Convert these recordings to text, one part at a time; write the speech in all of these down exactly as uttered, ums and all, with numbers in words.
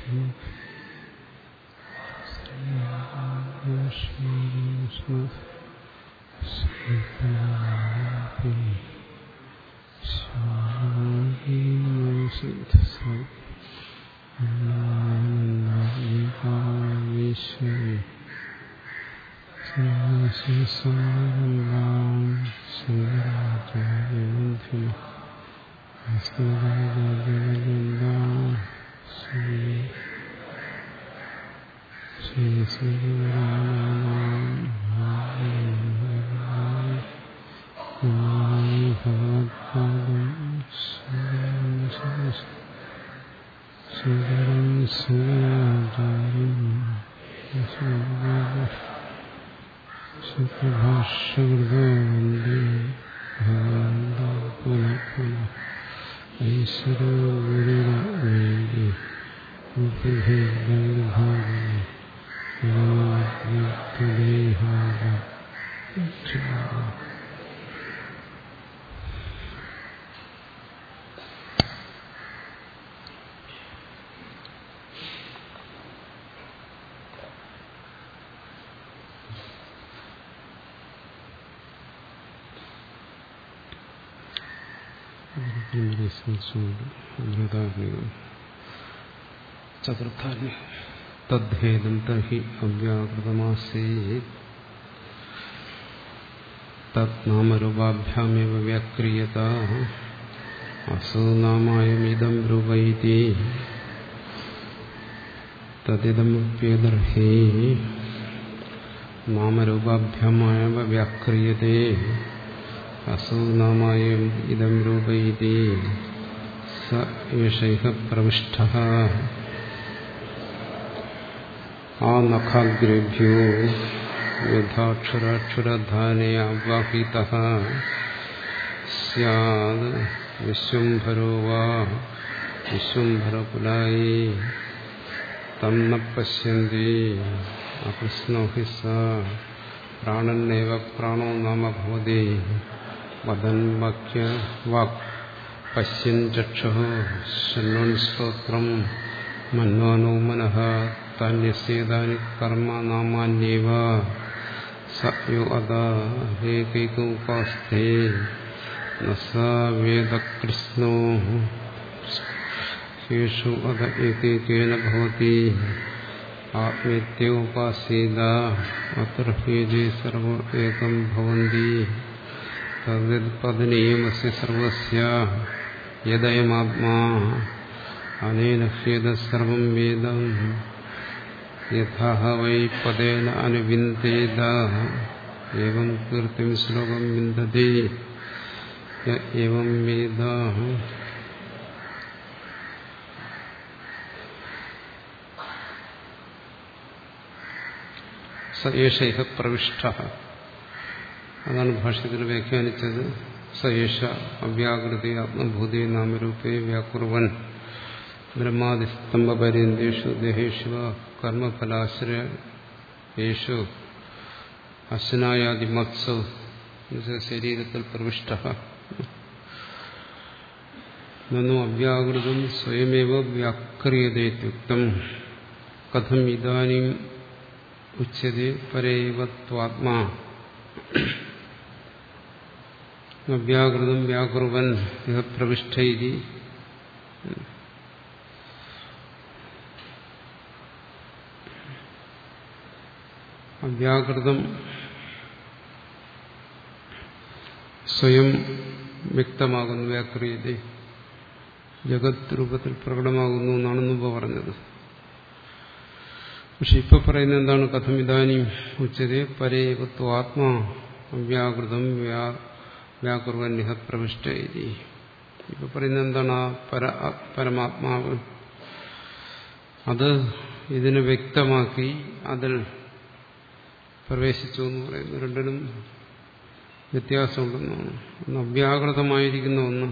ചതുർത്ഥാന്യ തദ്ഭേദം തർഹി അവ്യാകൃതമാസേത് തത് നാമരൂപാഭ്യാമേവ വ്യാക്രിയത അസോ നാമായമിദം രൂപൈതി തദിദമപ്യദർഹി നാമരൂപാഭ്യാമേവ വ്യാക്രിയതേ അസോ നാമായം ഇദം രൂപൈതി സ ഏഷൈഹ പ്രവിഷ്ടഃ ആ നഖാഗ്രേഭ്യോ യഥാക്ഷരാക്ഷരധാനേ ആവാഹിതഃ സ്യാദ് വിശ്വംഭരോ വാ വിശ്വംഭരകുലായേ തം ന പശ്യന്തി അകൃഷ്ണോ ഹി സ പ്രാണന്നേവ പ്രാണോ നാമ ഭവതി വദൻ വാക്യ വാക് പശ്യൻ ചക്ഷുഃ ശൃണ്വൻ ശ്രോത്രം മന്വാനോ മനഃ താന്യസ്യേതാനി കർമ്മ നാമാന്യേവ സ യോ അദ ഏകൈകോപാസ്തേ ന സ വേദ കൃഷ്ണോ യേഷു അദ ഏകൈകേന ഭവതി ആത്മേത്യോപാസീത അത്ര ഹേജേ സർവ ഏകം ഭവന്തി തദ്പദനീയമസ്യ സർവസ്യ യദയമാത്മാ അനേന ഹ്യേത സർവം വേദം യഥാ വൈ പദേന അനുവിന്ദേത ഏവം കീർത്തിം ശ്ലോകം വിന്ദതി ഏവം വേദ സ ഏഷൈഹ പ്രവിഷ്ടഃ. അതാണ് ഭാഷ്യത്തിൽ വ്യാഖ്യാനിച്ചത്. സ ഏഷ അവ്യാകൃതി ആത്മഭൂതി നാമരൂപേ വ്യാകുർവൻ ബ്രഹ്മാദിസ്തംഭപര്യന്തേഷു ദേഹേഷു കർമ്മഫലാശ്രയേഷു അശ്നായാദിമത്സു ശരീരത്തിൽ പ്രവിഷ്ടഃ. നന്നു അവ്യാകൃതം സ്വയമേവ വ്യാക്രിയതേത്യുക്തം കഥം ഇദാനീം ഉച്യതേ പരേവ ത്വാത്മാ അവ്യാകൃതം വ്യാകുർവൻ ഇഹ പ്രവിഷ്ടൈതി. അവ്യാകൃതം സ്വയം വ്യക്തമാകുന്നു, വ്യാക്രിയതേ ജഗത് രൂപത്തിൽ പ്രകടമാകുന്നു എന്നാണ് മുമ്പ് പറഞ്ഞത്. പക്ഷെ ഇപ്പൊ പറയുന്നത് എന്താണ്? കഥം ഇദാനീം ഉച്യതേ പരേവത്വ ആത്മാ അവ്യാകൃതം വ്യാകുർവൻ ഇഹ പ്രവിഷ്ടൈതി. ഇപ്പൊ പറയുന്നത് എന്താണ്? ആ പര പരമാത്മാവ് അത് ഇതിനെ വ്യക്തമാക്കി അതിൽ പ്രവേശിച്ചു എന്ന് പറയുന്നു. രണ്ടിനും വ്യത്യാസമുണ്ടെന്നാണ്. ഒന്ന് അവ്യാകൃതമായിരിക്കുന്ന ഒന്ന്,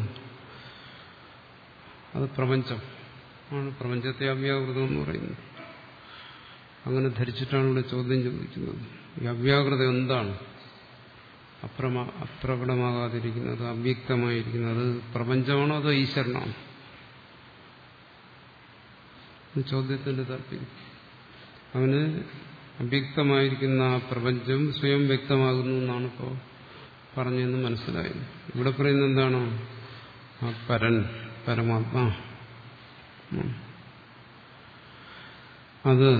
അത് പ്രപഞ്ചം ആണ്. പ്രപഞ്ചത്തെ അവ്യാകൃതം എന്ന് പറയുന്നത്. അങ്ങനെ ധരിച്ചിട്ടാണ് ഇവിടെ ചോദ്യം ചോദിക്കുന്നത്. ഈ അവ്യാകൃത എന്താണ്? അപ്രമ അപ്രകടമാകാതിരിക്കുന്നത്, അവ്യക്തമായിരിക്കുന്നത് പ്രപഞ്ചമാണോ അതോ ഈശ്വരനാണോ? ചോദ്യത്തിന്റെ താല്പര്യം. അവന് അവ്യക്തമായിരിക്കുന്ന ആ പ്രപഞ്ചം സ്വയം വ്യക്തമാകുന്നു എന്നാണ് ഇപ്പോൾ പറഞ്ഞതെന്ന് മനസ്സിലായത്. ഇവിടെ പറയുന്നത് എന്താണ്? ആ പരൻ, പരമാത്മാ, അത്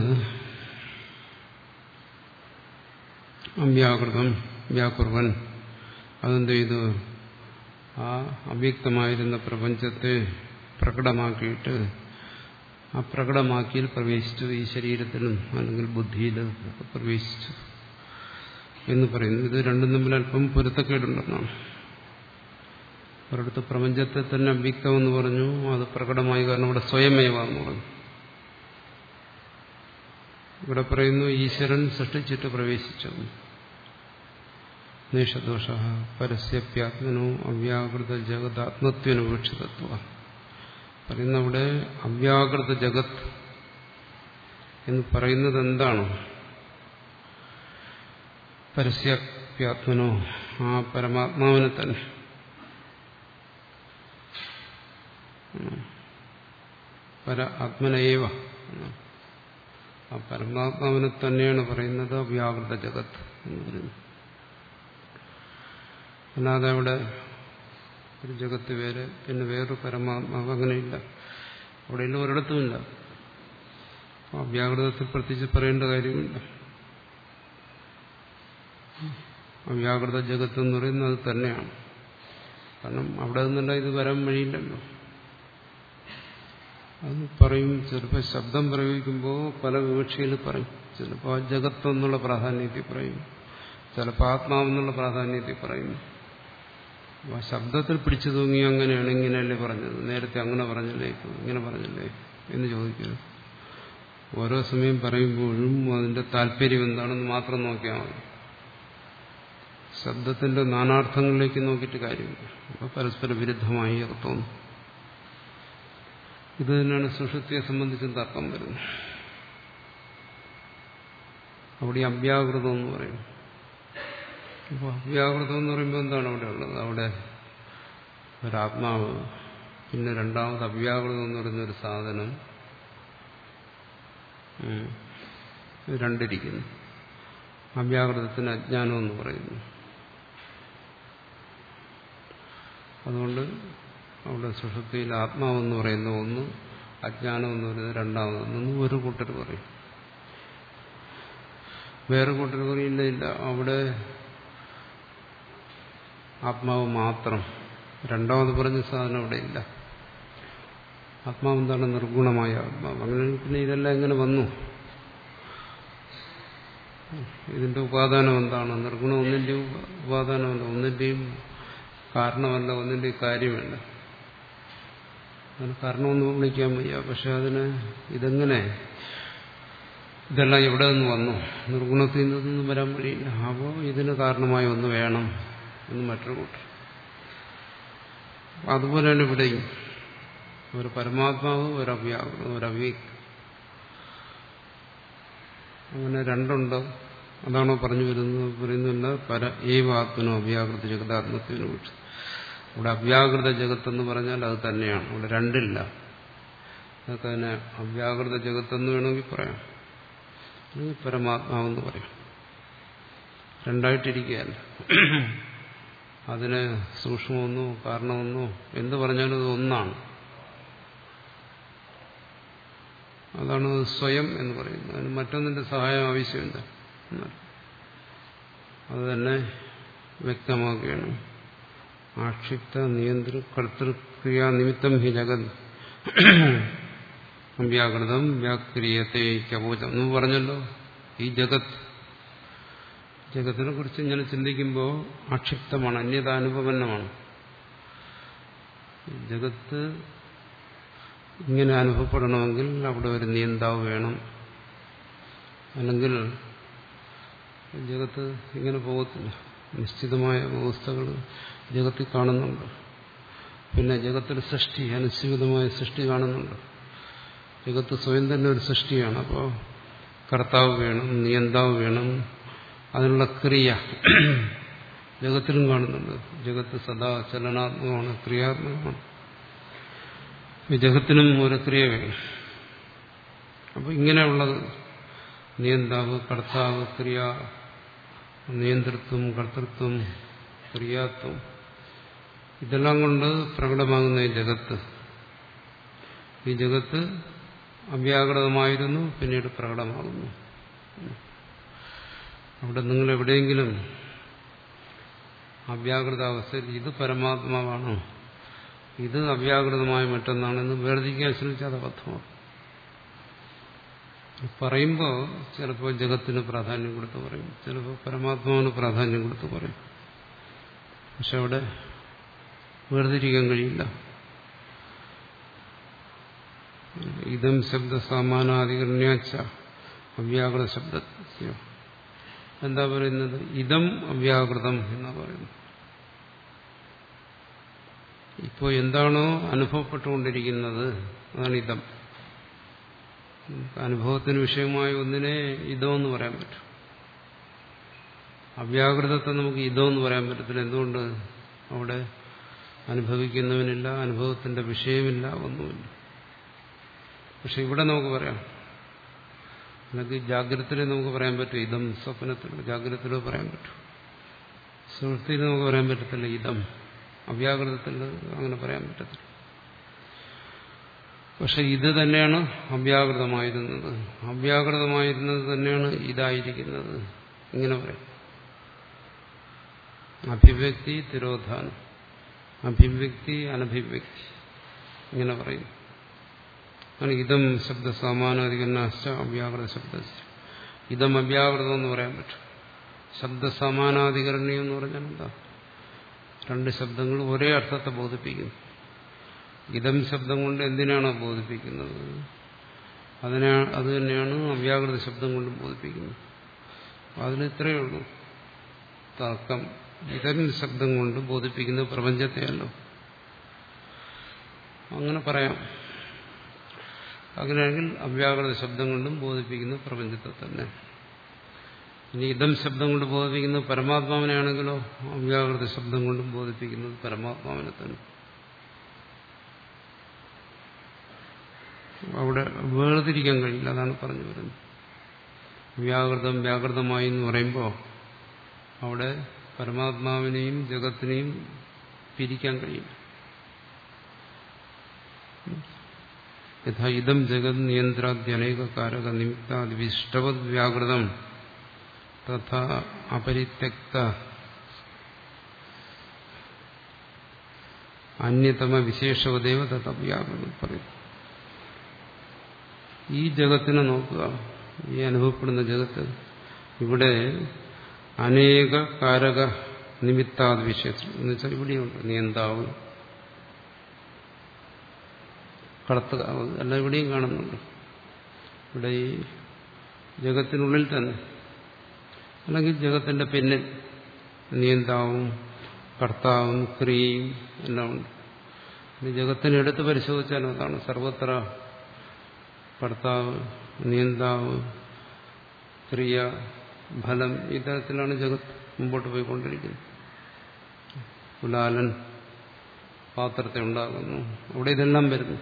അവ്യാകൃതം വ്യാകുർവൻ, അതെന്ത് ചെയ്തു? ആ അവ്യക്തമായിരുന്ന പ്രപഞ്ചത്തെ പ്രകടമാക്കിയിട്ട് ആ പ്രകടമാക്കിയിൽ പ്രവേശിച്ചു. ഈ ശരീരത്തിലും അല്ലെങ്കിൽ ബുദ്ധിയിലും പ്രവേശിച്ചു എന്ന് പറയുന്നു. ഇത് രണ്ടും തമ്മിൽ അല്പം പൊരുത്തക്കേടുണ്ടെന്നാണ്. ഒരിടത്ത് പ്രപഞ്ചത്തെ തന്നെ അവ്യക്തമെന്ന് പറഞ്ഞു, അത് പ്രകടമായി, കാരണം ഇവിടെ സ്വയമേവാന്ന് പറഞ്ഞു. ഇവിടെ പറയുന്നു ഈശ്വരൻ സൃഷ്ടിച്ചിട്ട് പ്രവേശിച്ചു. നേഷദോഷ പരസ്യപ്യാത്മനോ അവ്യാകൃത ജഗതാത്മത്വനുപേക്ഷിതത്വ പറയുന്ന അവിടെ അവ്യാകൃത ജഗത് എന്ന് പറയുന്നത് എന്താണ്? പരസ്യപ്യാത്മനോ, ആ പരമാത്മാവിനെ തന്നെ. പര ആത്മനയേവ, ആ പരമാത്മാവിനെ തന്നെയാണ് പറയുന്നത് അവ്യാകൃത ജഗത്ത് എന്ന് പറയുന്നത്. അല്ലാതെ അവിടെ ഒരു ജഗത്ത് വേറെ, പിന്നെ വേറൊരു പരമാത്മാവ്, അങ്ങനെയില്ല. അവിടെയെല്ലാം ഒരിടത്തുമില്ല. അവ്യാകൃതത്തിൽ പ്രത്യേകിച്ച് പറയേണ്ട കാര്യമില്ല. അവ്യാകൃത ജഗത്ത് എന്ന് പറയുന്നത് അത് തന്നെയാണ്. കാരണം അവിടെ നിന്നല്ല ഇത് വരാൻ വഴിയില്ലല്ലോ. അത് പറയും. ചിലപ്പോൾ ശബ്ദം പ്രയോഗിക്കുമ്പോൾ പല വിവക്ഷയിൽ പറയും. ചിലപ്പോൾ ആ ജഗത്ത് എന്നുള്ള പ്രാധാന്യത്തിൽ പറയും, ചിലപ്പോൾ ആത്മാവെന്നുള്ള പ്രാധാന്യത്തിൽ പറയും. ആ ശബ്ദത്തിൽ പിടിച്ചു തൂങ്ങി അങ്ങനെയാണ്, ഇങ്ങനെയല്ലേ പറഞ്ഞത്, നേരത്തെ അങ്ങനെ പറഞ്ഞില്ലേ, ഇങ്ങനെ പറഞ്ഞില്ലേ എന്ന് ചോദിക്കരുത്. ഓരോ സമയം പറയുമ്പോഴും അതിന്റെ താല്പര്യം എന്താണെന്ന് മാത്രം നോക്കിയാൽ മതി. ശബ്ദത്തിന്റെ നാനാർത്ഥങ്ങളിലേക്ക് നോക്കിയിട്ട് കാര്യമില്ല. അപ്പോൾ പരസ്പര വിരുദ്ധമായി അത് തോന്നും. ഇത് തന്നെയാണ് സുഷുപ്തിയെ സംബന്ധിച്ചും തർക്കം വരുന്നത്. അവിടെ അവ്യാകൃതം എന്ന് പറയും. അപ്പോൾ അവ്യാകൃതം എന്ന് പറയുമ്പോൾ എന്താണ് അവിടെ ഉള്ളത്? അവിടെ ഒരാത്മാവ്, പിന്നെ രണ്ടാമത് അവ്യാകൃതം എന്ന് പറയുന്നൊരു സാധനം, രണ്ടിരിക്കുന്നു. അവ്യാകൃതത്തിന് അജ്ഞാനം എന്ന് പറയുന്നു. അതുകൊണ്ട് അവിടെ സുഷുപ്തിയിൽ ആത്മാവെന്ന് പറയുന്ന ഒന്ന്, അജ്ഞാനം എന്ന് പറയുന്നത് രണ്ടാമതെന്ന് ഒരു കൂട്ടർ പറയും. വേറെ കൂട്ടർ പറയില്ല, ഇല്ല, അവിടെ ആത്മാവ് മാത്രം, രണ്ടാമത് പറഞ്ഞ സാധനം അവിടെ ഇല്ല. ആത്മാവ് എന്താണ്? നിർഗുണമായ ആത്മാവ്. അങ്ങനെ പിന്നെ ഇതെല്ലാം എങ്ങനെ വന്നു? ഇതിന്റെ ഉപാദാനം എന്താണ്? നിർഗുണം ഒന്നിന്റെയും ഉപാദാനമല്ല, ഒന്നിന്റെയും കാരണമല്ല, ഒന്നിന്റെയും കാര്യമല്ല. അതിന് കാരണമെന്ന് വിളിക്കാൻ വയ്യ. പക്ഷെ അതിന് ഇതെങ്ങനെ, ഇതെല്ലാം എവിടെ നിന്ന് വന്നു? നിർഗുണത്തിൽ നിന്നൊന്നും വരാൻ വഴിയില്ല. അപ്പോൾ ഇതിന് കാരണമായി ഒന്ന് വേണം എന്ന് മറ്റൊരു കൂട്ടർ. അതുപോലെയാണ് ഇവിടെയും. ഒരു പരമാത്മാവ്, ഒരു അവ്യാകൃതം, ഒരു അവ്യക്തം, അങ്ങനെ രണ്ടുണ്ട്. അതാണോ പറഞ്ഞു വരുന്നത്? പറയുന്നില്ല പര ഏവ ആത്മനോ അവ്യാകൃത ജഗതാത്മത്വനെ വിളിച്ചു. ഇവിടെ അവ്യാകൃത ജഗത്തെന്ന് പറഞ്ഞാൽ അത് തന്നെയാണ്. ഇവിടെ രണ്ടില്ല. അതൊക്കെ തന്നെ അവ്യാകൃത ജഗത്തെന്ന് വേണമെങ്കിൽ പറയാം, അല്ലെങ്കിൽ പരമാത്മാവെന്ന് പറയാം. രണ്ടായിട്ടിരിക്കുകയല്ല. അതിന് സൂക്ഷ്മമൊന്നോ കാരണമെന്നോ എന്ത് പറഞ്ഞാലും അത് ഒന്നാണ്. അതാണ് സ്വയം എന്ന് പറയുന്നത്. അതിന് മറ്റൊന്നിന്റെ സഹായം ആവശ്യമില്ല. അത് തന്നെ വ്യക്തമാക്കുകയാണ്. ആക്ഷിപ്ത നിയന്ത്രി കർത്തൃക്രിയാ നിമിത്തം ഹി ജഗത് അവ്യാകൃതം വ്യാക്രിയത്തെ കവചം എന്ന് പറഞ്ഞല്ലോ. ഈ ജഗത്, ജഗത്തിനെ കുറിച്ച് ഇങ്ങനെ ചിന്തിക്കുമ്പോൾ ആക്ഷിപ്തമാണ്, അന്യതാനുപന്നമാണ്. ജഗത്ത് ഇങ്ങനെ അനുഭവപ്പെടണമെങ്കിൽ അവിടെ ഒരു നിയന്താവ് വേണം, അല്ലെങ്കിൽ ജഗത്ത് ഇങ്ങനെ പോകത്തില്ല. നിശ്ചിതമായ വ്യവസ്ഥകൾ ജഗത്തിൽ കാണുന്നുണ്ട്. പിന്നെ ജഗത്തിൽ സൃഷ്ടി, അനുസ്യൂതമായ സൃഷ്ടി കാണുന്നുണ്ട്. ജഗത്ത് സ്വയം തന്നെ ഒരു സൃഷ്ടിയാണ്. അപ്പോൾ കർത്താവ് വേണം, നിയന്താവ് വേണം, അതിനുള്ള ക്രിയ ജഗത്തിലും കാണുന്നുണ്ട്. ജഗത്ത് സദാ ചലനാത്മകമാണ്, ക്രിയാത്മകമാണ്. ഈ ജഗത്തിനും ഒരു ക്രിയ വേണം. അപ്പോൾ ഇങ്ങനെയുള്ളത് നിയന്താവ്, കർത്താവ്, ക്രിയ, നിയന്ത്രിത്വം, കർത്തൃത്വം, ക്രിയാത്വം, ഇതെല്ലാം കൊണ്ട് പ്രകടമാകുന്ന ഈ ജഗത്ത്, ഈ ജഗത്ത് അവ്യാകൃതമായിരുന്നു, പിന്നീട് പ്രകടമാകുന്നു. അവിടെ നിങ്ങൾ എവിടെയെങ്കിലും അവ്യാകൃതാവസ്ഥയിൽ ഇത് പരമാത്മാവാണോ, ഇത് അവ്യാകൃതമായ മറ്റൊന്നാണെന്ന് വേർതിരിക്കാൻ ശ്രമിച്ചാൽ അത് അബദ്ധമാണ്. പറയുമ്പോൾ ചിലപ്പോൾ ജഗത്തിന് പ്രാധാന്യം കൊടുത്ത് പറയും, ചിലപ്പോൾ പരമാത്മാവിന് പ്രാധാന്യം കൊടുത്ത് പറയും. പക്ഷെ അവിടെ വേർതിരിക്കാൻ കഴിയില്ല. ഇതം ശബ്ദ സമാനാധികരണ്യാച്ച അവ്യാകൃത ശബ്ദ എന്താ പറയുന്നത്? ഇതം അവ്യാകൃതം എന്നാ പറയുന്നത്. ഇപ്പോൾ എന്താണോ അനുഭവപ്പെട്ടുകൊണ്ടിരിക്കുന്നത് അതാണ് ഇതം. അനുഭവത്തിന് വിഷയമായ ഒന്നിനെ ഇതമെന്ന് പറയാൻ പറ്റും. അവ്യാകൃതത്തെ നമുക്ക് ഇതമെന്ന് പറയാൻ പറ്റത്തില്ല. എന്തുകൊണ്ട്? അവിടെ അനുഭവിക്കുന്നവനില്ല, അനുഭവത്തിന്റെ വിഷയമില്ല, ഒന്നുമില്ല. പക്ഷെ ഇവിടെ നമുക്ക് പറയാം, അല്ലെങ്കിൽ ജാഗ്രതത്തിലെ നമുക്ക് പറയാൻ പറ്റും ഇതം, സ്വപ്നത്തിലോ ജാഗ്രതത്തിലോ പറയാൻ പറ്റും. സുഹൃത്തിയിൽ നമുക്ക് പറയാൻ പറ്റത്തില്ല ഇതം, അവ്യാകൃതത്തിൽ അങ്ങനെ പറയാൻ പറ്റത്തില്ല. പക്ഷെ ഇത് തന്നെയാണ് അവ്യാകൃതമായിരുന്നത്, അവ്യാകൃതമായിരുന്നത് തന്നെയാണ് ഇതായിരിക്കുന്നത്. ഇങ്ങനെ പറയാം. അഭിവ്യക്തി, തിരോധാനം, അഭിവ്യക്തി, അനഭിവ്യക്തി, ഇങ്ങനെ പറയും. ഇതം ശബ്ദ സമാനാധികരണാശ്ച അവ്യാകൃത ശബ്ദ. ഇതം അവ്യാകൃതം എന്ന് പറയാൻ പറ്റും. ശബ്ദ സമാനാധികരണീയം എന്ന് പറഞ്ഞാൽ എന്താ? രണ്ട് ശബ്ദങ്ങൾ ഒരേ അർത്ഥത്തെ ബോധിപ്പിക്കുന്നു. ഇതം ശബ്ദം കൊണ്ട് എന്തിനാണോ ബോധിപ്പിക്കുന്നത് അതിനാ അത് തന്നെയാണ് അവ്യാകൃത ശബ്ദം കൊണ്ട് ബോധിപ്പിക്കുന്നത്. അതിന് ഇത്രയേ ഉള്ളൂ തർക്കം. ഇതം ശബ്ദം കൊണ്ട് ബോധിപ്പിക്കുന്നത് പ്രപഞ്ചത്തെയല്ലോ, അങ്ങനെ പറയാം. അങ്ങനെയാണെങ്കിൽ അവ്യാകൃത ശബ്ദം കൊണ്ടും ബോധിപ്പിക്കുന്നത് പ്രപഞ്ചത്തെ തന്നെ. ഇനി ഇതം ശബ്ദം കൊണ്ട് ബോധിപ്പിക്കുന്നത് പരമാത്മാവിനെയാണെങ്കിലോ അവ്യാകൃത ശബ്ദം കൊണ്ടും ബോധിപ്പിക്കുന്നത് പരമാത്മാവിനെ തന്നെ. അവിടെ വേർതിരിക്കാൻ കഴിയില്ല. അതാണ് പറഞ്ഞു വരുന്നത്. വ്യാകൃതം വ്യാകൃതമായി എന്ന് പറയുമ്പോൾ അവിടെ പരമാത്മാവിനെയും ജഗത്തിനെയും പിരിക്കാൻ കഴിയില്ല. യഥാ ഇതം ജഗത് നിയന്ത്രാദ്യനേക കാരക നിമിത്താദി വിഷ്ടവത് വ്യാകൃതം തഥാ അപരിത്യക്ത അന്യതമ വിശേഷവദേവ തഥാ വ്യാകൃതം പറയും. ഈ ജഗത്തിനെ നോക്കുക, ഈ അനുഭവപ്പെടുന്ന ജഗത്ത്, ഇവിടെ അനേക കാരക നിമിത്താദി വിശേഷം എന്ന് വെച്ചാൽ ഇവിടെയുണ്ട് നിയന്താവ്, കടത്തുകാവ്, എല്ലാം ഇവിടെയും കാണുന്നുണ്ട്. ഇവിടെ ഈ ജഗത്തിനുള്ളിൽ തന്നെ, അല്ലെങ്കിൽ ജഗത്തിന്റെ പിന്നിൽ നിയന്താവും കർത്താവും ക്രിയയും എല്ലാം ഉണ്ട്. ഇനി ജഗത്തിനെ എടുത്ത് പരിശോധിച്ചാലും അതാണ്. സർവത്ര കർത്താവ്, നിയന്താവ്, ക്രിയ, ഫലം, ഈ തരത്തിലാണ് ജഗത്ത് മുമ്പോട്ട് പോയിക്കൊണ്ടിരിക്കുന്നത്. കുലാലൻ പാത്രത്തെ ഉണ്ടാകുന്നു, അവിടെ ഇതെല്ലാം വരുന്നു.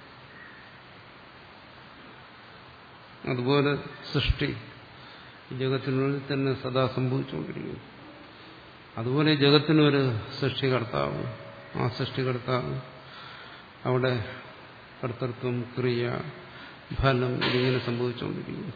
അതുപോലെ സൃഷ്ടി ഈ ജഗത്തിനുള്ളിൽ തന്നെ സദാ സംഭവിച്ചുകൊണ്ടിരിക്കുന്നു. അതുപോലെ ജഗത്തിനൊരു സൃഷ്ടികർത്താവ്, ആ സൃഷ്ടികർത്താവ് അവിടെ കർത്തൃത്വം, ക്രിയ, ഫലം ഇതിങ്ങനെ സംഭവിച്ചുകൊണ്ടിരിക്കുന്നു.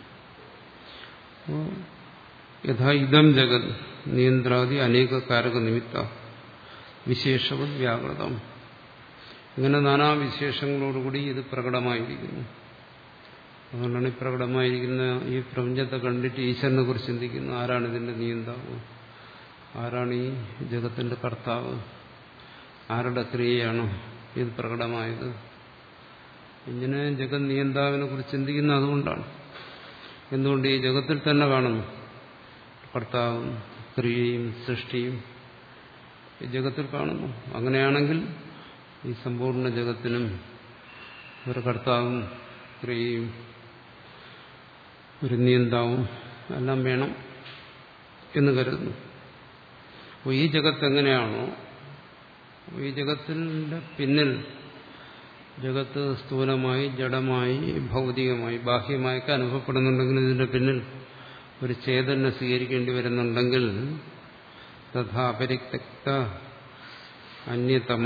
യഥാ ഇതം ജഗത് നിയന്ത്രാദി അനേക കാരക നിമിത്ത വിശേഷവത് വ്യാകൃതം. ഇങ്ങനെ നാനാവിശേഷങ്ങളോടുകൂടി ഇത് പ്രകടമായിരിക്കുന്നു. അതുകൊണ്ടാണ് ഈ പ്രകടമായിരിക്കുന്ന ഈ പ്രപഞ്ചത്തെ കണ്ടിട്ട് ഈശ്വരനെ കുറിച്ച് ചിന്തിക്കുന്നു. ആരാണ് ഇതിന്റെ നിയന്താവ്, ആരാണ് ഈ ജഗത്തിന്റെ കർത്താവ്, ആരുടെ ക്രിയയാണ് ഇത് പ്രകടമായത്. ഇങ്ങനെ ജഗത് നിയന്താവിനെ കുറിച്ച് ചിന്തിക്കുന്ന അതുകൊണ്ടാണ്. എന്തുകൊണ്ട്? ഈ ജഗത്തിൽ തന്നെ കാണുന്നു കർത്താവും ക്രിയയും സൃഷ്ടിയും ഈ ജഗത്തിൽ കാണുന്നു. അങ്ങനെയാണെങ്കിൽ ഈ സമ്പൂർണ്ണ ജഗത്തിനും ഒരു കർത്താവും ക്രിയയും ഒരു നിയന്താവും എല്ലാം വേണം എന്ന് കരുതുന്നു. അപ്പോൾ ഈ ജഗത്ത് എങ്ങനെയാണോ, ഈ ജഗത്തിന്റെ പിന്നിൽ ജഗത്ത് സ്ഥൂലമായി, ജഡമായി, ഭൗതികമായി, ബാഹ്യമായൊക്കെ അനുഭവപ്പെടുന്നുണ്ടെങ്കിൽ ഇതിന്റെ പിന്നിൽ ഒരു ചേതന സ്വീകരിക്കേണ്ടി വരുന്നുണ്ടെങ്കിൽ തഥാ അപരിക്ത അന്യതമ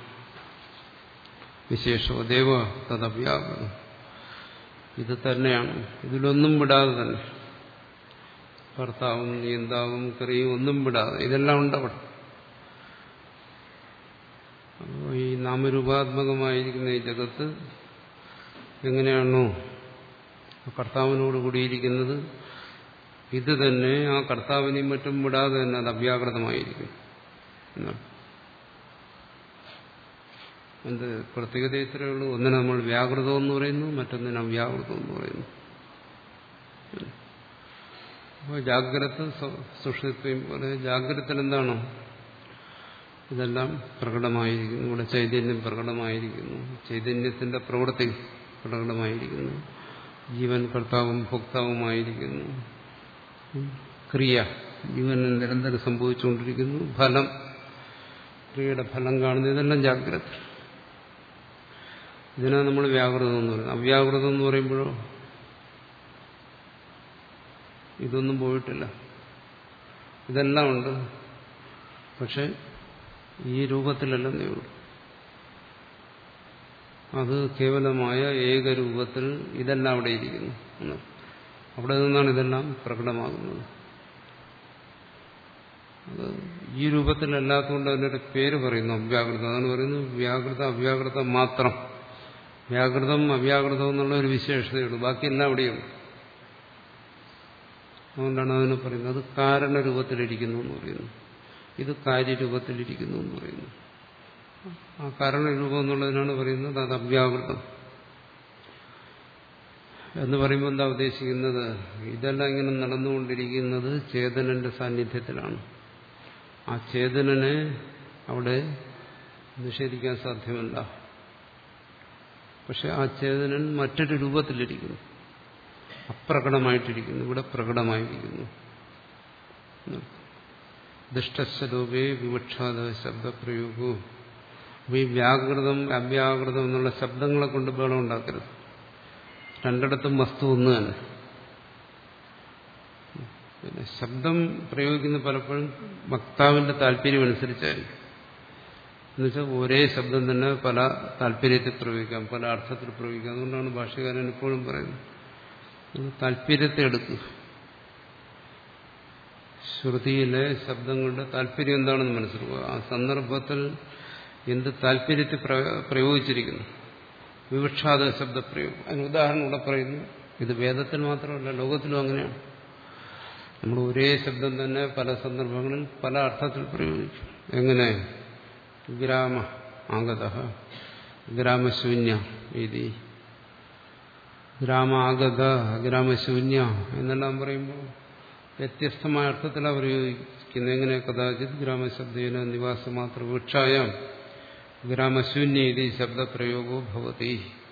വിശേഷോ ദേവ തദവ്യാകൃതം. ഇത് തന്നെയാണ്, ഇതിലൊന്നും വിടാതെ തന്നെ, കർത്താവും നിയന്താവും ക്രിയയും ഒന്നും വിടാതെ ഇതെല്ലാം ഉണ്ടവിടെ. അപ്പോൾ ഈ നാമരൂപാത്മകമായിരിക്കുന്ന ഈ ജഗത്ത് എങ്ങനെയാണോ കർത്താവിനോട് കൂടിയിരിക്കുന്നത്, ഇത് തന്നെ ആ കർത്താവിനെയും മറ്റും വിടാതെ തന്നെ അത് അവ്യാകൃതമായിരിക്കും എന്നാണ്. എന്ത് പ്രത്യേകത ഇത്രയേ ഉള്ളൂ, ഒന്നിനെ നമ്മൾ വ്യാകൃതം എന്ന് പറയുന്നു, മറ്റൊന്നിനെ അവ്യാകൃതം എന്ന് പറയുന്നു. അപ്പോൾ ജാഗ്രത സുഷുപ്തിയും പോലെ ജാഗ്രതത്തിൽ എന്താണ്, ഇതെല്ലാം പ്രകടമായിരിക്കുന്നു. ഇവിടെ ചൈതന്യം പ്രകടമായിരിക്കുന്നു, ചൈതന്യത്തിന്റെ പ്രവൃത്തി പ്രകടമായിരിക്കുന്നു, ജീവൻ കർത്താവും ഭോക്താവുമായിരിക്കുന്നു, ക്രിയ ജീവന് നിരന്തരം സംഭവിച്ചുകൊണ്ടിരിക്കുന്നു, ഫലം ക്രിയയുടെ ഫലം കാണുന്നു, ഇതെല്ലാം ജാഗ്രത. ഇതിനാണ് നമ്മൾ വ്യാകൃതം എന്ന് പറയുന്നത്. അവ്യാകൃതം എന്ന് പറയുമ്പോഴോ ഇതൊന്നും പോയിട്ടില്ല, ഇതെല്ലാം ഉണ്ട്, പക്ഷെ ഈ രൂപത്തിലല്ലെന്നേ ഉള്ളൂ. അത് കേവലമായ ഏകരൂപത്തിൽ ഇതെല്ലാം അവിടെ ഇരിക്കുന്നു. അവിടെ നിന്നാണ് ഇതെല്ലാം പ്രകടമാകുന്നത്. അത് ഈ രൂപത്തിലല്ലാത്തതുകൊണ്ട് അതിൻ്റെ പേര് പറയുന്നു അവ്യാകൃതം. അതാണ് പറയുന്നത് വ്യാകൃത അവ്യാകൃതം മാത്രം. വ്യാകൃതം അവ്യാകൃതം എന്നുള്ള ഒരു വിശേഷതയുള്ളൂ, ബാക്കിയെല്ലാം അവിടെയുണ്ട്. അതുകൊണ്ടാണ് അതിനെ പറയുന്നത് അത് കാരണരൂപത്തിലിരിക്കുന്നു എന്ന് പറയുന്നു, ഇത് കാര്യരൂപത്തിലിരിക്കുന്നു എന്ന് പറയുന്നു. ആ കാരണരൂപം എന്നുള്ളതിനാണ് പറയുന്നത് അത് അവ്യാകൃതം എന്ന് പറയുമ്പോൾ എന്താ ഉദ്ദേശിക്കുന്നത്, ഇതെല്ലാം ഇങ്ങനെ നടന്നുകൊണ്ടിരിക്കുന്നത് ചേതനന്റെ സാന്നിധ്യത്തിലാണ്. ആ ചേതനനെ അവിടെ നിഷേധിക്കാൻ സാധ്യമല്ല. പക്ഷെ ആ ചേതനൻ മറ്റൊരു രൂപത്തിലിരിക്കുന്നു, അപ്രകടമായിട്ടിരിക്കുന്നു, ഇവിടെ പ്രകടമായിരിക്കുന്നു. ദുഷ്ടസ്വരൂപേ വിവക്ഷാത ശബ്ദപ്രയോഗവും. അപ്പോൾ ഈ വ്യാകൃതം അവ്യാകൃതം എന്നുള്ള ശബ്ദങ്ങളെ കൊണ്ട് ബഹളം ഉണ്ടാക്കരുത്. രണ്ടിടത്തും വസ്തു ഒന്ന് തന്നെ. പിന്നെ ശബ്ദം പ്രയോഗിക്കുന്ന പലപ്പോഴും വക്താവിന്റെ താല്പര്യമനുസരിച്ചായിരിക്കും. എന്നുവെച്ചാൽ ഒരേ ശബ്ദം തന്നെ പല താല്പര്യത്തിൽ പ്രയോഗിക്കാം, പല അർത്ഥത്തിൽ പ്രയോഗിക്കാം. അതുകൊണ്ടാണ് ഭാഷകാരൻ എപ്പോഴും പറയുന്നത് താല്പര്യത്തെ എടുക്കുക. ശ്രുതിയിലെ ശബ്ദങ്ങളുടെ താല്പര്യം എന്താണെന്ന് മനസ്സിലാക്കുക. ആ സന്ദർഭത്തിൽ എന്ത് താല്പര്യത്തിൽ പ്രയോഗിച്ചിരിക്കുന്നു. വിവക്ഷാത ശബ്ദപ്രയോഗം അതിന് ഉദാഹരണം ഇവിടെ പറയുന്നു. ഇത് വേദത്തിൽ മാത്രമല്ല, ലോകത്തിലും അങ്ങനെയാണ്. നമ്മൾ ഒരേ ശബ്ദം തന്നെ പല സന്ദർഭങ്ങളിൽ പല അർത്ഥത്തിൽ പ്രയോഗിക്കും. എങ്ങനെ? ഗ്രാമ ആഗത, ഗ്രാമശൂന്യ രീതി, ഗ്രാമാഗത, ഗ്രാമശൂന്യ എന്നെല്ലാം പറയുമ്പോൾ വ്യത്യസ്തമായ അർത്ഥത്തിലാണ് പ്രയോഗിക്കുന്നത്. എങ്ങനെ? കഥാചിത് ഗ്രാമശബ്ദേന നിവാസമാത്ര വിവക്ഷായാം ഗ്രാമശൂന്യ രീതി ശബ്ദപ്രയോഗോ ഭവതി.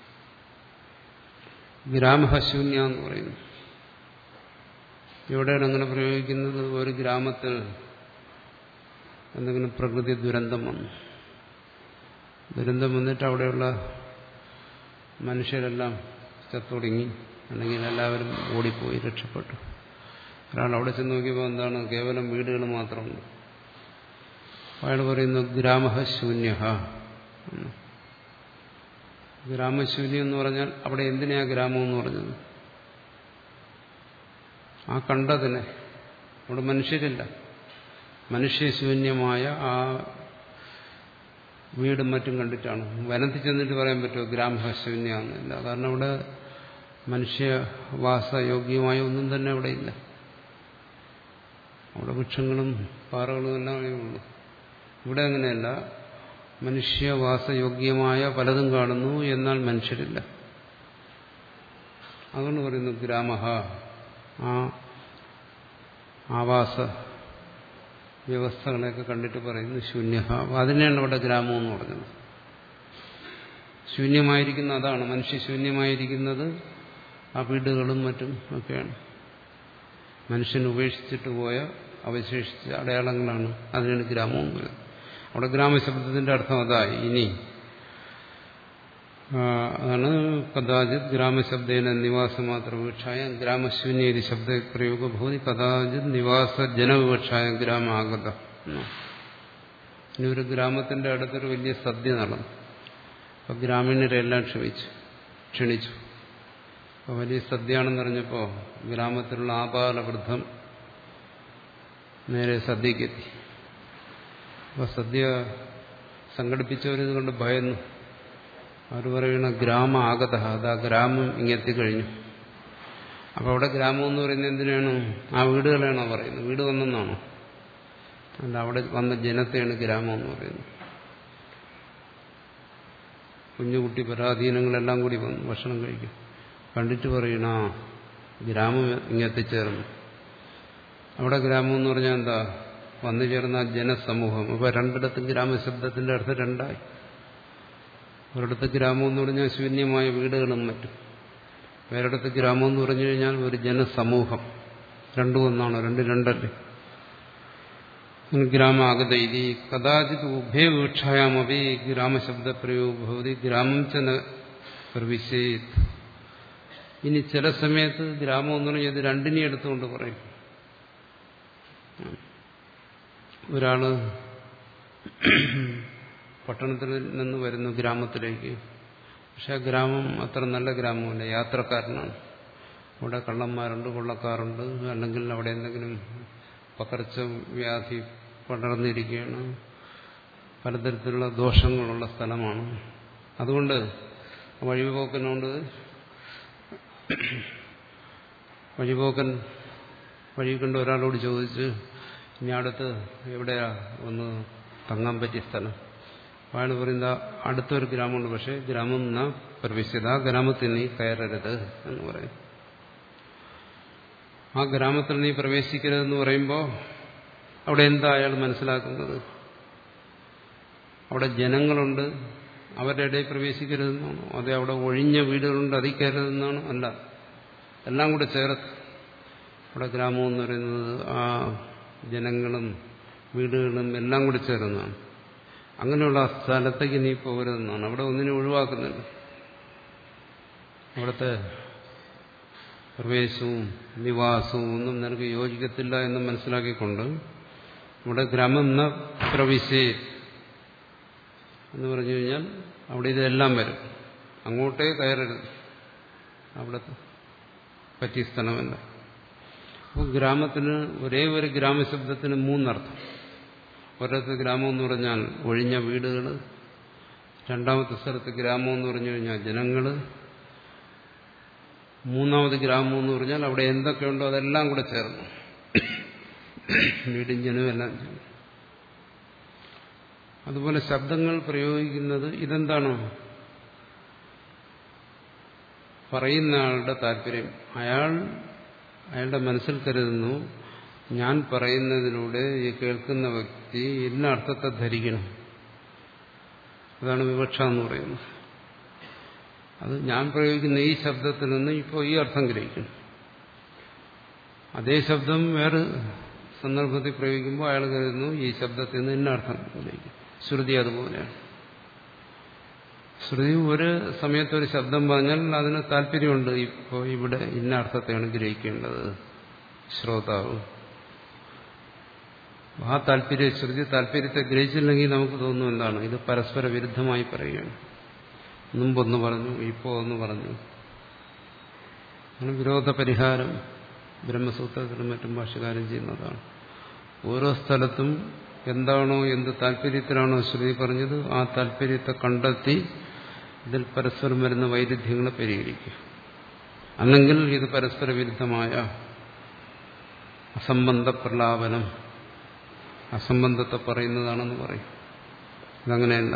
ഗ്രാമശൂന്യ എന്ന് പറയുന്നു. എവിടെയാണ് അങ്ങനെ പ്രയോഗിക്കുന്നത്? ഒരു ഗ്രാമത്തിൽ എന്തെങ്കിലും പ്രകൃതി ദുരന്തം വന്നു, ദുരന്തം വന്നിട്ട് അവിടെയുള്ള മനുഷ്യരെല്ലാം ചത്തൊടുങ്ങി, അല്ലെങ്കിൽ എല്ലാവരും ഓടിപ്പോയി, രക്ഷപ്പെട്ടു. ഒരാൾ അവിടെ ചെന്ന് നോക്കിയപ്പോൾ എന്താണ്, കേവലം വീടുകൾ മാത്രമുണ്ട്. അയാൾ പറയുന്നു ഗ്രാമശൂന്യ. ഗ്രാമശൂന്യം എന്ന് പറഞ്ഞാൽ അവിടെ എന്തിനാ ഗ്രാമം എന്ന് പറഞ്ഞത്? ആ കണ്ടതിനെ, അവിടെ മനുഷ്യരില്ല, മനുഷ്യശൂന്യമായ ആ വീടും മറ്റും കണ്ടിട്ടാണ്. വനത്തിൽ ചെന്നിട്ട് പറയാൻ പറ്റുമോ ഗ്രാമശൂന്യാന്നില്ല? കാരണം അവിടെ മനുഷ്യവാസയോഗ്യമായ ഒന്നും തന്നെ അവിടെ ഇല്ല. അവിടെ വൃക്ഷങ്ങളും പാറകളും എല്ലാം ഉള്ളൂ. ഇവിടെ അങ്ങനെയല്ല, മനുഷ്യവാസയോഗ്യമായ പലതും കാണുന്നു, എന്നാൽ മനുഷ്യരില്ല. അതുകൊണ്ട് പറയുന്നു ഗ്രാമഹ, ആ ആവാസ വ്യവസ്ഥകളെയൊക്കെ കണ്ടിട്ട് പറയുന്നു ശൂന്യ. അതിനെയാണ് അവിടെ ഗ്രാമം എന്ന് പറഞ്ഞത്. ശൂന്യമായിരിക്കുന്ന അതാണ്, മനുഷ്യശൂന്യമായിരിക്കുന്നത് ആ വീടുകളും മറ്റും ഒക്കെയാണ്. മനുഷ്യൻ ഉപേക്ഷിച്ചിട്ട് പോയ അവശേഷിച്ച അടയാളങ്ങളാണ്, അതിനാണ് ഗ്രാമം എന്ന് പറയുന്നത്. അവിടെ ഗ്രാമശബ്ദത്തിന്റെ അർത്ഥം അതായി. ഇനി അതാണ് കഥാചിത് ഗ്രാമശബ്ദേന നിവാസമാത്ര വിവക്ഷായ ഗ്രാമശൂന്യേതി ശബ്ദപ്രയോഗ ഭൂതി കഥാചിത് നിവാസ ജനവിവക്ഷായ ഗ്രാമാഗത. ഇനി ഒരു ഗ്രാമത്തിന്റെ അടുത്തൊരു വലിയ സദ്യ നടന്നു. അപ്പൊ ഗ്രാമീണരെല്ലാം ക്ഷണിച്ചു ക്ഷണിച്ചു അപ്പൊ വലിയ സദ്യയാണെന്നറിഞ്ഞപ്പോ ഗ്രാമത്തിലുള്ള ആപാലവൃദ്ധം നേരെ സദ്യക്കെത്തി. അപ്പൊ സദ്യ സംഘടിപ്പിച്ചവരിത് കൊണ്ട് ഭയന്നു. അവർ പറയുന്ന ഗ്രാമ ആഗത, അതാ ഗ്രാമം ഇങ്ങെത്തിക്കഴിഞ്ഞു. അപ്പൊ അവിടെ ഗ്രാമം എന്ന് പറയുന്നത് എന്തിനാണ്? ആ വീടുകളാണോ പറയുന്നത്? വീട് വന്നെന്നാണോ? അല്ല, അവിടെ വന്ന ജനത്തെയാണ് ഗ്രാമം എന്ന് പറയുന്നത്. കുഞ്ഞുകുട്ടി പരാധീനങ്ങളെല്ലാം കൂടി വന്നു ഭക്ഷണം കഴിക്കും. കണ്ടിട്ട് പറയണ ഗ്രാമം ഇങ്ങെത്തിച്ചേർന്നു. അവിടെ ഗ്രാമം എന്ന് പറഞ്ഞാൽ എന്താ? വന്നു ചേർന്ന ജനസമൂഹം. അപ്പൊ രണ്ടിടത്തും ഗ്രാമശബ്ദത്തിന്റെ അർത്ഥം രണ്ടായി. ഒരിടത്ത് ഗ്രാമം എന്ന് പറഞ്ഞാൽ ശൂന്യമായ വീടുകളും മറ്റും, വേറിടത്ത് ഗ്രാമം എന്ന് പറഞ്ഞു കഴിഞ്ഞാൽ ഒരു ജനസമൂഹം. രണ്ടും ഒന്നാണോ? രണ്ട് രണ്ടല്ലേ? ഗ്രാമാഗത ഇതി കഥാചിത് ഉഭയവീക്ഷായാമപി ഗ്രാമശബ്ദപ്രയോഗ ഭവതി ഗ്രാമം ച പ്രവിശേത്. ഇനി ചില സമയത്ത് ഗ്രാമം എന്ന് പറഞ്ഞാൽ ഇത് രണ്ടിനെയും എടുത്തുകൊണ്ട് പറയും. ഒരാള് പട്ടണത്തിൽ നിന്ന് വരുന്നു ഗ്രാമത്തിലേക്ക്. പക്ഷെ ആ ഗ്രാമം അത്ര നല്ല ഗ്രാമമല്ല, യാത്രക്കാരനാണ്. അവിടെ കള്ളന്മാരുണ്ട്, കൊള്ളക്കാരുണ്ട്, അല്ലെങ്കിൽ അവിടെ എന്തെങ്കിലും പകർച്ചവ്യാധി പടർന്നിരിക്കുകയാണ്, പലതരത്തിലുള്ള ദോഷങ്ങളുള്ള സ്ഥലമാണ്. അതുകൊണ്ട് വഴിപോക്കനോട് വഴിപോക്കൻ വഴി കണ്ട് ഒരാളോട് ചോദിച്ച് ഇനി അടുത്ത് എവിടെയാ ഒന്ന് തങ്ങാൻ പറ്റിയ സ്ഥലം? അയാൾ പറയുന്ന അടുത്തൊരു ഗ്രാമമുണ്ട്, പക്ഷെ ഗ്രാമം എന്നാ പ്രവേശിച്ചത്, ആ ഗ്രാമത്തിൽ നീ കയറരുത് എന്ന് പറയും. ആ ഗ്രാമത്തിൽ നീ പ്രവേശിക്കരുതെന്ന് പറയുമ്പോൾ അവിടെ എന്താ അയാൾ മനസ്സിലാക്കുന്നത്? അവിടെ ജനങ്ങളുണ്ട്, അവരുടെ ഇടയിൽ പ്രവേശിക്കരുതെന്നാണോ? അതെ, അവിടെ ഒഴിഞ്ഞ വീടുകളുണ്ട്, അതിൽ കയറരുതെന്നാണോ? അല്ല, എല്ലാം കൂടെ ചേർത്ത് അവിടെ ഗ്രാമം എന്ന് പറയുന്നത് ആ ജനങ്ങളും വീടുകളും എല്ലാം കൂടി ചേർന്നതാണ്. അങ്ങനെയുള്ള ആ സ്ഥലത്തേക്ക് നീ പോകരുതെന്നാണ്. അവിടെ ഒന്നിനെ ഒഴിവാക്കുന്നുണ്ട്. അവിടുത്തെ പ്രവേശവും നിവാസവും ഒന്നും നിനക്ക് യോജിക്കത്തില്ല എന്ന് മനസ്സിലാക്കിക്കൊണ്ട് ഇവിടെ ഗ്രാമം എന്ന പ്രവിശേ എന്ന് പറഞ്ഞു കഴിഞ്ഞാൽ അവിടെ ഇതെല്ലാം വരും. അങ്ങോട്ടേ കയറരുത്, അവിടെ പറ്റിയ സ്ഥലമല്ല. അപ്പോൾ ഗ്രാമത്തിന് ഒരേ ഒരു ഗ്രാമശബ്ദത്തിന് മൂന്നർത്ഥം. ഒരിടത്ത് ഗ്രാമം എന്ന് പറഞ്ഞാൽ ഒഴിഞ്ഞ വീടുകൾ, രണ്ടാമത്തെ സ്ഥലത്ത് ഗ്രാമം എന്ന് പറഞ്ഞു കഴിഞ്ഞാൽ ജനങ്ങൾ, മൂന്നാമത് ഗ്രാമം എന്ന് പറഞ്ഞാൽ അവിടെ എന്തൊക്കെയുണ്ടോ അതെല്ലാം കൂടെ ചേർന്നു, വീടും ജനവും എല്ലാം ചേർന്നു. അതുപോലെ ശബ്ദങ്ങൾ പ്രയോഗിക്കുന്നത് ഇതെന്താണോ? പറയുന്ന ആളുടെ താല്പര്യം. അയാൾ അയാളുടെ മനസ്സിൽ കരുതുന്നു, ഞാൻ പറയുന്നതിലൂടെ ഈ കേൾക്കുന്ന വ്യക്തി ഇന്ന അർത്ഥത്തെ ധരിക്കണം. അതാണ് വിവക്ഷ എന്ന് പറയുന്നത്. അത് ഞാൻ പ്രയോഗിക്കുന്ന ഈ ശബ്ദത്തിൽ നിന്ന് ഇപ്പോൾ ഈ അർത്ഥം ഗ്രഹിക്കണം. അതേ ശബ്ദം വേറെ സന്ദർഭത്തിൽ പ്രയോഗിക്കുമ്പോൾ അയാൾ കരുതുന്നു ഈ ശബ്ദത്തിൽ നിന്ന് ഇന്ന അർത്ഥം ഗ്രഹിക്കും. ശ്രുതി അതുപോലെയാണ്. ശ്രുതി ഒരു സമയത്തൊരു ശബ്ദം പറഞ്ഞാൽ അതിന് താല്പര്യമുണ്ട്. ഇപ്പോൾ ഇവിടെ ഇന്ന അർത്ഥത്തെയാണ് ഗ്രഹിക്കേണ്ടത് ശ്രോതാവ്. ആ താല്പര്യ ശ്രുതി താല്പര്യത്തെ ഗ്രഹിച്ചില്ലെങ്കിൽ നമുക്ക് തോന്നുന്നു എന്താണ് ഇത് പരസ്പര വിരുദ്ധമായി പറയുകയാണ്. മുമ്പൊന്ന് പറഞ്ഞു, ഇപ്പോൾ ഒന്ന് പറഞ്ഞു. അങ്ങനെ വിരോധ പരിഹാരം ബ്രഹ്മസൂത്രത്തിലും മറ്റും ഭാഷ്യകാരം ചെയ്യുന്നതാണ്. ഓരോ സ്ഥലത്തും എന്താണോ എന്ത് താല്പര്യത്തിലാണോ ശ്രുതി പറഞ്ഞത് ആ താല്പര്യത്തെ കണ്ടെത്തി ഇതിൽ പരസ്പരം വരുന്ന വൈരുദ്ധ്യങ്ങളെ പരിഹരിക്കുക. അല്ലെങ്കിൽ ഇത് പരസ്പര വിരുദ്ധമായ അസംബന്ധ പ്രലാപനം, അസംബന്ധത്തെ പറയുന്നതാണെന്ന് പറയും. ഇതങ്ങനെയല്ല.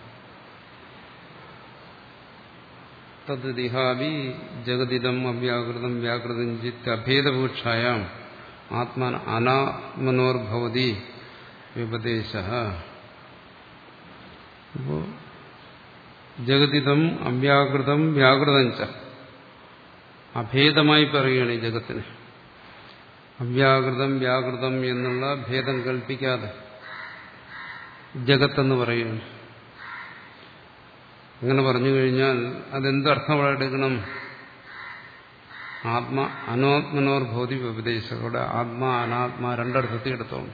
തദ്ദിഹാവി ജഗതിദം അവ്യാകൃതം വ്യാകൃതം ചിത്ത് അഭേദപൂക്ഷായാം ആത്മാൻ അനാത്മനോർഭവതി വ്യപദേശ. അപ്പോ ജഗതിദം അവ്യാകൃതം വ്യാകൃതം ച അഭേദമായി പറയുകയാണ് ഈ ജഗത്തിന്. അവ്യാകൃതം വ്യാകൃതം എന്നുള്ള ഭേദം കൽപ്പിക്കാതെ ജഗത്തെന്ന് പറയുകയാണ്. അങ്ങനെ പറഞ്ഞു കഴിഞ്ഞാൽ അതെന്തർത്ഥമെടുക്കണം? ആത്മ അനാത്മനോർ ഭൗതി വ്യപദേശം. അവിടെ ആത്മാ അനാത്മാ രണ്ടർത്ഥത്തിൽ എടുത്തോണം.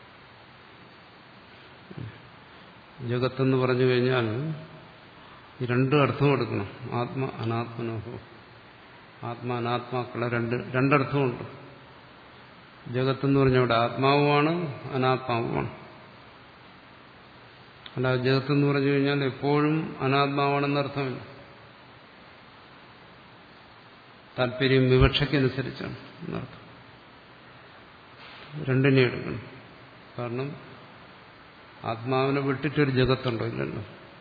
ജഗത്തെന്ന് പറഞ്ഞു കഴിഞ്ഞാൽ ഈ രണ്ടും അർത്ഥവും എടുക്കണം. ആത്മ അനാത്മനോഹോ, ആത്മ അനാത്മാക്കളെ രണ്ട് രണ്ടർത്ഥമുണ്ട്. ജഗത്തെന്ന് പറഞ്ഞാൽ അവിടെ ആത്മാവുമാണ് അനാത്മാവുമാണ്. അല്ല, ജഗത്തെന്ന് പറഞ്ഞു കഴിഞ്ഞാൽ എപ്പോഴും അനാത്മാവാണെന്നർത്ഥമില്ല. താല്പര്യം വിവക്ഷയ്ക്കനുസരിച്ചാണ് എന്നർത്ഥം. രണ്ടിനെ എടുക്കണം. കാരണം ആത്മാവിനെ വിട്ടിട്ടൊരു ജഗത്തുണ്ടോ? ഇല്ലല്ലോ.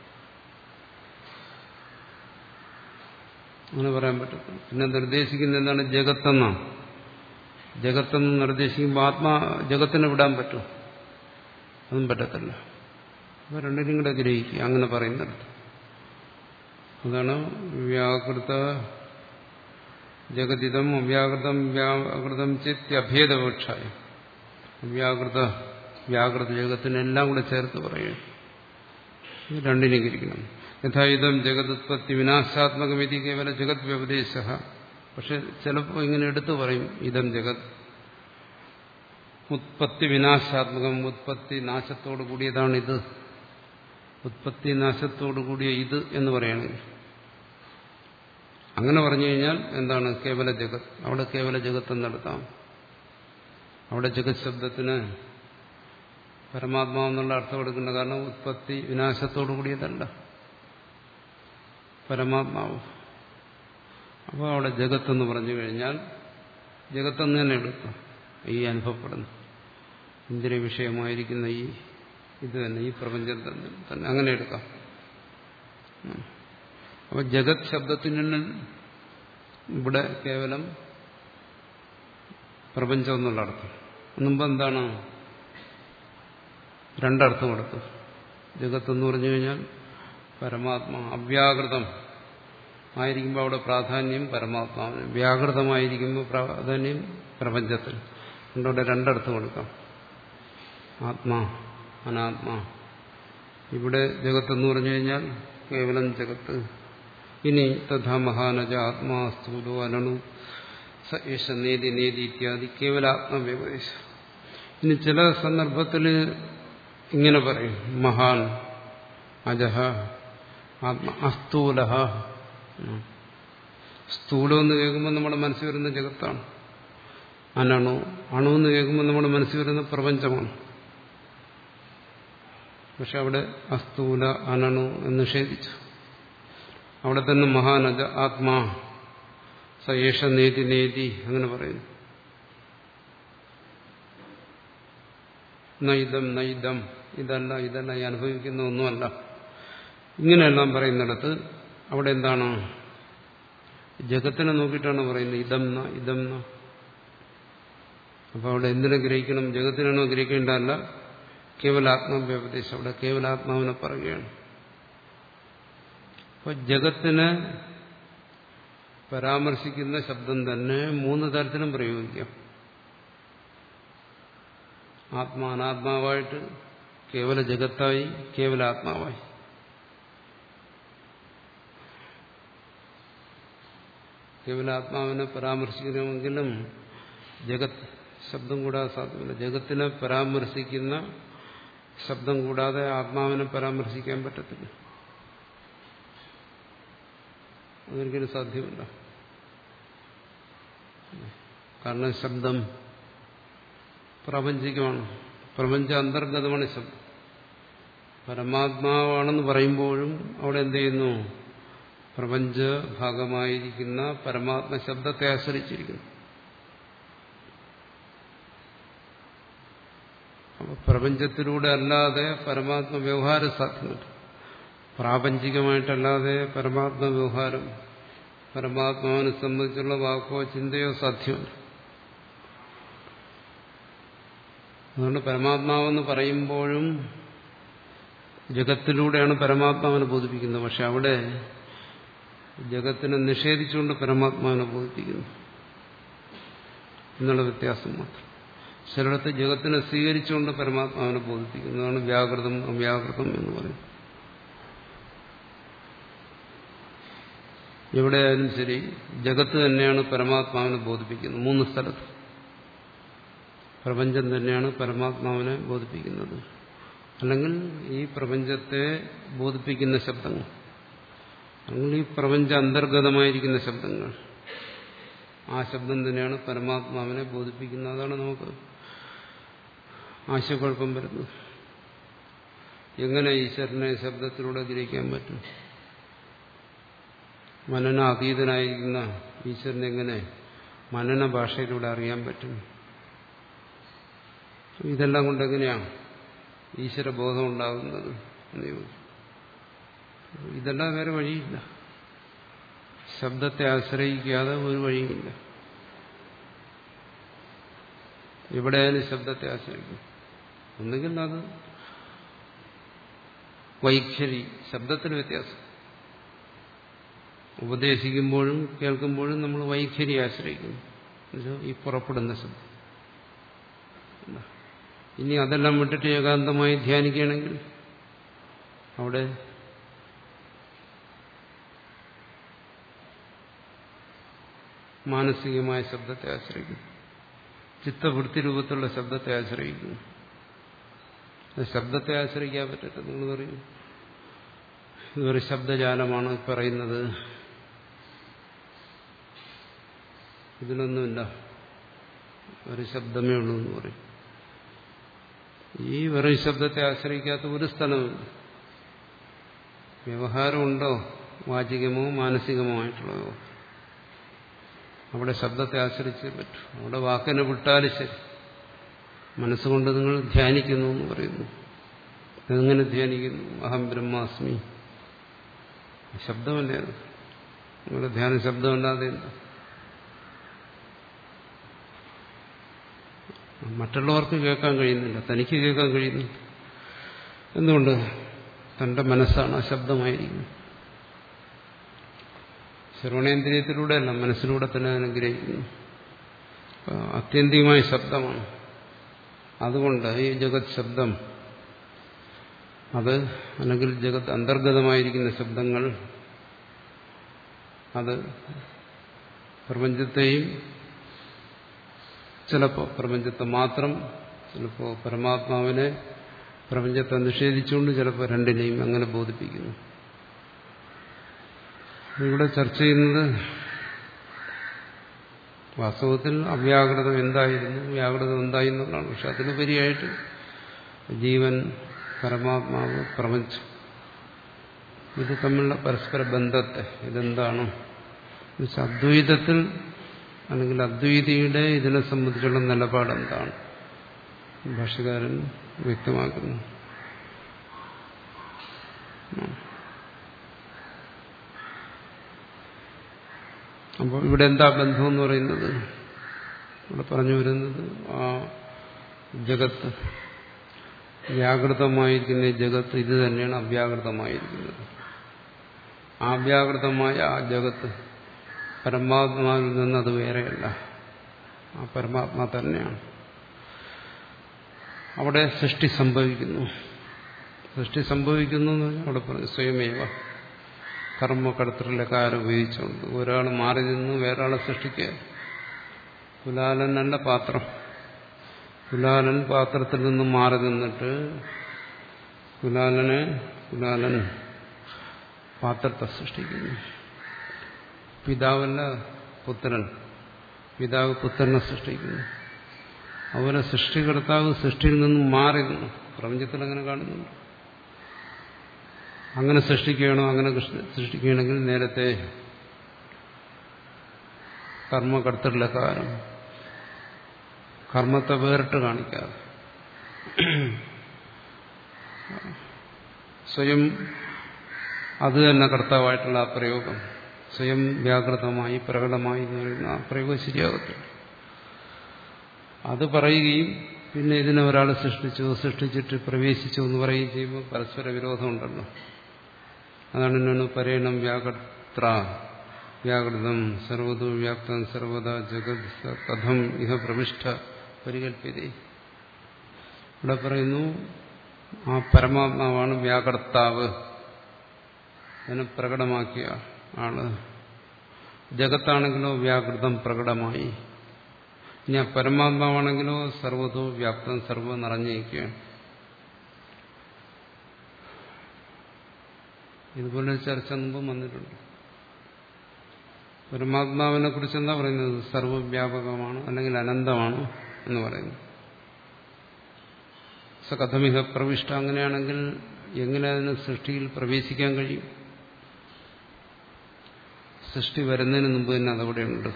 അങ്ങനെ പറയാൻ പറ്റത്തില്ല. പിന്നെ നിർദ്ദേശിക്കുന്ന എന്താണ്? ജഗത്തെന്നാണ്. ജഗത്തെന്ന് നിർദ്ദേശിക്കുമ്പോൾ ആത്മാ ജഗത്തിനെ വിടാൻ പറ്റും? അതും പറ്റത്തില്ല. അപ്പോൾ രണ്ടിനും കൂടെ ഗ്രഹിക്കുക. അങ്ങനെ പറയുന്നിടത്ത് അതാണ് വ്യാകൃത ജഗതിതം അവ്യാകൃതം വ്യാകൃതം ചിത്യഭേദപക്ഷായ. വ്യാകൃത വ്യാകൃത ജഗത്തിനെല്ലാം കൂടെ ചേർത്ത് പറയുക. രണ്ടിനെ ഗ്രഹിക്കണം. യഥായുധം ജഗതുത്പത്തി വിനാശാത്മകമിതി കേവല ജഗത് വ്യപദേശ. പക്ഷെ ചിലപ്പോൾ ഇങ്ങനെ എടുത്തു പറയും, ഇതം ജഗത് ഉത്പത്തി വിനാശാത്മകം, ഉത്പത്തി നാശത്തോടു കൂടിയതാണ് ഇത്, ഉത്പത്തി നാശത്തോടു കൂടിയ ഇത് എന്ന് പറയുകയാണെങ്കിൽ അങ്ങനെ പറഞ്ഞു കഴിഞ്ഞാൽ എന്താണ്? കേവല ജഗത്. അവിടെ കേവല ജഗത്ത് എന്നെടുത്താം. അവിടെ ജഗത് ശബ്ദത്തിന് പരമാത്മാവെന്നുള്ള അർത്ഥം എടുക്കേണ്ട. കാരണം ഉത്പത്തി വിനാശത്തോടു കൂടിയതല്ല പരമാത്മാവ്. അപ്പോൾ അവിടെ ജഗത്തെന്ന് പറഞ്ഞു കഴിഞ്ഞാൽ ജഗത്തെന്ന് തന്നെ എടുക്കാം. ഈ അനുഭവപ്പെടുന്നു ഇന്ദ്രിയ വിഷയമായിരിക്കുന്ന ഈ ഇത് തന്നെ, ഈ പ്രപഞ്ചം തന്നെ അങ്ങനെ എടുക്കാം. അപ്പൊ ജഗത് ശബ്ദത്തിന് ഇവിടെ കേവലം പ്രപഞ്ചം എന്നുള്ള അർത്ഥം. മുമ്പ് എന്താണ്? രണ്ടർത്ഥം കൊടുത്തു. ജഗത്തെന്ന് പറഞ്ഞു കഴിഞ്ഞാൽ പരമാത്മാ. അവ്യാകൃതം ആയിരിക്കുമ്പോൾ അവിടെ പ്രാധാന്യം പരമാത്മാവിന്, വ്യാകൃതമായിരിക്കുമ്പോൾ പ്രാധാന്യം പ്രപഞ്ചത്തിൽ. അതുകൊണ്ട് രണ്ടർത്ഥം കൊടുക്കാം. ആത്മാ അനാത്മാ. ഇവിടെ ജഗത്തെന്ന് പറഞ്ഞു കഴിഞ്ഞാൽ കേവലം ജഗത്ത്. ഇനി തഥാ മഹാനജ ആത്മാ സ്ഥൂലോ അനണു സ ഏഷ നേതി നേതി ഇത്യാദി കേവലാത്മവ്യപദേശം. ഇനി ചില സന്ദർഭത്തിൽ ഇങ്ങനെ പറയും, മഹാൻ അജഹ ആത്മ അസ്ഥൂലഹ. സ്ഥൂലം എന്ന് കേൾക്കുമ്പോൾ നമ്മുടെ മനസ്സിൽ വരുന്ന ജഗത്താണ്. അനണു അണു എന്ന് കേൾക്കുമ്പോൾ നമ്മുടെ മനസ്സിൽ വരുന്ന പ്രപഞ്ചമാണ്. പക്ഷെ അവിടെ അസ്ഥൂല അനണു എന്ന് നിഷേധിച്ചു. അവിടെ തന്നെ മഹാനജ ആത്മാ സയേഷ നേതി നേതി അങ്ങനെ പറയുന്നു. നൈതം നൈതം, ഇതല്ല ഇതല്ല, ഈ അനുഭവിക്കുന്ന ഒന്നുമല്ല, ഇങ്ങനെയെല്ലാം പറയുന്നിടത്ത് അവിടെ എന്താണ്? ജഗത്തിനെ നോക്കിയിട്ടാണ് പറയുന്നത് ഇതം ന ഇതം ന. അപ്പൊ അവിടെ എന്തിനെ ഗ്രഹിക്കണം? ജഗത്തിനാണോ ഗ്രഹിക്കേണ്ടതല്ല, കേവലാത്മവ്യപദേശം. അവിടെ കേവലാത്മാവിനെ പറയുകയാണ്. അപ്പൊ ജഗത്തിനെ പരാമർശിക്കുന്ന ശബ്ദം തന്നെ മൂന്ന് തരത്തിലും പ്രയോഗിക്കാം. ആത്മാ അനാത്മാവായിട്ട്, കേവല ജഗത്തായി, കേവലാത്മാവായി. കേവലാത്മാവിനെ പരാമർശിക്കണമെങ്കിലും ജഗത് ശബ്ദം കൂടാതെ സാധ്യമല്ല. ജഗത്തിനെ പരാമർശിക്കുന്ന ശബ്ദം കൂടാതെ ആത്മാവിനെ പരാമർശിക്കാൻ പറ്റത്തില്ല. അതൊരിക്കലും സാധ്യമല്ല. കാരണം ശബ്ദം പ്രാപഞ്ചികമാണ്, പ്രപഞ്ച അന്തർഗതമാണ് ശബ്ദം. പരമാത്മാവാണെന്ന് പറയുമ്പോഴും അവിടെ എന്ത് ചെയ്യുന്നു? പ്രപഞ്ച ഭാഗമായിരിക്കുന്ന പരമാത്മ ശബ്ദത്തെ ആശ്രയിച്ചിരിക്കുന്നു. അപ്പൊ പ്രപഞ്ചത്തിലൂടെ അല്ലാതെ പരമാത്മ വ്യവഹാരം സാധ്യമല്ല. പ്രാപഞ്ചികമായിട്ടല്ലാതെ പരമാത്മ വ്യവഹാരം, പരമാത്മാവിനെ സംബന്ധിച്ചുള്ള വാക്കോ ചിന്തയോ സാധ്യമല്ല. അതുകൊണ്ട് പരമാത്മാവെന്ന് പറയുമ്പോഴും ജഗത്തിലൂടെയാണ് പരമാത്മാവിനെ ബോധിപ്പിക്കുന്നത്. പക്ഷെ അവിടെ ജഗത്തിനെ നിഷേധിച്ചുകൊണ്ട് പരമാത്മാവിനെ ബോധിപ്പിക്കുന്നു എന്നുള്ള വ്യത്യാസം മാത്രം. ചിലയിടത്ത് ജഗത്തിനെ സ്വീകരിച്ചുകൊണ്ട് പരമാത്മാവിനെ ബോധിപ്പിക്കുന്നതാണ് വ്യാകൃതം അവ്യാകൃതം എന്ന് പറയും. എവിടെയായാലും ശരി ജഗത്ത് തന്നെയാണ് പരമാത്മാവിനെ ബോധിപ്പിക്കുന്നത്. മൂന്ന് സ്ഥലത്ത് പ്രപഞ്ചം തന്നെയാണ് പരമാത്മാവിനെ ബോധിപ്പിക്കുന്നത്. അല്ലെങ്കിൽ ഈ പ്രപഞ്ചത്തെ ബോധിപ്പിക്കുന്ന ശബ്ദങ്ങൾ, അല്ലെങ്കിൽ ഈ പ്രപഞ്ച അന്തർഗതമായിരിക്കുന്ന ശബ്ദങ്ങൾ, ആ ശബ്ദം തന്നെയാണ് പരമാത്മാവിനെ ബോധിപ്പിക്കുന്നത്. അതാണ് നമുക്ക് ആശയക്കുഴപ്പം വരുന്നത്. എങ്ങനെ ഈശ്വരനെ ശബ്ദത്തിലൂടെ ഗ്രഹിക്കാൻ പറ്റും? മനന അതീതനായിരിക്കുന്ന ഈശ്വരനെ എങ്ങനെ മനന ഭാഷയിലൂടെ അറിയാൻ പറ്റും? ഇതെല്ലാം കൊണ്ട് എങ്ങനെയാണ് ഈശ്വരബോധം ഉണ്ടാകുന്നത് എന്ന് ചോദിച്ചു. ഇതെല്ലാം വേറെ വഴിയില്ല. ശബ്ദത്തെ ആശ്രയിക്കാതെ ഒരു വഴിയില്ല. എവിടെയായാലും ശബ്ദത്തെ ആശ്രയിക്കും. ഒന്നുകിൽ അത് വൈഖരി, ശബ്ദത്തിന് വ്യത്യാസം. ഉപദേശിക്കുമ്പോഴും കേൾക്കുമ്പോഴും നമ്മൾ വൈഖരി ആശ്രയിക്കുന്നു. ഈ പുറപ്പെടുന്ന ശബ്ദം. ഇനി അതെല്ലാം വിട്ടിട്ട് ഏകാന്തമായി ധ്യാനിക്കുകയാണെങ്കിൽ അവിടെ മാനസികമായ ശബ്ദത്തെ ആശ്രയിക്കുന്നു. ചിത്തവൃത്തി രൂപത്തിലുള്ള ശബ്ദത്തെ ആശ്രയിക്കുന്നു. ശബ്ദത്തെ ആശ്രയിക്കാൻ പറ്റട്ടെ. നിങ്ങൾ പറയും ഇതൊരു ശബ്ദജാലമാണ് പറയുന്നത്, ഇതിലൊന്നുമില്ല, ഒരു ശബ്ദമേ ഉള്ളൂ എന്ന് പറയും. ഈ വെറും ശബ്ദത്തെ ആശ്രയിക്കാത്ത ഒരു സ്ഥലമില്ല. വ്യവഹാരമുണ്ടോ വാചികമോ മാനസികമോ ആയിട്ടുള്ളതോ, അവിടെ ശബ്ദത്തെ ആശ്രയിച്ചേ പറ്റൂ. അവിടെ വാക്കിനെ വിട്ടാലും ശരി. മനസ്സുകൊണ്ട് നിങ്ങൾ ധ്യാനിക്കുന്നു എന്ന് പറയുന്നു. എങ്ങനെ ധ്യാനിക്കുന്നു? അഹം ബ്രഹ്മാസ്മി. ശബ്ദമല്ലേ അത്? നിങ്ങളുടെ ധ്യാനം ശബ്ദമല്ലാതെ എന്താ? മറ്റുള്ളവർക്ക് കേൾക്കാൻ കഴിയുന്നില്ല, തനിക്ക് കേൾക്കാൻ കഴിയുന്നു. എന്തുകൊണ്ട്? തന്റെ മനസ്സാണ് അശബ്ദമായിരിക്കുന്നത്. ശ്രവണേന്ദ്രിയത്തിലൂടെയല്ല, മനസ്സിലൂടെ തന്നെ അനുഗ്രഹിക്കുന്നു. ആത്യന്തികമായ ശബ്ദമാണ്. അതുകൊണ്ട് ഈ ജഗത് ശബ്ദം, അത് അല്ലെങ്കിൽ ജഗത് അന്തർഗതമായിരിക്കുന്ന ശബ്ദങ്ങൾ, അത് പ്രപഞ്ചത്തെയും ചിലപ്പോൾ പ്രപഞ്ചത്തെ മാത്രം, ചിലപ്പോൾ പരമാത്മാവിനെ പ്രപഞ്ചത്തെ നിഷേധിച്ചുകൊണ്ട് ചിലപ്പോൾ രണ്ടിനെയും അങ്ങനെ ബോധിപ്പിക്കുന്നു. ഇവിടെ ചർച്ച ചെയ്യുന്നത് വാസ്തവത്തിൽ അവ്യാകൃതം എന്തായിരുന്നു, വ്യാകൃതം എന്തായി എന്നുള്ളതാണ്. പക്ഷെ അതിനുപരിയായിട്ട് ജീവൻ, പരമാത്മാവ്, പ്രപഞ്ചം, ഇത് തമ്മിലുള്ള പരസ്പര ബന്ധത്തെ, ഇതെന്താണ് അദ്വൈതത്തിൽ അല്ലെങ്കിൽ അദ്വൈതിയുടെ ഇതിനെ സംബന്ധിച്ചുള്ള നിലപാട് എന്താണ് ഭാഷ്യകാരൻ വ്യക്തമാക്കുന്നു. അപ്പോൾ ഇവിടെ എന്താ ബന്ധം എന്ന് പറയുന്നത്? ഇവിടെ പറഞ്ഞു വരുന്നത് ആ ജഗത്ത്, വ്യാകൃതമായിരിക്കുന്ന ജഗത്ത് ഇത് തന്നെയാണ് അവ്യാകൃതമായിരിക്കുന്നത്. ആ വ്യാകൃതമായ ആ ജഗത്ത് പരമാത്മാവിൽ നിന്ന് അത് വേറെയല്ല, ആ പരമാത്മാ തന്നെയാണ്. അവിടെ സൃഷ്ടി സംഭവിക്കുന്നു. സൃഷ്ടി സംഭവിക്കുന്നു എന്ന് പറഞ്ഞാൽ അവിടെ പറഞ്ഞു സ്വയമേവ കർമ്മകർത്തൃലകാരം ഉപയോഗിച്ചുകൊണ്ട് ഒരാൾ മാറി നിന്ന് വേറൊരാളെ സൃഷ്ടിക്കുക. കുലാലനല്ല പാത്രം. കുലാലൻ പാത്രത്തിൽ നിന്ന് മാറി നിന്നിട്ട് കുലാലനെ കുലാലൻ പാത്രത്തെ സൃഷ്ടിക്കുന്നു. പിതാവല്ല പുത്രൻ, പിതാവ് പുത്രനെ സൃഷ്ടിക്കുന്നു. അവരെ സൃഷ്ടികർത്താവ് സൃഷ്ടിയിൽ നിന്നും മാറി നിന്നു. പ്രപഞ്ചത്തിൽ അങ്ങനെ കാണുന്നുണ്ട്. അങ്ങനെ സൃഷ്ടിക്കുകയാണോ? അങ്ങനെ സൃഷ്ടിക്കുകയാണെങ്കിൽ നേരത്തെ കർമ്മകർത്തൃലകാരം, കർമ്മത്തെ വേറിട്ട് കാണിക്കാതെ സ്വയം അത് തന്നെ കർത്താവായിട്ടുള്ള ആ പ്രയോഗം സ്വയം വ്യാകൃതമായി പ്രകടമായി എന്ന് പറയുന്ന ആ പ്രയോഗം ശരിയാകത്തില്ല. അത് പറയുകയും പിന്നെ ഇതിനെ ഒരാൾ സൃഷ്ടിച്ചു, സൃഷ്ടിച്ചിട്ട് പ്രവേശിച്ചു എന്ന് പറയുകയും ചെയ്യുമ്പോൾ പരസ്പര വിരോധമുണ്ടല്ലോ. അതാണ് എന്നാണ് പരേണം വ്യാകർത്ര വ്യാകൃതം സർവ്വതോ വ്യാപ്തം സർവദാ ജഗത് കഥം ഇഹ പ്രവിഷ്ട പരികൽപ്യത. ഇവിടെ പറയുന്നു ആ പരമാത്മാവാണ് വ്യാകർത്താവ്, അതിനെ പ്രകടമാക്കിയ ആള്. ജഗത്താണെങ്കിലോ വ്യാകൃതം പ്രകടമായി. ഇനി ആ പരമാത്മാവാണെങ്കിലോ സർവ്വതോ വ്യാപ്തം, സർവ്വം നിറഞ്ഞിരിക്കുകയാണ്. ഇതുപോലെ ചർച്ച മുമ്പ് വന്നിട്ടുണ്ട്. പരമാത്മാവിനെ കുറിച്ച് എന്താ പറയുന്നത്? സർവ്വവ്യാപകമാണ്, അല്ലെങ്കിൽ അനന്തമാണ് എന്ന് പറയുന്നു. സ കഥമിഹ പ്രവിഷ്ട. അങ്ങനെയാണെങ്കിൽ എങ്ങനെ അതിന് സൃഷ്ടിയിൽ പ്രവേശിക്കാൻ കഴിയും? സൃഷ്ടി വരുന്നതിന് മുമ്പ് തന്നെ അതവിടെയുണ്ട്,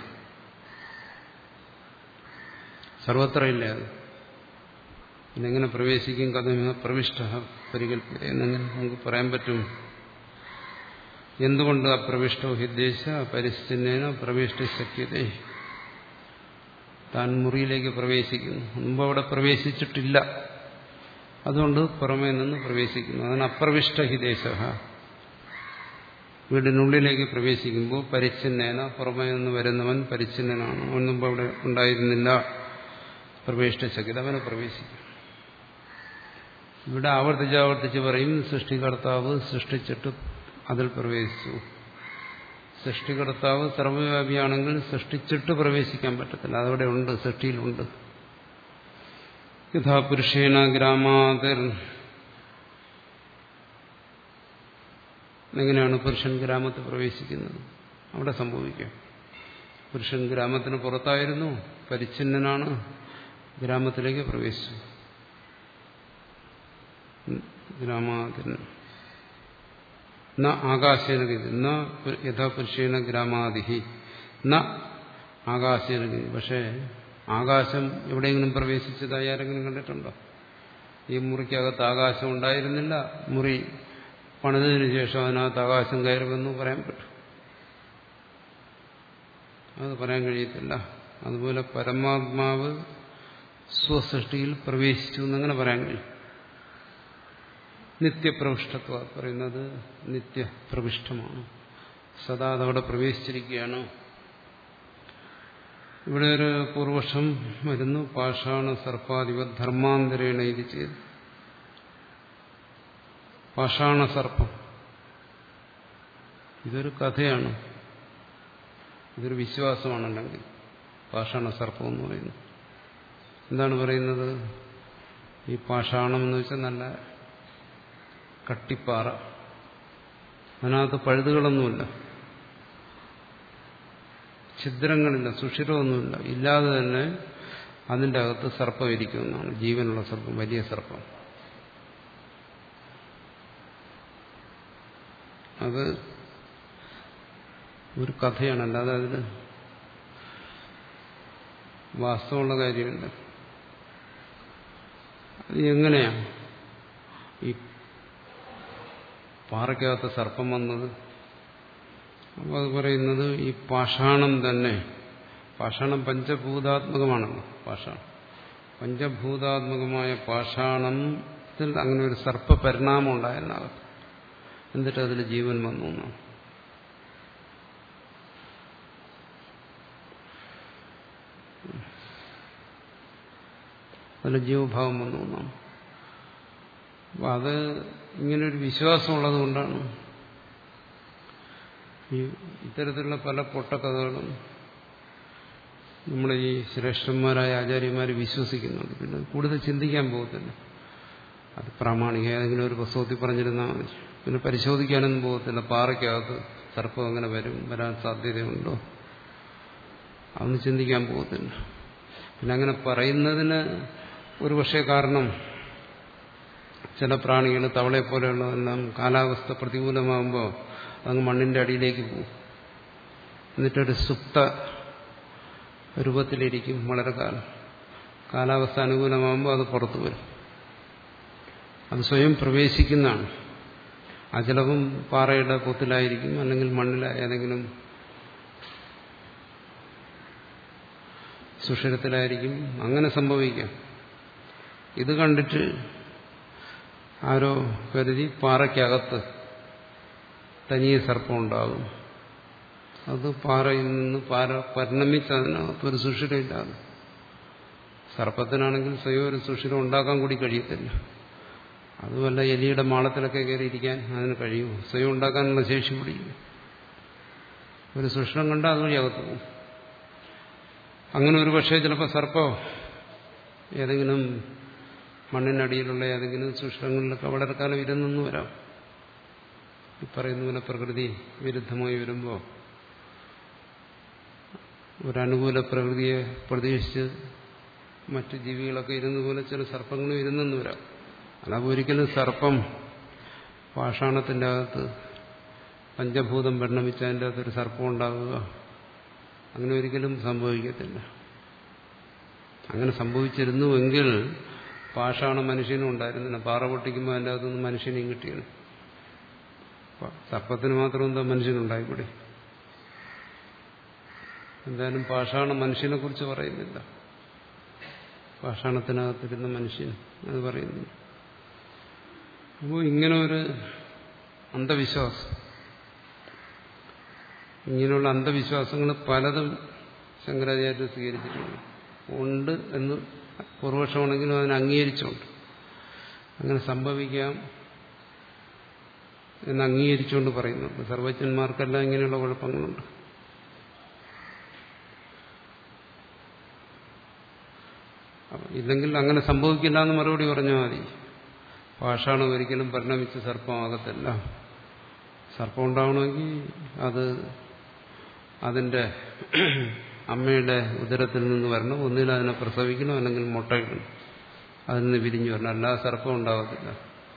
സർവത്ര ഇല്ലേ അത്. പിന്നെങ്ങനെ പ്രവേശിക്കും? കഥമിഹ പ്രവിഷ്ട പരികല്പിത എന്നെങ്ങനെ നമുക്ക് പറയാൻ പറ്റും? എന്തുകൊണ്ട് അപ്രവിഷ്ടോ ഹിദ്ദേശ പരിസ്ഥിതിന പ്രവേഷ്ട ശക്യതേ. താൻ മുറിയിലേക്ക് പ്രവേശിക്കുന്നു, മുമ്പ് അവിടെ പ്രവേശിച്ചിട്ടില്ല, അതുകൊണ്ട് പുറമേ നിന്ന് പ്രവേശിക്കുന്നു. അതാണ് അപ്രവിഷ്ട ഹിദേശ. വീടിനുള്ളിലേക്ക് പ്രവേശിക്കുമ്പോൾ പരിച്ഛിന്നേന, പുറമേ നിന്ന് വരുന്നവൻ പരിച്ഛിന്നനാണ്, അവൻ മുമ്പ് അവിടെ ഉണ്ടായിരുന്നില്ല. പ്രവേഷ്ട ശക്യത, അവനെ പ്രവേശിക്കും. ഇവിടെ ആവർത്തിച്ചാവർത്തിച്ച് പറയും സൃഷ്ടികർത്താവ് സൃഷ്ടിച്ചിട്ട് അതിൽ പ്രവേശിച്ചു. സൃഷ്ടികർത്താവ് സർവ്വവ്യാപിയാണെങ്കിൽ സൃഷ്ടിച്ചിട്ട് പ്രവേശിക്കാൻ പറ്റത്തില്ല, അതവിടെ ഉണ്ട്, സൃഷ്ടിയിലുണ്ട്. യഥാ പുരുഷേണ ഗ്രാമാതിർ. എങ്ങനെയാണ് പുരുഷൻ ഗ്രാമത്തിൽ പ്രവേശിക്കുന്നത്? അവിടെ സംഭവിക്കാം. പുരുഷൻ ഗ്രാമത്തിന് പുറത്തായിരുന്നു, പരിച്ഛിന്നനാണ്, ഗ്രാമത്തിലേക്ക് പ്രവേശിച്ചു. ഗ്രാമാതിർ ന ആകാശേന ഗതി ന യഥാ പുരുഷേണ ഗ്രാമാദിഹി ന ആകാശേന ഗതി. പക്ഷേ ആകാശം എവിടെയെങ്കിലും പ്രവേശിച്ചതായി ആരെങ്കിലും കണ്ടിട്ടുണ്ടോ? ഈ മുറിക്കകത്ത് ആകാശം ഉണ്ടായിരുന്നില്ല, മുറി പണിതതിനു ശേഷം അതിനകത്ത് ആകാശം കയറുമെന്ന് പറയാൻ പറ്റും? അത് പറയാൻ കഴിയത്തില്ല. അതുപോലെ പരമാത്മാവ് സ്വസൃഷ്ടിയിൽ പ്രവേശിച്ചു എന്നങ്ങനെ പറയാൻ കഴിയും. നിത്യപ്രവിഷ്ടത്വ പറയുന്നത് നിത്യപ്രവിഷ്ടമാണ്, സദാ അതവിടെ പ്രവേശിച്ചിരിക്കുകയാണ്. ഇവിടെ ഒരു പൂർവക്ഷം വരുന്നു. പാഷാണ സർപ്പാധിപ ധർമാന്തരേണ ഇത് ചെയ്ത്. പാഷാണ സർപ്പം ഇതൊരു കഥയാണ്, ഇതൊരു വിശ്വാസമാണല്ലെങ്കിൽ പാഷാണ സർപ്പം എന്ന് പറയുന്നു. എന്താണ് പറയുന്നത്? ഈ പാഷാണം എന്ന് വെച്ചാൽ നല്ല കട്ടിപ്പാറ, അതിനകത്ത് പഴുതുകളൊന്നുമില്ല, ഛിദ്രങ്ങളില്ല, സുഷിരമൊന്നുമില്ല, ഇല്ലാതെ തന്നെ അതിൻ്റെ അകത്ത് സർപ്പം ഇരിക്കുമെന്നാണ്. ജീവനുള്ള സർപ്പം, വലിയ സർപ്പം. അത് ഒരു കഥയാണ്, അല്ലാതെ അതിന് വാസ്തവമുള്ള കാര്യമില്ല. അത് എങ്ങനെയാണ് ഈ പാറയ്ക്കകത്ത് സർപ്പം വന്നത്? അപ്പോൾ അത് പറയുന്നത് ഈ പാഷാണം തന്നെ, പാഷാണം പഞ്ചഭൂതാത്മകമാണല്ലോ. പാഷാണം പഞ്ചഭൂതാത്മകമായ പാഷാണത്തിൽ അങ്ങനെ ഒരു സർപ്പ പരിണാമം ഉണ്ടായിരുന്നകത്ത്, എന്നിട്ട് അതിൽ ജീവൻ വന്നു എന്നാണ്. അതിൽ ജീവഭാവം വന്നു എന്നാണ്. അപ്പം അത് ഇങ്ങനൊരു വിശ്വാസമുള്ളത് കൊണ്ടാണ് ഈ ഇത്തരത്തിലുള്ള പല പൊട്ടക്കഥകളും നമ്മുടെ ഈ ശ്രേഷ്ഠന്മാരായ ആചാര്യന്മാർ വിശ്വസിക്കുന്നുണ്ട്. പിന്നെ കൂടുതൽ ചിന്തിക്കാൻ പോകത്തില്ല. അത് പ്രാമാണിക ഏതെങ്കിലും ഒരു പുസ്തകത്തിൽ പറഞ്ഞിരുന്നാൽ മതി. പിന്നെ പരിശോധിക്കാനൊന്നും പോകത്തില്ല. പാറയ്ക്കകത്ത് സർപ്പം അങ്ങനെ വരും, വരാൻ സാധ്യതയുണ്ടോ, അതൊന്നും ചിന്തിക്കാൻ പോകത്തില്ല. പിന്നെ അങ്ങനെ പറയുന്നതിന് ഒരു പക്ഷേ കാരണം ചില പ്രാണികൾ, തവളയെ പോലെയുള്ളതെല്ലാം കാലാവസ്ഥ പ്രതികൂലമാകുമ്പോൾ അങ്ങ് മണ്ണിന്റെ അടിയിലേക്ക് പോകും, എന്നിട്ടൊരു സുപ്ത രൂപത്തിലിരിക്കും വളരെ കാലം. കാലാവസ്ഥ അനുകൂലമാകുമ്പോൾ അത് പുറത്തു വരും. അത് സ്വയം പ്രവേശിക്കുന്നതാണ്. ആ ചിലപ്പം പാറയുടെ പൊത്തിലായിരിക്കും, അല്ലെങ്കിൽ മണ്ണിലെ ഏതെങ്കിലും സുഷിരത്തിലായിരിക്കും. അങ്ങനെ സംഭവിക്കാം. ഇത് കണ്ടിട്ട് ആരോ കരുതി പാറയ്ക്കകത്ത് തനിയെ സർപ്പം ഉണ്ടാകും. അത് പാറയിൽ നിന്ന് പാറ പരിണമിച്ച് അതിനകത്ത് ഒരു സുഷിരമില്ലാതെ. സർപ്പത്തിനാണെങ്കിൽ സ്വയം ഒരു സുഷിരം ഉണ്ടാക്കാൻ കൂടി കഴിയത്തില്ല. അതുമല്ല, എലിയുടെ മാളത്തിലൊക്കെ കയറിയിരിക്കാൻ അതിന് കഴിയും. സ്വയം ഉണ്ടാക്കാനുള്ള ശേഷി പിടിക്കും. ഒരു സൂക്ഷ്മം കണ്ടാൽ അതുവഴി അകത്ത് പോകും. അങ്ങനെ ഒരു പക്ഷേ ചിലപ്പോൾ സർപ്പം ഏതെങ്കിലും മണ്ണിനടിയിലുള്ള ഏതെങ്കിലും സൂക്ഷ്മങ്ങളിലൊക്കെ വളരെ കാലം ഇരുന്നെന്ന് വരാം. ഈ പറയുന്ന പോലെ പ്രകൃതി വിരുദ്ധമായി വരുമ്പോൾ ഒരനുകൂല പ്രകൃതിയെ പ്രതീക്ഷിച്ച് മറ്റു ജീവികളൊക്കെ ഇരുന്ന പോലെ ചില സർപ്പങ്ങളും ഇരുന്നെന്ന് വരാം. അല്ലാതെ ഒരിക്കലും സർപ്പം പാഷാണത്തിൻ്റെ അകത്ത് പഞ്ചഭൂതം പരിണമിച്ച് അതിൻ്റെ അകത്തൊരു സർപ്പം ഉണ്ടാകുക അങ്ങനെ ഒരിക്കലും സംഭവിക്കത്തില്ല. അങ്ങനെ സംഭവിച്ചിരുന്നുവെങ്കിൽ പാഷാണ മനുഷ്യനും ഉണ്ടായിരുന്നില്ല. പാറ പൊട്ടിക്കുമ്പോൾ അതിൻ്റെ അകത്തുനിന്ന് മനുഷ്യനെയും കിട്ടിയാണ്. സർപ്പത്തിന് മാത്രം എന്താ മനുഷ്യനുണ്ടായിക്കൂടെ? എന്തായാലും പാഷാണ മനുഷ്യനെ കുറിച്ച് പറയുന്നില്ല. പാഷാണത്തിനകത്തിരുന്ന മനുഷ്യൻ അത് പറയുന്നു. അപ്പോൾ ഇങ്ങനെ ഒരു അന്ധവിശ്വാസം, ഇങ്ങനെയുള്ള അന്ധവിശ്വാസങ്ങൾ പലതും ശങ്കരാചാര്യർ സ്വീകരിച്ചിട്ടുണ്ട്. ഉണ്ട് എന്ന് പൂർവപക്ഷമാണെങ്കിലും അതിനെ അംഗീകരിച്ചുകൊണ്ട് അങ്ങനെ സംഭവിക്കാം എന്ന് അംഗീകരിച്ചുകൊണ്ട് പറയുന്നുണ്ട്. സർവജ്ഞന്മാർക്കെല്ലാം ഇങ്ങനെയുള്ള കുഴപ്പങ്ങളുണ്ട്. ഇല്ലെങ്കിൽ അങ്ങനെ സംഭവിക്കില്ല എന്ന് മറുപടി പറഞ്ഞാൽ മതി. പാഷാണം ഒരിക്കലും പരിണമിച്ച് സർപ്പമാകത്തില്ല. സർപ്പം ഉണ്ടാവണമെങ്കിൽ അത് അതിൻ്റെ അമ്മയുടെ ഉദരത്തിൽ നിന്ന് വരണം. ഒന്നിൽ അതിനെ പ്രസവിക്കണം, അല്ലെങ്കിൽ മുട്ടയിടണം, അതിൽ നിന്ന് വിരിഞ്ഞു വരണം. അല്ലാതെ സർപ്പം ഉണ്ടാകത്തില്ല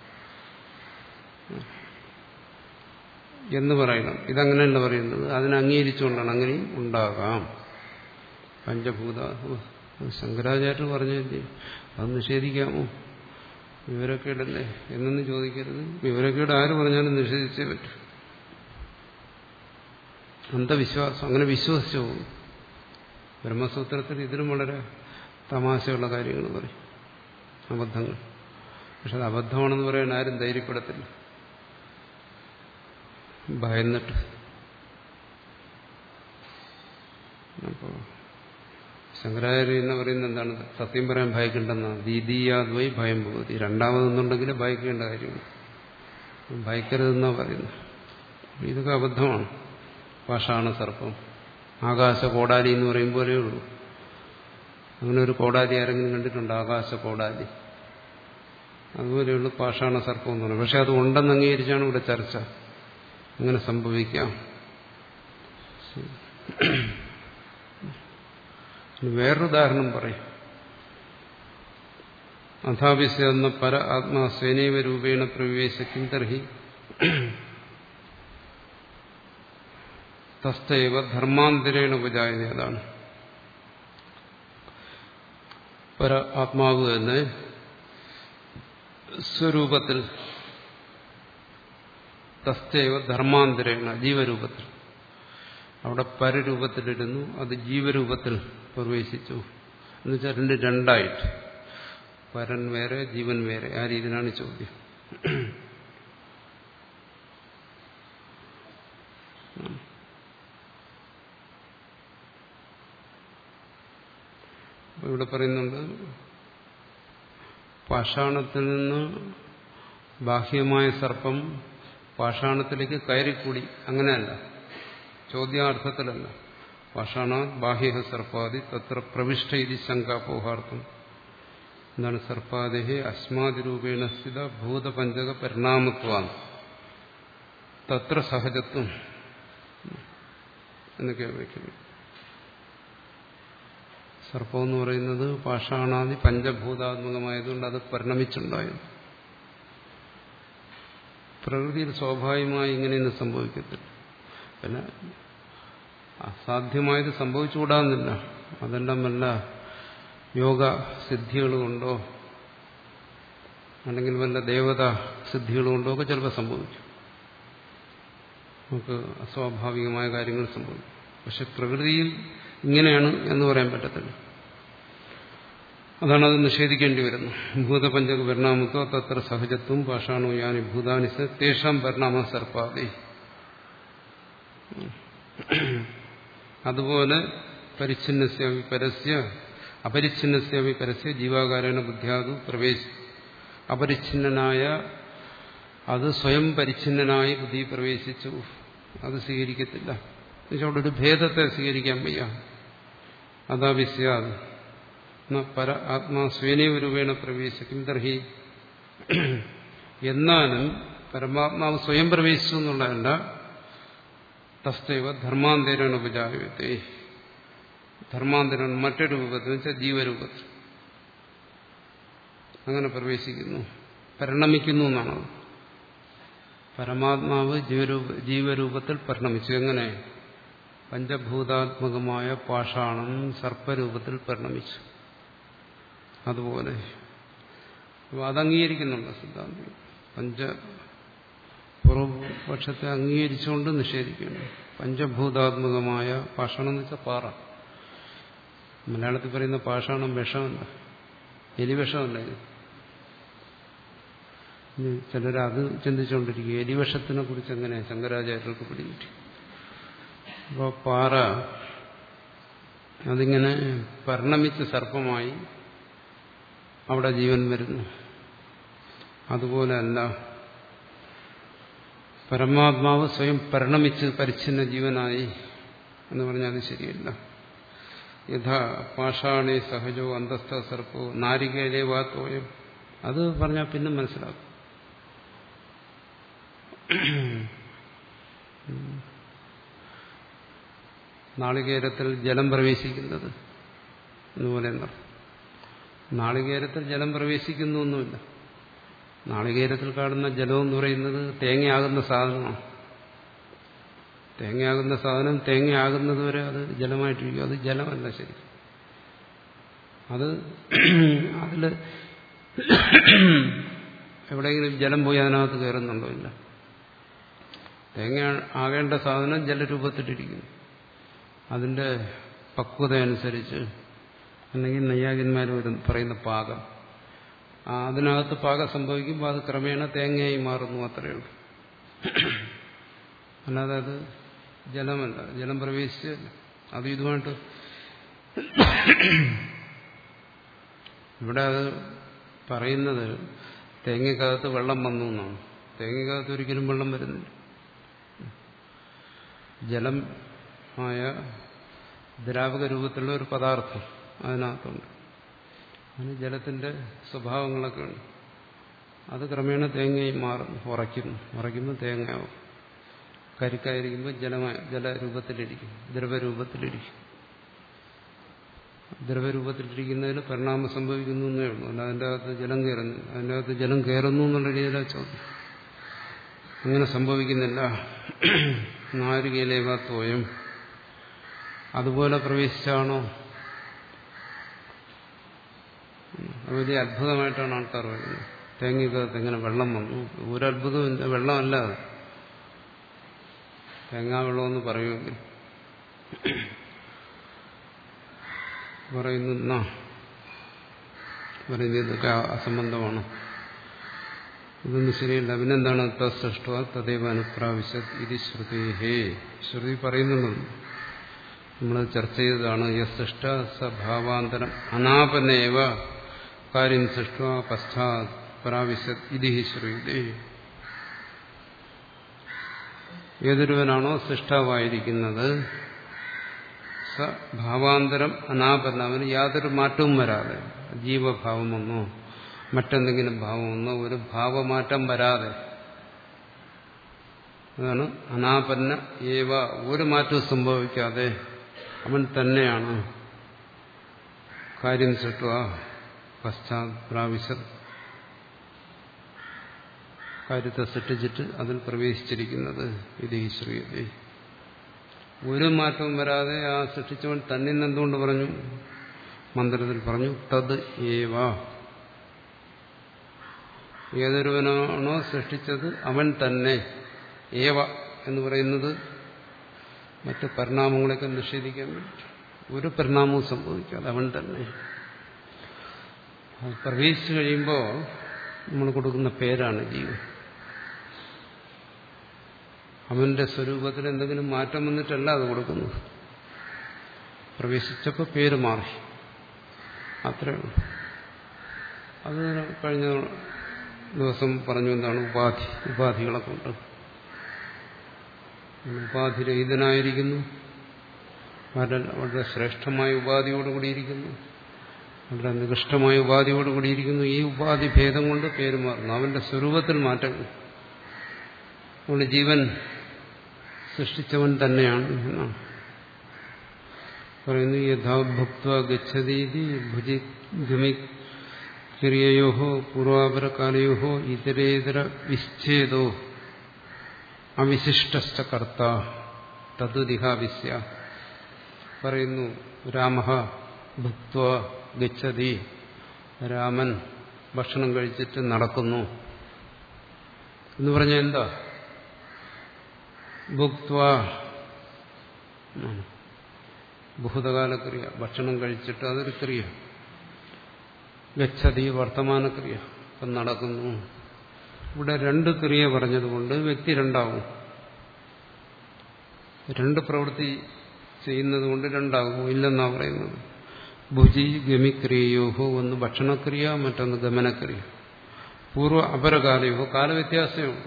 എന്ന് പറയണം. ഇതങ്ങനെയല്ല പറയുന്നത്, അതിനെ അംഗീകരിച്ചുകൊണ്ടാണ്. അങ്ങനെയും ഉണ്ടാകാം. പഞ്ചഭൂത ശങ്കരാചാര്യർ പറഞ്ഞില്ലേ, അത് നിഷേധിക്കാമോ? വിവരക്കേടല്ലേ എന്നൊന്നും ചോദിക്കരുത്. വിവരക്കേട് ആര് പറഞ്ഞാലും നിഷേധിച്ചേ പറ്റൂ. അന്ധവിശ്വാസം, അങ്ങനെ വിശ്വസിച്ചു പോകും. ബ്രഹ്മസൂത്രത്തിൽ ഇതിലും വളരെ തമാശയുള്ള കാര്യങ്ങൾ പറയും, അബദ്ധങ്ങൾ. പക്ഷെ അത് അബദ്ധമാണെന്ന് പറയാൻ ആരും ധൈര്യപ്പെടത്തില്ല, ഭയന്നിട്ട്. അപ്പോൾ ശങ്കരാചാര്യ എന്ന് പറയുന്നത് എന്താണ്? സത്യം പറയാൻ ഭയക്കേണ്ടെന്നാണ്. ദീദീയാദ്വൈ ഭയം ഭവതി. രണ്ടാമതൊന്നുണ്ടെങ്കിൽ ഭയക്കേണ്ട കാര്യമാണ്, ഭയക്കരുതെന്നാണ് പറയുന്നത്. ഇതൊക്കെ അബദ്ധമാണ്. പാഷാണ സർപ്പം, ആകാശ കോടാലി എന്ന് പറയും പോലെയേ ഉള്ളൂ. അങ്ങനെ ഒരു കോടാലി ആരെങ്കിലും കണ്ടിട്ടുണ്ട്? ആകാശ കോടാലി അതുപോലെയുള്ളൂ പാഷാണ സർപ്പം എന്ന് പറയുന്നത്. പക്ഷെ അത് ഉണ്ടെന്ന് അംഗീകരിച്ചാണ് ഇവിടെ ചർച്ച. അങ്ങനെ സംഭവിക്കാം. വേറൊരു ഉദാഹരണം പറയും. അഥാപിസ്യെന്ന പര ആത്മാ സ്വനൈവ രൂപേണ പ്രവേശിക്കും തർഹി തസ്തൈവ ധർമാന്തരേണ ഉപജായത. അതാണ് പര ആത്മാവ് തന്നെ സ്വരൂപത്തിൽ, തസ്തൈവ ധർമാന്തരേണ ജീവരൂപത്തിൽ, അവിടെ പരരൂപത്തിലിരുന്നു, അത് ജീവരൂപത്തിൽ പ്രവേശിച്ചു. എന്നുവെച്ചാൽ രണ്ട് രണ്ടായിട്ട്, പരൻ വേറെ ജീവൻ വേറെ. ആ രീതിയിലാണ് ചോദ്യം. ഇവിടെ പറയുന്നുണ്ട്, പാഷാണത്തിൽ നിന്ന് ബാഹ്യമായ സർപ്പം പാഷാണത്തിലേക്ക് കയറിക്കൂടി. അങ്ങനെയല്ല, ചോദ്യാർത്ഥത്തിലല്ല. പാഷാണ ബാഹ്യ സർപ്പാദി തത്ര പ്രവിഷ്ട ഇതി ശങ്കാപോഹാർത്ഥം. എന്താണ്? സർപ്പാദേഹി അസ്മാതിരൂപേണ സ്ഥിത ഭൂതപഞ്ചക പരിണാമത്വാൻ തത്ര സഹജത്വം എന്നൊക്കെ വയ്ക്കുന്നു. സർപ്പം എന്ന് പറയുന്നത് പാഷാണാദി പഞ്ചഭൂതാത്മകമായതുകൊണ്ട് അത് പരിണമിച്ചുണ്ടായത്. പ്രകൃതിയിൽ സ്വാഭാവികമായി ഇങ്ങനെയൊന്നും സംഭവിക്കത്തില്ല. പിന്നെ അസാധ്യമായത് സംഭവിച്ചുകൂടാന്നില്ല. അതെല്ലാം വല്ല യോഗ സിദ്ധികളുകൊണ്ടോ അല്ലെങ്കിൽ വല്ല ദേവതാ സിദ്ധികളുകൊണ്ടോ ഒക്കെ ചിലപ്പോൾ സംഭവിക്കും. നമുക്ക് അസ്വാഭാവികമായ കാര്യങ്ങൾ സംഭവിക്കും. പക്ഷെ പ്രകൃതിയിൽ ഇങ്ങനെയാണ് എന്ന് പറയാൻ പറ്റത്തില്ല. അതാണ് അത് നിഷേധിക്കേണ്ടി വരുന്നത്. ഭൂതപഞ്ചക പരിണാമത്വ തത്ര സഹജത്വം പാഷാണോ യാനി ഭൂതാനി തേഷാം പരിണാമ സർപ്പാദി. അതുപോലെ പരിച്ഛിന്നസ്യാവി പരസ്യ അപരിച്ഛിന്നസ്യാവി പരസ്യ ജീവാകാരേണ ബുദ്ധ്യാതു പ്രവേശി. അപരിച്ഛിന്നനായ അത് സ്വയം പരിച്ഛിന്നനായി ബുദ്ധി പ്രവേശിച്ചു, അത് സ്വീകരിക്കത്തില്ല. അവിടെ ഒരു ഭേദത്തെ സ്വീകരിക്കാൻ വയ്യ. അതാവിസ്യാത് പര ആത്മാ സ്വേനൈവ രൂപേണ പ്രവേശിക്കും തർഹി. എന്നാലും പരമാത്മാവ് സ്വയം പ്രവേശിച്ചു എന്നുള്ളതല്ല, തസ്തൈവ ധർമാന്തരേണ ഉപജായത്തെ. ധർമാന്തരം മറ്റൊരു രൂപത്തിൽ വെച്ചാൽ ജീവരൂപത്തിൽ അങ്ങനെ പ്രവേശിക്കുന്നു, പരിണമിക്കുന്നു എന്നാണ്. പരമാത്മാവ് ജീവരൂപ ജീവരൂപത്തിൽ പരിണമിച്ചു. എങ്ങനെ? പഞ്ചഭൂതാത്മകമായ പാഷാണം സർപ്പരൂപത്തിൽ പരിണമിച്ചു. അതുപോലെ അപ്പോൾ അതംഗീകരിക്കുന്നുണ്ട് സിദ്ധാന്തം. പഞ്ച പൂർവപക്ഷത്തെ അംഗീകരിച്ചുകൊണ്ട് നിഷേധിക്കുന്നു. പഞ്ചഭൂതാത്മകമായ പാഷാണം എന്ന് വെച്ചാൽ പാറ. മലയാളത്തിൽ പറയുന്ന പാഷാണം വിഷമല്ല, എലിവിഷമല്ല. ഇത് ചിലരത് ചിന്തിച്ചുകൊണ്ടിരിക്കും, എലിവിഷത്തിനെ കുറിച്ച് എങ്ങനെ ശങ്കരാചാര്യർക്ക് പിടികിട്ടി. അപ്പോൾ പാറ അതിങ്ങനെ പരിണമിച്ച് സർപ്പമായി അവിടെ ജീവൻ വരുന്നു. അതുപോലെയല്ല, പരമാത്മാവ് സ്വയം പരിണമിച്ച് പരിച്ഛിന്ന ജീവനായി എന്ന് പറഞ്ഞാൽ അത് ശരിയല്ല. യഥാ പാഷാണേ സഹജോ അന്തസ്ഥ സർപ്പോ നാരികേലേ വാ തോയം. അത് പറഞ്ഞാൽ പിന്നെ മനസ്സിലാക്കും. നാളികേരത്തിൽ ജലം പ്രവേശിക്കുന്നത് എന്നുപോലെ എന്താ? നാളികേരത്തിൽ ജലം പ്രവേശിക്കുന്നൊന്നുമില്ല. നാളികേരത്തിൽ കാണുന്ന ജലം എന്ന് പറയുന്നത് തേങ്ങയാകുന്ന സാധനമാണ്. തേങ്ങയാകുന്ന സാധനം തേങ്ങയാകുന്നത് വരെ അത് ജലമായിട്ടിരിക്കും. അത് ജലമല്ല ശരി. അത് അതിൽ എവിടെയെങ്കിലും ജലം പോയി അതിനകത്ത് കയറുന്നുണ്ടോ? ഇല്ല. തേങ്ങ ആകേണ്ട സാധനം ജലരൂപത്തിലിരിക്കുന്നു. അതിന്റെ പക്വത അനുസരിച്ച്, അല്ലെങ്കിൽ നൈയായികന്മാർ പറയുന്ന പാകം, അതിനകത്ത് പാകം സംഭവിക്കുമ്പോൾ അത് ക്രമേണ തേങ്ങയായി മാറുന്നു, അത്രയേ ഉള്ളൂ. അല്ലാതെ അത് ജലമല്ല, ജലം പ്രവേശിച്ചല്ല. അത് ഇതുമായിട്ട് ഇവിടെ അത് പറയുന്നത് തേങ്ങക്കകത്ത് വെള്ളം വന്നു എന്നാണ്. തേങ്ങക്കകത്ത് ഒരിക്കലും വെള്ളം വരുന്നില്ല. ജലം ആയ ദ്രാവക രൂപത്തിലുള്ള ഒരു പദാർത്ഥം അതിനകത്തുണ്ട്. അതിന് ജലത്തിന്റെ സ്വഭാവങ്ങളൊക്കെ ഉണ്ട്. അത് ക്രമേണ തേങ്ങയായി മാറുന്നു, ഉറയ്ക്കുന്നു. ഉറയ്ക്കുമ്പോൾ തേങ്ങയാവും. കരിക്കായിരിക്കുമ്പോൾ ജലമായ ജലരൂപത്തിലിരിക്കും, ദ്രവരൂപത്തിലിരിക്കും. ദ്രവരൂപത്തിലിരിക്കുന്നതിൽ പരിണാമം സംഭവിക്കുന്നു എന്നേ ഉള്ളൂ. അല്ല അതിൻ്റെ അകത്ത് ജലം കയറുന്നു, അതിൻ്റെ അകത്ത് ജലം കയറുന്നു എന്നുള്ള രീതിയിലാണ് ചോദ്യം. അങ്ങനെ സംഭവിക്കുന്നില്ല. നാരികേലേവ തോയം അതുപോലെ പ്രവേശിച്ചാണോ? വലിയ അത്ഭുതമായിട്ടാണ് ആൾക്കാർ പറയുന്നത്. തേങ്ങക്കകത്ത് എങ്ങനെ വെള്ളം വന്നു? ഒരു അത്ഭുതമില്ല, വെള്ളമല്ല അത്. തേങ്ങാ വെള്ളമെന്ന് പറയുമെങ്കിൽ പറയുന്ന പറയുന്നത് ഇതൊക്കെ അസംബന്ധമാണ്, ഇതൊന്നും ശരിയല്ല. പിന്നെന്താണ്? തസ്സൃഷ്ട തദൈവ അനുപ്രാവശ്യത് ഇത് ശ്രുതേഹേ. ശ്രുതി പറയുന്നുണ്ട്, നമ്മൾ ചർച്ച ചെയ്തതാണ്. യസ്സൃഷ്ട സഭാവാന്തരം അനാപനേവ കാര്യം സൃഷ്ട പശ്ചാത് പ്രാവശ്യത് ഇത് ശ്രുതേ. ഏതൊരുവനാണോ സൃഷ്ടാവായിരിക്കുന്നത് സ ഭാവാന്തരം അനാപന്ന, അവന് യാതൊരു മാറ്റവും വരാതെ, ജീവഭാവമൊന്നോ മറ്റെന്തെങ്കിലും ഭാവമൊന്നോ ഒരു ഭാവമാറ്റം വരാതെ, അതാണ് അനാപന്ന ഏവ, ഒരു മാറ്റവും സംഭവിക്കാതെ അവൻ തന്നെയാണ് കാര്യം സൃഷ്ടുക പശ്ചാത് പ്രാവശ്യത്, കാര്യത്തെ സൃഷ്ടിച്ചിട്ട് അതിൽ പ്രവേശിച്ചിരിക്കുന്നത്. ഇത് ഈശ്വരീയതേ. ഒരു മാറ്റവും വരാതെ ആ സൃഷ്ടിച്ചവൻ തന്നെ എന്തുകൊണ്ട് പറഞ്ഞു? മന്ത്രത്തിൽ പറഞ്ഞു തത് ഏവ. ഏതൊരുവനാണോ സൃഷ്ടിച്ചത് അവൻ തന്നെ. ഏവ എന്ന് പറയുന്നത് മറ്റ് പരിണാമങ്ങളൊക്കെ നിഷേധിക്കാൻ വേണ്ടി, ഒരു പരിണാമവും സംഭവിക്കാതെ അവൻ തന്നെ. പ്രവേശിച്ചു കഴിയുമ്പോൾ നമ്മൾ കൊടുക്കുന്ന പേരാണ് ജീവൻ. അവന്റെ സ്വരൂപത്തിൽ എന്തെങ്കിലും മാറ്റം വന്നിട്ടല്ല അത് കൊടുക്കുന്നത്. പ്രവേശിച്ചപ്പോൾ പേര് മാറി, അത്രേ ഉള്ളൂ. അത് കഴിഞ്ഞ ദിവസം പറഞ്ഞു എന്താണ് ഉപാധി, ഉപാധികളെ കൊണ്ട് ഉപാധിരഹിതനായിരിക്കുന്നു. വളരെ വളരെ ശ്രേഷ്ഠമായ ഉപാധിയോടുകൂടിയിരിക്കുന്നു, വളരെ നികൃഷ്ടമായ ഉപാധിയോടുകൂടിയിരിക്കുന്നു. ഈ ഉപാധി ഭേദം കൊണ്ട് പേര് മാറുന്നു, അവന്റെ സ്വരൂപത്തിൽ മാറ്റങ്ങൾ. അതുകൊണ്ട് ജീവൻ സൃഷ്ടിച്ചവൻ തന്നെയാണ് എന്നാണ് പറയുന്നു. യഥാ ഭുക്ത്വാ ഗച്ഛതീതി ഭുജി ഗമിക്രിയയോഹോ പൂർവാപരകാലയോഹോ ഇതരേതര വിച്ഛേദോ അവിശിഷ്ടശ്ച കർത്ത തദ്ദിഹാവിസ്യ. പറയുന്നു രാമഃ ഭുക്ത്വാ ഗച്ഛതി, രാമൻ ഭക്ഷണം കഴിച്ചിട്ട് നടക്കുന്നു എന്ന് പറഞ്ഞാൽ എന്താ? ഭുക്ത്വാ ഭൂതകാലക്രിയ, ഭക്ഷണം കഴിച്ചിട്ട് അതൊരു ക്രിയ. ഗച്ഛതി വർത്തമാനക്രിയ, ഇപ്പം നടക്കുന്നു. ഇവിടെ രണ്ട് ക്രിയ പറഞ്ഞതുകൊണ്ട് വ്യക്തി രണ്ടാവും. രണ്ട് പ്രവൃത്തി ചെയ്യുന്നത് കൊണ്ട് രണ്ടാകുമോ? ഇല്ലെന്നാ പറയുന്നത്. ഭുജി ഗമിക്രിയയോഹോ, ഒന്ന് ഭക്ഷണക്രിയ, മറ്റൊന്ന് ഗമനക്രിയ. പൂർവ്വ അപരകാലയോഹോ, കാലവ്യത്യാസമുണ്ട്.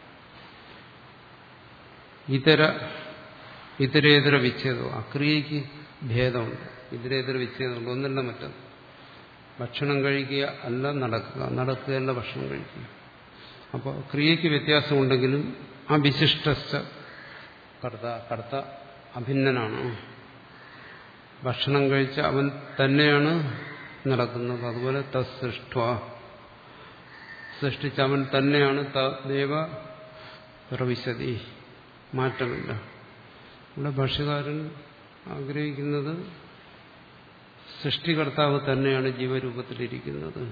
ഇതര ഇതരേതര വിച്ഛേദം, അക്രിയയ്ക്ക് ഭേദമുണ്ട്, ഇതരേതര വിച്ഛേദമുണ്ട്. ഒന്നല്ല മറ്റൊന്ന്. ഭക്ഷണം കഴിക്കുക അല്ല നടക്കുക, നടക്കുകയല്ല ഭക്ഷണം കഴിക്കുക. അപ്പോൾ ക്രിയയ്ക്ക് വ്യത്യാസമുണ്ടെങ്കിലും ആ വിശിഷ്ട കർത്ത കർത്ത അഭിന്നനാണ്. ഭക്ഷണം കഴിച്ച അവൻ തന്നെയാണ് നടക്കുന്നത്. അതുപോലെ തസ്സൃഷ്ട, സൃഷ്ടിച്ച അവൻ തന്നെയാണ് തദേവ പ്രവിശതി, മാറ്റമില്ല. ഇവിടെ ഭാഷ്യകാരൻ ആഗ്രഹിക്കുന്നത് സൃഷ്ടികർത്താവ് തന്നെയാണ് ജീവരൂപത്തിലിരിക്കുന്നത്.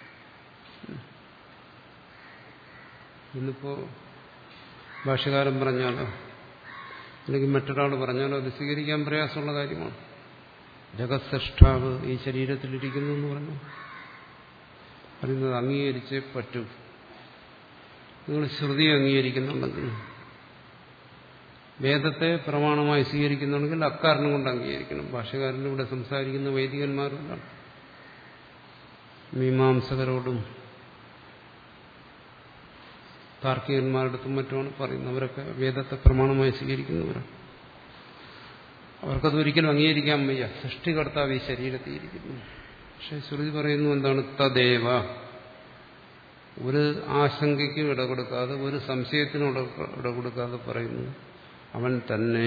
ഇന്നിപ്പോ ഭാഷ്യകാരൻ പറഞ്ഞാലോ അല്ലെങ്കിൽ മറ്റൊരാൾ പറഞ്ഞാലോ അത് സ്വീകരിക്കാൻ പ്രയാസമുള്ള കാര്യമാണ്. ജഗത് സൃഷ്ടാവ് ഈ ശരീരത്തിലിരിക്കുന്നു എന്ന് പറഞ്ഞു പറയുന്നത് അംഗീകരിച്ചേ പറ്റൂ. നിങ്ങൾ ശ്രുതി അംഗീകരിക്കുന്നുണ്ടെങ്കിൽ, വേദത്തെ പ്രമാണമായി സ്വീകരിക്കുന്നുണ്ടെങ്കിൽ അക്കാരണം കൊണ്ട് അംഗീകരിക്കണം. ഭാഷ്യകാരൻ ഇവിടെ സംസാരിക്കുന്ന വൈദികന്മാരോടാണ്, മീമാംസകരോടും താർക്കികന്മാരുടെ മറ്റുമാണ് പറയുന്നത്. അവരൊക്കെ വേദത്തെ പ്രമാണമായി സ്വീകരിക്കുന്നവരാണ്. അവർക്കത് ഒരിക്കലും അംഗീകരിക്കാൻ വയ്യ, സൃഷ്ടികർത്താവ് ഈ ശരീരത്തിൽ ഇരിക്കുന്നു. പക്ഷെ ശ്രുതി പറയുന്നു എന്താണ്? തദേവ. ഒരു ആശങ്കയ്ക്കും ഇട കൊടുക്കാതെ, ഒരു സംശയത്തിനും ഇട കൊടുക്കാതെ പറയുന്നു അവൻ തന്നെ.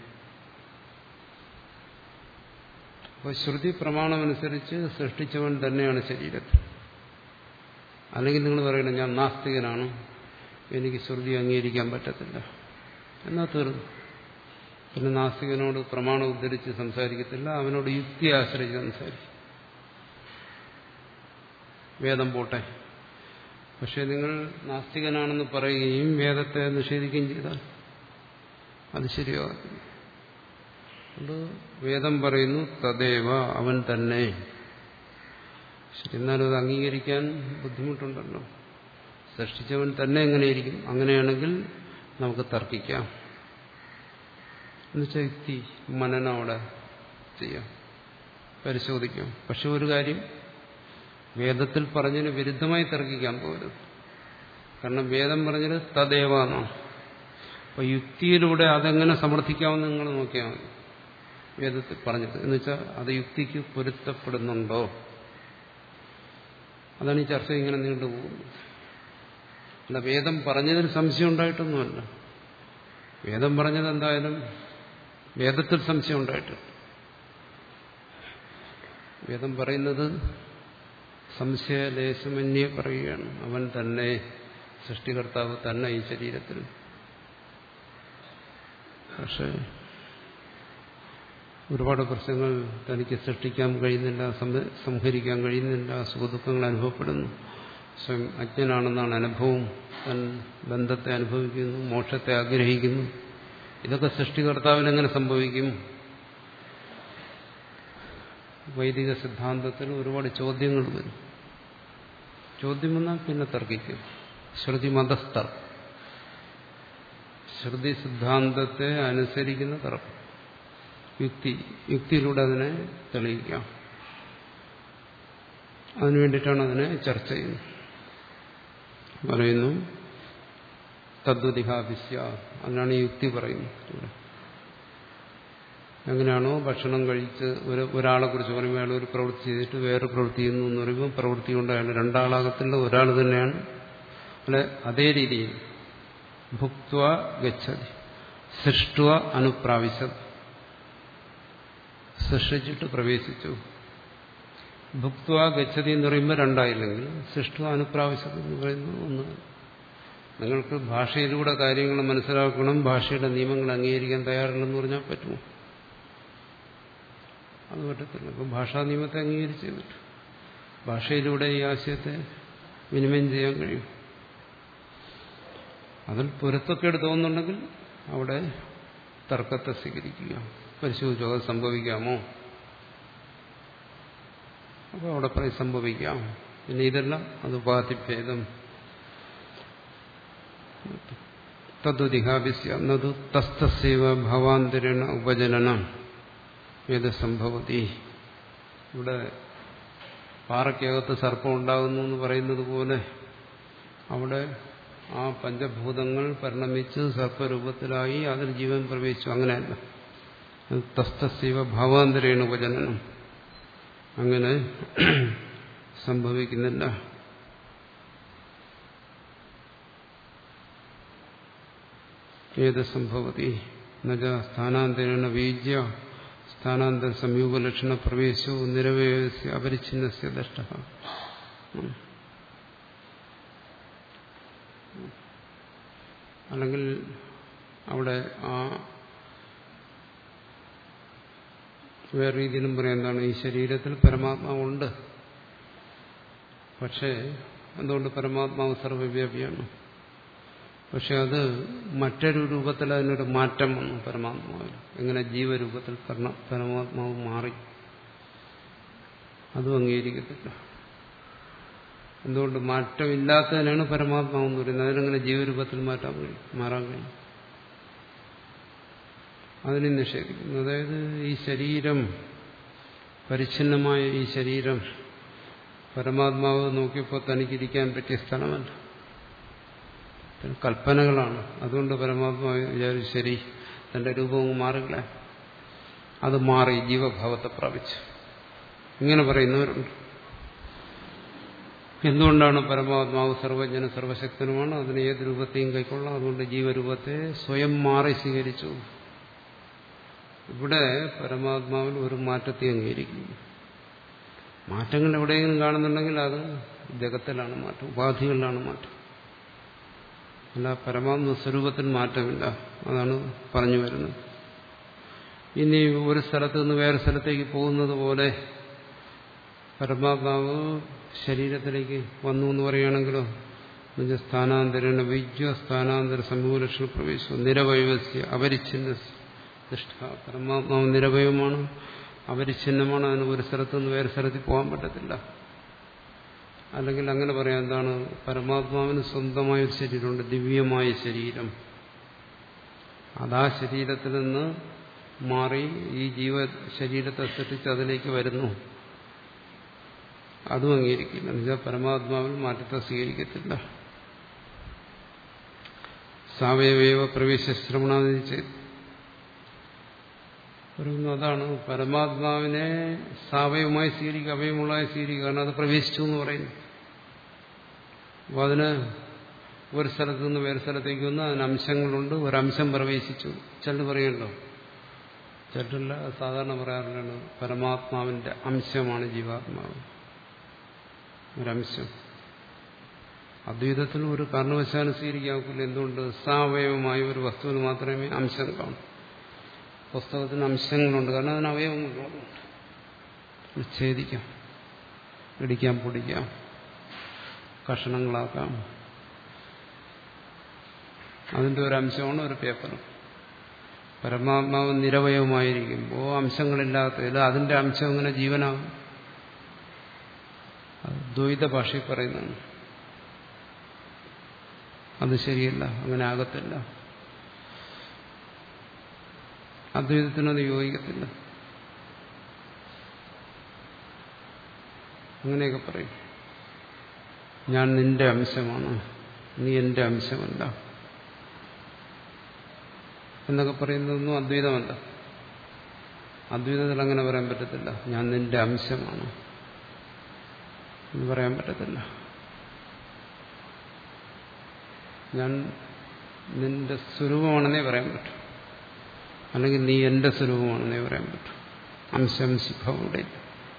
അപ്പോൾ ശ്രുതി പ്രമാണമനുസരിച്ച് സൃഷ്ടിച്ചവൻ തന്നെയാണ് ശരീരത്തിൽ. അല്ലെങ്കിൽ നിങ്ങൾ പറയണം ഞാൻ നാസ്തികനാണ്, എനിക്ക് ശ്രുതി അംഗീകരിക്കാൻ പറ്റത്തില്ല, എന്നാ തീർന്നു. പിന്നെ നാസ്തികനോട് പ്രമാണം ഉദ്ധരിച്ച് സംസാരിക്കത്തില്ല, അവനോട് യുക്തി ആശ്രയിച്ച് സംസാരിക്കും. വേദം പോട്ടെ. പക്ഷെ നിങ്ങൾ നാസ്തികനാണെന്ന് പറയുകയും വേദത്തെ നിഷേധിക്കുകയും ചെയ്താൽ അത് ശരിയാകത്തില്ല. അതുകൊണ്ട് വേദം പറയുന്നു തദേവ, അവൻ തന്നെ. ശരി, എന്നാലും അത് അംഗീകരിക്കാൻ ബുദ്ധിമുട്ടുണ്ടല്ലോ. സൃഷ്ടിച്ചവൻ തന്നെ എങ്ങനെയിരിക്കും? അങ്ങനെയാണെങ്കിൽ നമുക്ക് തർക്കിക്കാം, എന്നുവെച്ചാൽ യുക്തി മനനം അവിടെ ചെയ്യാം, പരിശോധിക്കാം. പക്ഷെ ഒരു കാര്യം, വേദത്തിൽ പറഞ്ഞതിന് വിരുദ്ധമായി തർക്കിക്കാൻ പോകരുത്. കാരണം വേദം പറഞ്ഞത് തദേവ എന്നാണ്. അപ്പൊ യുക്തിയിലൂടെ അതെങ്ങനെ സമർത്ഥിക്കാമെന്ന് നിങ്ങൾ നോക്കിയാൽ മതി. വേദത്തിൽ പറഞ്ഞത് എന്ന് വെച്ചാൽ അത് യുക്തിക്ക് പൊരുത്തപ്പെടുന്നുണ്ടോ? അതാണ് ഈ ചർച്ച ഇങ്ങനെ നീണ്ടുപോകുന്നത്. അല്ല, വേദം പറഞ്ഞതിൽ സംശയം ഉണ്ടായിട്ടൊന്നുമല്ല. വേദം പറഞ്ഞത് എന്തായാലും വേദത്തിൽ സംശയം ഉണ്ടായിട്ടുണ്ട്. വേദം പറയുന്നത് സംശയലേശമന്യേ പറയുകയാണ്, അവൻ തന്നെ, സൃഷ്ടികർത്താവ് തന്നെ ഈ ശരീരത്തിൽ. പക്ഷെ ഒരുപാട് പ്രശ്നങ്ങൾ തനിക്ക് സൃഷ്ടിക്കാൻ കഴിയുന്നില്ല, സംഹരിക്കാൻ കഴിയുന്നില്ല, സുഖദുഃഖങ്ങൾ അനുഭവപ്പെടുന്നു, സ്വയം അജ്ഞനാണെന്നാണ് അനുഭവം, തൻ ബന്ധത്തെ അനുഭവിക്കുന്നു, മോക്ഷത്തെ ആഗ്രഹിക്കുന്നു. ഇതൊക്കെ സൃഷ്ടികർത്താവിനെങ്ങനെ സംഭവിക്കും? വൈദിക സിദ്ധാന്തത്തിൽ ഒരുപാട് ചോദ്യങ്ങൾ വരും. ചോദ്യം വന്നാൽ പിന്നെ തർക്കിക്കും. ശ്രുതി മതസ്ഥർ, ശ്രുതി സിദ്ധാന്തത്തെ അനുസരിക്കുന്ന തർക്കം, യുക്തി യുക്തിയിലൂടെ അതിനെ തെളിയിക്കാം. അതിനുവേണ്ടിയിട്ടാണ് അതിനെ ചർച്ച ചെയ്യുന്നത്. പറയുന്നു തദ്വതിഹാവിസ്യ, അതിനാണ് ഈ യുക്തി പറയുന്നത്. എങ്ങനെയാണോ ഭക്ഷണം കഴിച്ച് ഒരു ഒരാളെ കുറിച്ച് പറയുമ്പോൾ അയാൾ ഒരു പ്രവൃത്തി ചെയ്തിട്ട് വേറെ പ്രവൃത്തി ചെയ്യുന്നു എന്ന് പറയുമ്പോൾ പ്രവൃത്തി കൊണ്ട് അയാൾ രണ്ടാളാകത്തില്ല, ഒരാൾ തന്നെയാണ്. അല്ലെ, അതേ രീതിയിൽ ഭുക്ത്വ ഗച്ഛതി സൃഷ്ടുവ അനുപ്രാവശ്യത്, സൃഷ്ടിച്ചിട്ട് പ്രവേശിച്ചു. ഭുക്ത്വ ഗച്ഛതി എന്ന് പറയുമ്പോൾ രണ്ടായില്ലെങ്കിൽ സൃഷ്ടുവ അനുപ്രാവശ്യത് എന്ന് പറയുന്നത് ഒന്ന്. നിങ്ങൾക്ക് ഭാഷയിലൂടെ കാര്യങ്ങൾ മനസ്സിലാക്കണം, ഭാഷയുടെ നിയമങ്ങൾ അംഗീകരിക്കാൻ തയ്യാറില്ലെന്ന് പറഞ്ഞാൽ പറ്റുമോ? അത് പറ്റത്തില്ല. അപ്പം ഭാഷാ നിയമത്തെ അംഗീകരിച്ചേ പറ്റും. ഭാഷയിലൂടെ ഈ ആശയത്തെ വിനിമയം ചെയ്യാൻ കഴിയും. അതിൽ പൊരുത്തക്കേട് തോന്നുന്നുണ്ടെങ്കിൽ അവിടെ തർക്കത്തെ സ്വീകരിക്കുക, പരിശോധിച്ചു അത് സംഭവിക്കാമോ, അപ്പോൾ അവിടെ പറയും സംഭവിക്കാം. പിന്നെ ഇതെല്ലാം അത് ഉപാധിഭേദം. തദ്ദിഹാഭിസ്യതു തസ്തസ്യവ ഭവാന്തരേണ ഉപജനനം ഏത് സംഭവതി. ഇവിടെ പാറയ്ക്കകത്ത് സർപ്പം ഉണ്ടാകുന്നു എന്ന് പറയുന്നത് പോലെ അവിടെ ആ പഞ്ചഭൂതങ്ങൾ പരിണമിച്ച് സർപ്പരൂപത്തിലായി അതിൽ ജീവൻ പ്രവേശിച്ചു. അങ്ങനെയല്ല, തസ്തസ്യവ ഭാവാന്തരേണ ഉപജനനം, അങ്ങനെ സംഭവിക്കുന്നില്ല. ഏത് സംഭവതി എന്നുവെച്ചാ സ്ഥാനാന്തരേണ വീജ്യ സ്ഥാനാന്തര സംയോഗലക്ഷണ പ്രവേശവും നിരവയസ്യ അപരിച്ഛിന്നസ്യ ദഷ്ട. അല്ലെങ്കിൽ അവിടെ ആ വേറെ രീതിയിലും പറയാം, എന്താണ്, ഈ ശരീരത്തിൽ പരമാത്മാവുണ്ട്. പക്ഷേ എന്തുകൊണ്ട് പരമാത്മാവ് സർവ്വവ്യാപിയാണ്? പക്ഷെ അത് മറ്റൊരു രൂപത്തിൽ അതിനൊരു മാറ്റം വന്നു പരമാത്മാവിൽ. എങ്ങനെ ജീവരൂപത്തിൽ പരമാത്മാവ് മാറി, അതും അംഗീകരിക്കത്തില്ല. എന്തുകൊണ്ട്? മാറ്റമില്ലാത്തതിനാണ് പരമാത്മാവ് എന്ന് പറയുന്നത്. അതിനെങ്ങനെ ജീവരൂപത്തിൽ മാറ്റാൻ കഴിയും, മാറാൻ കഴിയും? അതിനെ നിഷേധിക്കുന്നു. അതായത് ഈ ശരീരം, പരിച്ഛിന്നമായ ഈ ശരീരം പരമാത്മാവ് നോക്കിയപ്പോൾ തനിക്കിരിക്കാൻ പറ്റിയ സ്ഥലമല്ല, കൽപ്പനകളാണ്. അതുകൊണ്ട് പരമാത്മാവ് വിചാരിച്ചു ശരി തന്റെ രൂപവും മാറില്ല, അത് മാറി ജീവഭാവത്തെ പ്രാപിച്ചു. ഇങ്ങനെ പറയുന്നവരുണ്ട്. എന്തുകൊണ്ടാണ്? പരമാത്മാവ് സർവജ്ഞനും സർവശക്തനുമാണ്, അതിന് ഏത് രൂപത്തെയും കൈക്കൊള്ളാം. അതുകൊണ്ട് ജീവരൂപത്തെ സ്വയം മാറി സ്വീകരിച്ചു. ഇവിടെ പരമാത്മാവിൽ ഒരു മാറ്റത്തെ അംഗീകരിക്കുന്നു. മാറ്റങ്ങൾ എവിടെയെങ്കിലും കാണുന്നുണ്ടെങ്കിൽ അത് ജഗത്തിലാണ് മാറ്റം, ഉപാധികളിലാണ് മാറ്റം, അല്ല പരമാത്മ സ്വരൂപത്തിൽ മാറ്റമില്ല. അതാണ് പറഞ്ഞു വരുന്നത്. ഇനി ഒരു സ്ഥലത്ത് നിന്ന് വേറെ സ്ഥലത്തേക്ക് പോകുന്നത് പോലെ പരമാത്മാവ് ശരീരത്തിലേക്ക് വന്നു എന്ന് പറയുകയാണെങ്കിലോ, സ്ഥാനാന്തരേണ വിജ്ഞ സ്ഥാനാന്തര സമൂഹലക്ഷണ പ്രവേശം നിരവയവസ്യ അപരിച്ഛിന്ന നിഷ്ഠ. പരമാത്മാവ് നിരവയവമാണ്, അപരിച്ഛിന്നമാണ്. അതിന് ഒരു സ്ഥലത്ത് നിന്ന് വേറെ സ്ഥലത്തിൽ പോകാൻ പറ്റത്തില്ല. അല്ലെങ്കിൽ അങ്ങനെ പറയാം, എന്താണ്, പരമാത്മാവിന് സ്വന്തമായ ഒരു ശരീരമുണ്ട്, ദിവ്യമായ ശരീരം. അതാ ശരീരത്തിൽ നിന്ന് മാറി ഈ ജീവ ശരീരത്തെ സൃഷ്ടിച്ച് അതിലേക്ക് വരുന്നു. അതും അംഗീകരിക്കില്ല. എന്നുവെച്ചാൽ പരമാത്മാവിൽ മാറ്റത്തെ സ്വീകരിക്കത്തില്ല. സാവയവ പ്രവേശ ശ്രവണാദി ചെയ്ത് പറയുന്നു. അതാണ് പരമാത്മാവിനെ സാവയവമായി സ്വീകരിക്കുക, അവയവമുള്ളതായി സ്വീകരിക്കുക. കാരണം അത് പ്രവേശിച്ചു എന്ന് പറയുന്നു. അപ്പോൾ അതിന് ഒരു സ്ഥലത്ത് നിന്ന് വേറെ സ്ഥലത്തേക്ക് വന്ന് അതിന് അംശങ്ങളുണ്ട്, ഒരംശം പ്രവേശിച്ചു. ചിലർ പറയണ്ടോ? ചിലരല്ല, സാധാരണ പറയാറുള്ളതാണ് പരമാത്മാവിന്റെ അംശമാണ് ജീവാത്മാവ്, ഒരംശം. അദ്വൈതത്തിൽ ഒരു കാരണവശാലും സ്വീകരിക്കാവില്ല. എന്തുകൊണ്ട്? സാവയവമായ ഒരു വസ്തുവിന് മാത്രമേ അംശം കാണൂ. പുസ്തകത്തിന് അംശങ്ങളുണ്ട്, കാരണം അതിന് അവയവങ്ങളുണ്ട്. ഛേദിക്കാം, ഇടിക്കാം, പൊടിക്കാം, കഷണങ്ങളാക്കാം. അതിന്റെ ഒരു അംശമാണ് ഒരു പേപ്പർ. പരമാത്മാവ് നിരവയവമായിരിക്കുമ്പോൾ അംശങ്ങളില്ലാത്തതിൽ അതിന്റെ അംശം എങ്ങനെ ജീവനാകും? ദ്വൈത ഭാഷയിൽ പറയുന്നതാണ്. അത് ശരിയല്ല, അങ്ങനെ ആകത്തില്ല. അദ്വൈതത്തിനത് യോജിക്കത്തില്ല. അങ്ങനെയൊക്കെ പറയും, ഞാൻ നിന്റെ അംശമാണ്, നീ എന്റെ അംശമല്ല എന്നൊക്കെ പറയുന്നതൊന്നും അദ്വൈതമല്ല. അദ്വൈതത്തിൽ അങ്ങനെ പറയാൻ പറ്റത്തില്ല. ഞാൻ നിന്റെ അംശമാണ് എന്ന് പറയാൻ പറ്റത്തില്ല. ഞാൻ നിന്റെ സ്വരൂപമാണെന്നേ പറയാൻ പറ്റും. അല്ലെങ്കിൽ നീ എന്റെ സ്വരൂപമാണെന്നേ പറയാൻ പറ്റും. അംശംശിഭാവം ഇവിടെ ഇല്ല.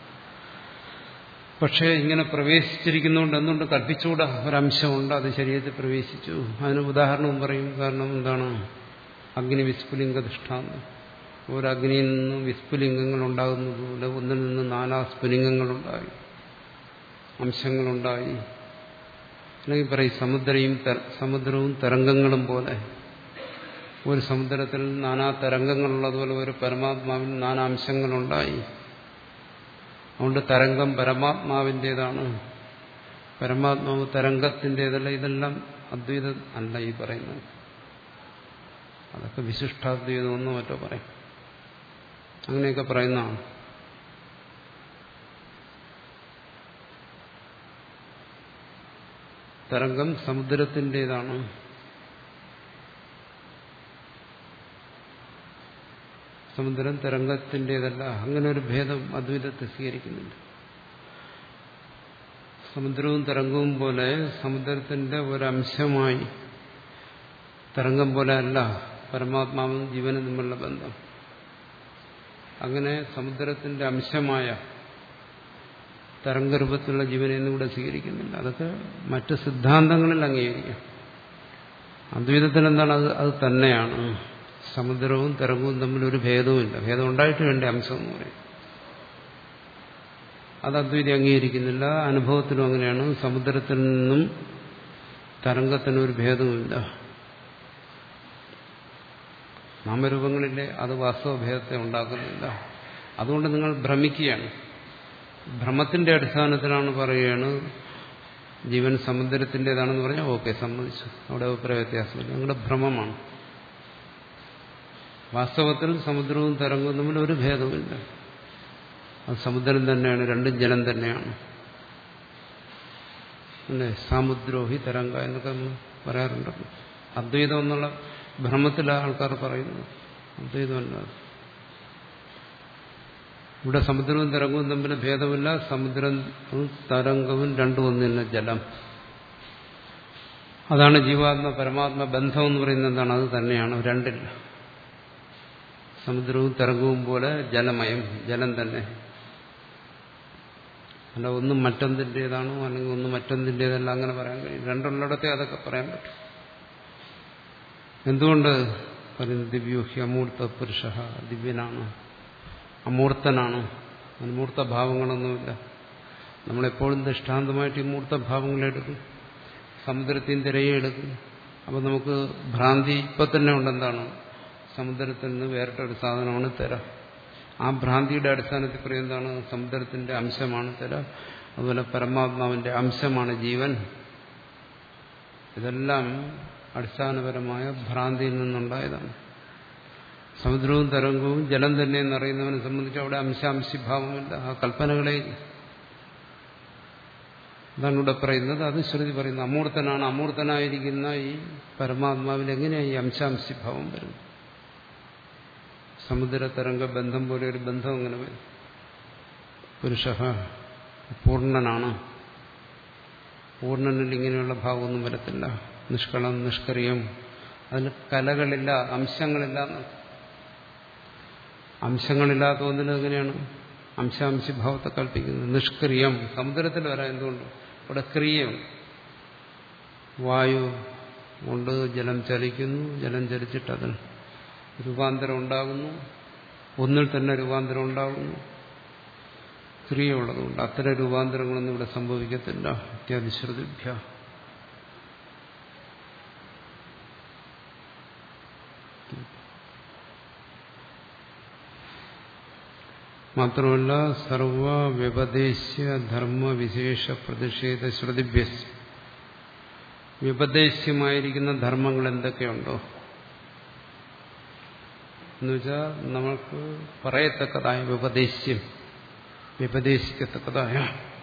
പക്ഷേ ഇങ്ങനെ പ്രവേശിച്ചിരിക്കുന്നതുകൊണ്ട് എന്തുകൊണ്ട് കൽപ്പിച്ചുകൂടാ? ഒരംശമുണ്ട്, അത് ശരീരത്തിൽ പ്രവേശിച്ചു. അതിന് ഉദാഹരണവും പറയും. കാരണം എന്താണ്? അഗ്നി വിസ്ഫുലിംഗ ദൃഷ്ടാന്തം. ഒരു അഗ്നിയിൽ നിന്നും വിസ്ഫുലിംഗങ്ങൾ ഉണ്ടാകുന്നതുപോലെ ഒന്നിൽ നിന്ന് നാനാ സ്ഫുലിംഗങ്ങളുണ്ടായി, അംശങ്ങളുണ്ടായി. അല്ലെങ്കിൽ പറയും സമുദ്രയും സമുദ്രവും തരംഗങ്ങളും പോലെ. ഒരു സമുദ്രത്തിൽ നാനാ തരംഗങ്ങളുള്ളതുപോലെ ഒരു പരമാത്മാവിൽ നാനാ അംശങ്ങളുണ്ടായി. അതുകൊണ്ട് തരംഗം പരമാത്മാവിൻ്റേതാണ്, പരമാത്മാവ് തരംഗത്തിൻ്റേതല്ല. ഇതെല്ലാം അദ്വൈതം അല്ല ഈ പറയുന്നത്. അതൊക്കെ വിശിഷ്ടാദ്വൈതം ഒന്നും മറ്റോ പറയും. അങ്ങനെയൊക്കെ പറയുന്നതാണ്. തരംഗം സമുദ്രത്തിൻ്റേതാണ്, സമുദ്രം തരംഗത്തിൻ്റേതല്ല. അങ്ങനെ ഒരു ഭേദം അദ്വൈതത്തെ സ്വീകരിക്കുന്നില്ല. സമുദ്രവും തരംഗവും പോലെ സമുദ്രത്തിന്റെ ഒരംശമായി, തരംഗം പോലെ അല്ല പരമാത്മാവും ജീവനും തമ്മിലുള്ള ബന്ധം. അങ്ങനെ സമുദ്രത്തിന്റെ അംശമായ തരംഗരൂപത്തിലുള്ള ജീവനെയൊന്നും ഇവിടെ സ്വീകരിക്കുന്നില്ല. അതൊക്കെ മറ്റ് സിദ്ധാന്തങ്ങളിൽ അംഗീകരിക്കാം. അദ്വൈതത്തിൽ എന്താണ്? അത് അത് തന്നെയാണ്. സമുദ്രവും തരംഗവും തമ്മിൽ ഒരു ഭേദവുമില്ല. ഭേദം ഉണ്ടായിട്ട് വേണ്ട അംശം എന്ന് പറയും. അത് അദ്വൈതം അംഗീകരിക്കുന്നില്ല. അനുഭവത്തിലും അങ്ങനെയാണ്. സമുദ്രത്തിൽ നിന്നും തരംഗത്തിനൊരു ഭേദവുമില്ല. നാമരൂപങ്ങളിലെ അത് വാസ്തവഭേദത്തെ ഉണ്ടാക്കുന്നില്ല. അതുകൊണ്ട് നിങ്ങൾ ഭ്രമിക്കുകയാണ്. ഭ്രമത്തിന്റെ അടിസ്ഥാനത്തിലാണ് പറയുകയാണ് ജീവൻ സമുദ്രത്തിൻ്റെതാണെന്ന് പറഞ്ഞാൽ ഓക്കെ, സമ്മതിച്ചു. അവിടെ അഭിപ്രായ വ്യത്യാസമില്ല. നിങ്ങളുടെ ഭ്രമമാണ്. വാസ്തവത്തിൽ സമുദ്രവും തരംഗവും തമ്മിൽ ഒരു ഭേദവുമില്ല. അത് സമുദ്രം തന്നെയാണ്, രണ്ടും ജലം തന്നെയാണ്. അല്ലേ? സാമുദ്രോഹി തരംഗ എന്നൊക്കെ നമ്മൾ പറയാറുണ്ടല്ലോ. അദ്വൈതം എന്നുള്ള ഭ്രമത്തിലാണ് ആൾക്കാർ പറയുന്നത്. അദ്വൈതമല്ല. ഇവിടെ സമുദ്രവും തരംഗവും തമ്മിൽ ഭേദമില്ല. സമുദ്രവും തരംഗവും രണ്ടും ഒന്ന് തന്നെ, ജലം. അതാണ് ജീവാത്മ പരമാത്മ ബന്ധം എന്ന് പറയുന്നത്. എന്താണ്? അത് തന്നെയാണ്, രണ്ടില്ല. സമുദ്രവും തരംഗവും പോലെ ജലമയം, ജലം തന്നെ. അല്ല ഒന്നും മറ്റൊന്നിൻ്റേതാണോ അല്ലെങ്കിൽ ഒന്നും മറ്റൊന്നിൻ്റേതല്ല അങ്ങനെ പറയാൻ കഴിയും. രണ്ടുള്ളിടത്തെ അതൊക്കെ പറയാൻ പറ്റും. എന്തുകൊണ്ട് പറയുന്നത്? ദിവ്യോഹി അമൂർത്ത പുരുഷ, ദിവ്യനാണ്, അമൂർത്തനാണ്. അമൂർത്ത ഭാവങ്ങളൊന്നുമില്ല. നമ്മളെപ്പോഴും ദൃഷ്ടാന്തമായിട്ട് ഈ മൂർത്തഭാവങ്ങളെടുക്കും, സമുദ്രത്തിൽ തിരയെ എടുക്കും. അപ്പം നമുക്ക് ഭ്രാന്തി ഇപ്പം തന്നെ ഉണ്ടെന്താണ്? സമുദ്രത്തിൽ നിന്ന് വേറിട്ടൊരു സാധനമാണ് തിര. ആ ഭ്രാന്തിയുടെ അടിസ്ഥാനത്തിൽ പറയുന്നതാണ് സമുദ്രത്തിന്റെ അംശമാണ് തിര. അതുപോലെ പരമാത്മാവിന്റെ അംശമാണ് ജീവൻ. ഇതെല്ലാം അടിസ്ഥാനപരമായ ഭ്രാന്തിയിൽ നിന്നുണ്ടായതാണ്. സമുദ്രവും തരംഗവും ജലം തന്നെ എന്നറിയുന്നവനെ സംബന്ധിച്ച് അവിടെ അംശാംശിഭാവമില്ല. ആ കൽപ്പനകളെ അതാണ് ഇവിടെ പറയുന്നത്. അത് ശ്രുതി പറയുന്നത് അമൂർത്തനാണ്. അമൂർത്തനായിരിക്കുന്ന ഈ പരമാത്മാവിൽ എങ്ങനെയാണ് ഈ അംശാംശിഭാവം വരുന്നത്? സമുദ്ര തരംഗ ബന്ധം പോലെ ഒരു ബന്ധം അങ്ങനെ വരും. പുരുഷ പൂർണ്ണനാണ്. പൂർണ്ണനിൽ ഇങ്ങനെയുള്ള ഭാവമൊന്നും വരത്തില്ല. നിഷ്കളം, നിഷ്ക്രിയം. അതിൽ കലകളില്ല, അംശങ്ങളില്ല. അംശങ്ങളില്ലാത്ത ഒന്നിനും എങ്ങനെയാണ് അംശാംശിഭാവത്തെ കൽപ്പിക്കുന്നത്? നിഷ്ക്രിയം. സമുദ്രത്തിൽ വരാൻ എന്തുകൊണ്ട്? ഇവിടെ ക്രിയം. വായു കൊണ്ട് ജലം ചലിക്കുന്നു. ജലം ചലിച്ചിട്ട് അതിന് രൂപാന്തരം ഉണ്ടാകുന്നു. ഒന്നിൽ തന്നെ രൂപാന്തരം ഉണ്ടാകുന്നു. ക്രിയ ഉള്ളതുകൊണ്ട് അത്തരം രൂപാന്തരങ്ങളൊന്നും ഇവിടെ സംഭവിക്കത്തില്ല. ഇത്യാദിശ്രുതിഭ്യ. മാത്രമല്ല സർവ വ്യപദേശ്യ ധർമ്മവിശേഷ പ്രതിഷേധ ശ്രുതിഭ്യ. വ്യപദേശ്യമായിരിക്കുന്ന ധർമ്മങ്ങൾ എന്തൊക്കെയുണ്ടോ എന്നുവെച്ചാൽ നമുക്ക് പറയത്തക്കതായ വ്യപദേശ്യം, വ്യപദേശിക്കത്തക്കതായ,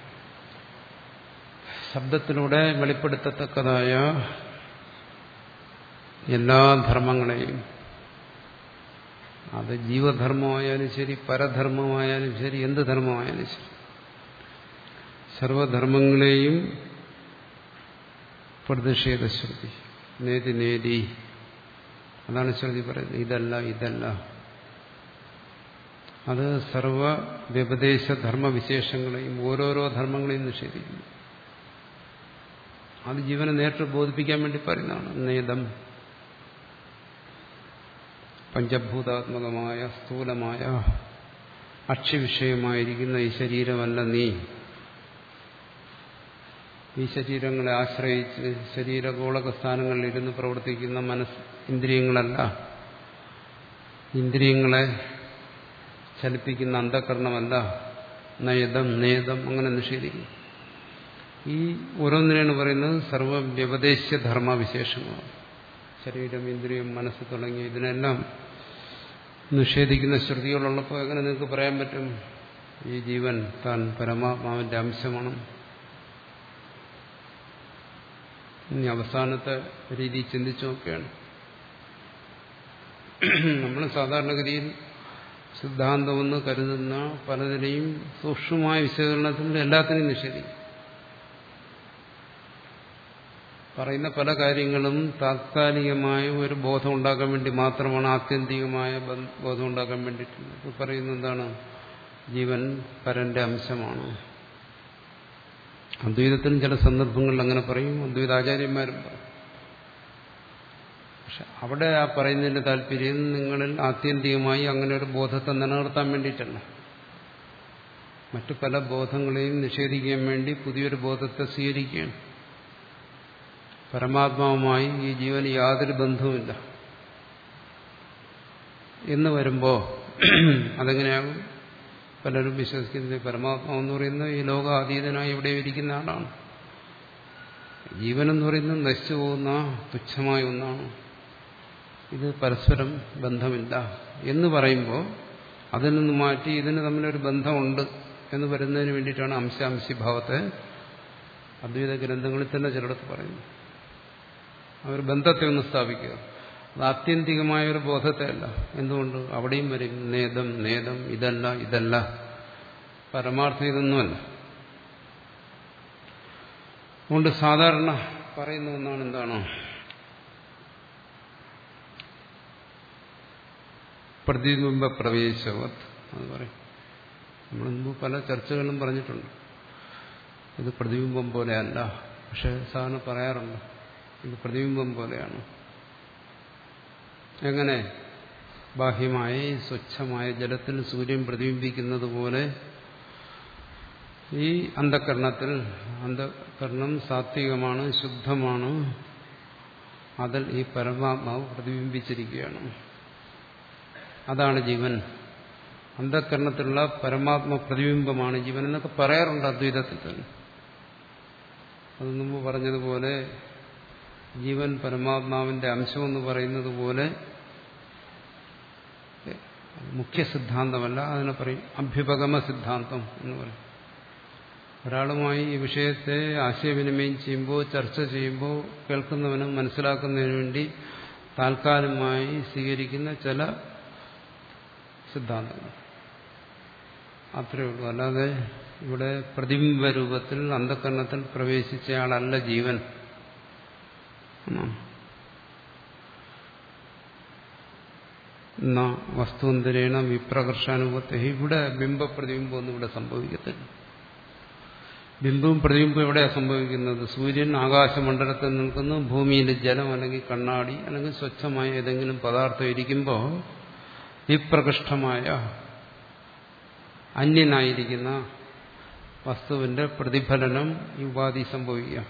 ശബ്ദത്തിലൂടെ വെളിപ്പെടുത്തത്തക്കതായ എല്ലാ ധർമ്മങ്ങളെയും അത് ജീവധർമ്മമായാലും ശരി, പരധർമ്മമായാലും ശരി, എന്ത് ധർമ്മമായാലും ശരി, സർവധർമ്മങ്ങളെയും പ്രതിഷേധ ശ്രുതി. നേതി നേതി, അതാണ് ശ്രുതി പറയുന്നത്. ഇതല്ല ഇതല്ല, അത് സർവ വ്യപദേശ ധർമ്മവിശേഷങ്ങളെയും ഓരോരോ ധർമ്മങ്ങളെയും നിഷേധിക്കുന്നു. അത് ജീവനെ നേരിട്ട് ബോധിപ്പിക്കാൻ വേണ്ടി പറയുന്നതാണ്. നേതം പഞ്ചഭൂതാത്മകമായ സ്ഥൂലമായ അക്ഷ്യവിഷയമായിരിക്കുന്ന ഈ ശരീരമല്ല നീ. ഈ ശരീരങ്ങളെ ആശ്രയിച്ച് ശരീരഗോളക സ്ഥാനങ്ങളിൽ ഇരുന്ന് പ്രവർത്തിക്കുന്ന മനസ്സ് ഇന്ദ്രിയങ്ങളല്ല, ഇന്ദ്രിയങ്ങളെ ചലിപ്പിക്കുന്ന അന്ധകരണമല്ല. നയതം നേതം അങ്ങനെ നിഷേധിക്കും. ഈ ഓരോന്നിനാണ് പറയുന്നത് സർവവ്യപദേശ ധർമ്മവിശേഷങ്ങളാണ്. ശരീരം, ഇന്ദ്രിയം, മനസ്സ് തുടങ്ങിയ ഇതിനെല്ലാം നിഷേധിക്കുന്ന ശ്രുതികളുള്ളപ്പോൾ എങ്ങനെ നിങ്ങൾക്ക് പറയാൻ പറ്റും ഈ ജീവൻ താൻ പരമാത്മാവിന്റെ അംശമാണ്? ഇനി അവസാനത്തെ രീതി ചിന്തിച്ചു നോക്കുകയാണ്. നമ്മൾ സാധാരണഗതിയിൽ സിദ്ധാന്തമെന്ന് കരുതുന്ന പലതിനെയും സൂക്ഷ്മമായ വിശകലനത്തിൽ എല്ലാത്തിനെയും നിഷേധിക്കും. പറയുന്ന പല കാര്യങ്ങളും താത്കാലികമായ ഒരു ബോധം ഉണ്ടാക്കാൻ വേണ്ടി മാത്രമാണ്, ആത്യന്തികമായ ബോധം ഉണ്ടാക്കാൻ വേണ്ടിയിട്ടുണ്ട്. ഇപ്പോൾ പറയുന്നത് എന്താണ്? ജീവൻ പരന്റെ അംശമാണ്. അദ്വൈതത്തിനും ചില സന്ദർഭങ്ങളിൽ അങ്ങനെ പറയും, അദ്വൈതാചാര്യന്മാരും പറയും. പക്ഷെ അവിടെ ആ പറയുന്നതിന്റെ താല്പര്യം നിങ്ങളിൽ ആത്യന്തികമായി അങ്ങനെ ഒരു ബോധത്തെ നിലനിർത്താൻ വേണ്ടിയിട്ടല്ല, മറ്റു പല ബോധങ്ങളെയും നിഷേധിക്കാൻ വേണ്ടി പുതിയൊരു ബോധത്തെ സ്വീകരിക്കുകയാണ്. പരമാത്മാവുമായി ഈ ജീവന് യാതൊരു ബന്ധവുമില്ല എന്ന് വരുമ്പോൾ അതെങ്ങനെയാകും? പലരും വിശ്വസിക്കുന്നത് പരമാത്മാവെന്ന് പറയുന്നത് ഈ ലോകാതീതനായി ഇവിടെ ഇരിക്കുന്ന ആളാണ്. ജീവനെന്ന് പറയുന്നത് നശിച്ചു പോകുന്ന തുച്ഛമായ ഒന്നാണ്, ഇത് പരസ്പരം ബന്ധമില്ല എന്ന് പറയുമ്പോൾ അതിൽ നിന്ന് മാറ്റി ഇതിന് തമ്മിലൊരു ബന്ധമുണ്ട് എന്ന് വരുന്നതിന് വേണ്ടിയിട്ടാണ് അംശാംശിഭാവത്തെ അദ്വൈത ഗ്രന്ഥങ്ങളിൽ തന്നെ ചിലടത്ത് പറയുന്നു. അവർ ബന്ധത്തെ ഒന്ന് സ്ഥാപിക്കുക, അത് ആത്യന്തികമായ ഒരു ബോധത്തെ അല്ല. എന്തുകൊണ്ട്? അവിടെയും വരും നേതം നേതം, ഇതല്ല ഇതല്ല, പരമാർത്ഥം ഇതൊന്നുമല്ല. അതുകൊണ്ട് സാധാരണ പറയുന്ന ഒന്നാണ് എന്താണ്? പ്രതിബിംബ പ്രവേശവത് അത് പറയും. നമ്മൾ മുമ്പ് പല ചർച്ചകളിലും പറഞ്ഞിട്ടുണ്ട്, ഇത് പ്രതിബിംബം പോലെയല്ല. പക്ഷെ സാധാരണ പറയാറുണ്ട് ഇത് പ്രതിബിംബം പോലെയാണ്. എങ്ങനെ? ബാഹ്യമായി സ്വച്ഛമായ ജലത്തിൽ സൂര്യൻ പ്രതിബിംബിക്കുന്നത് പോലെ ഈ അന്ധകരണത്തിൽ, അന്ധകരണം സാത്വികമാണ്, ശുദ്ധമാണ്, അതിൽ ഈ പരമാത്മാവ് പ്രതിബിംബിച്ചിരിക്കുകയാണ്. അതാണ് ജീവൻ. അന്ധകരണത്തിലുള്ള പരമാത്മ പ്രതിബിംബമാണ് ജീവൻ എന്നൊക്കെ പറയാറുണ്ട് അദ്വൈതത്തിൽ തന്നെ. അത് മുമ്പ് പറഞ്ഞതുപോലെ ജീവൻ പരമാത്മാവിന്റെ അംശമെന്ന് പറയുന്നത് പോലെ മുഖ്യ സിദ്ധാന്തമല്ല, അതിനെ പറയും അഭ്യുപഗമ സിദ്ധാന്തം എന്ന് പറയും. ഒരാളുമായി ഈ വിഷയത്തെ ആശയവിനിമയം ചെയ്യുമ്പോൾ, ചർച്ച ചെയ്യുമ്പോൾ കേൾക്കുന്നവനും മനസ്സിലാക്കുന്നതിന് വേണ്ടി താൽക്കാലികമായി സ്വീകരിക്കുന്ന ചില സിദ്ധാന്തങ്ങൾ അത്രയേ ഉള്ളൂ. അല്ലാതെ ഇവിടെ പ്രതിബിംബ രൂപത്തിൽ അന്ധകരണത്തിൽ പ്രവേശിച്ചയാളല്ല ജീവൻ. വസ്തുവന്തരേണ വിപ്രകർഷാനുഭവത്തെ, ഇവിടെ ബിംബപ്രതിബിംബം ഒന്നും ഇവിടെ സംഭവിക്കത്തില്ല. ബിംബവും പ്രതിബിംബവും എവിടെയാണ് സംഭവിക്കുന്നത്? സൂര്യൻ ആകാശമണ്ഡലത്തിൽ നിൽക്കുന്നു, ഭൂമിയിൽ ജലം അല്ലെങ്കിൽ കണ്ണാടി അല്ലെങ്കിൽ സ്വച്ഛമായ ഏതെങ്കിലും പദാർത്ഥം ഇരിക്കുമ്പോൾ വിപ്രകൃഷ്ടമായ അന്യനായിരിക്കുന്ന വസ്തുവിന്റെ പ്രതിഫലനം ഈ ഉപാധി സംഭവിക്കുക.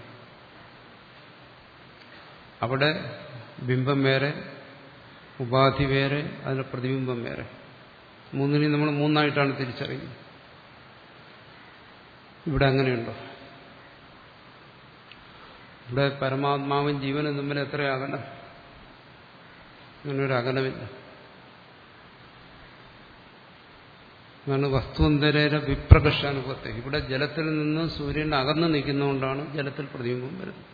അവിടെ ബിംബം വേറെ, ഉപാധി വേറെ, അതിന്റെ പ്രതിബിംബം വേറെ. മൂന്നിനെയും നമ്മൾ മൂന്നായിട്ടാണ് തിരിച്ചറിയുന്നത്. ഇവിടെ അങ്ങനെയുണ്ടോ? ഇവിടെ പരമാത്മാവും ജീവനും തമ്മിൽ എത്ര അകലം? അങ്ങനൊരു അകലമില്ല. അതാണ് വസ്തുവന്തരേര വിപ്രകർഷാനുഭവത്തെ. ഇവിടെ ജലത്തിൽ നിന്ന് സൂര്യൻ അകന്നു നിൽക്കുന്നതുകൊണ്ടാണ് ജലത്തിൽ പ്രതിബിംബം വരുന്നത്.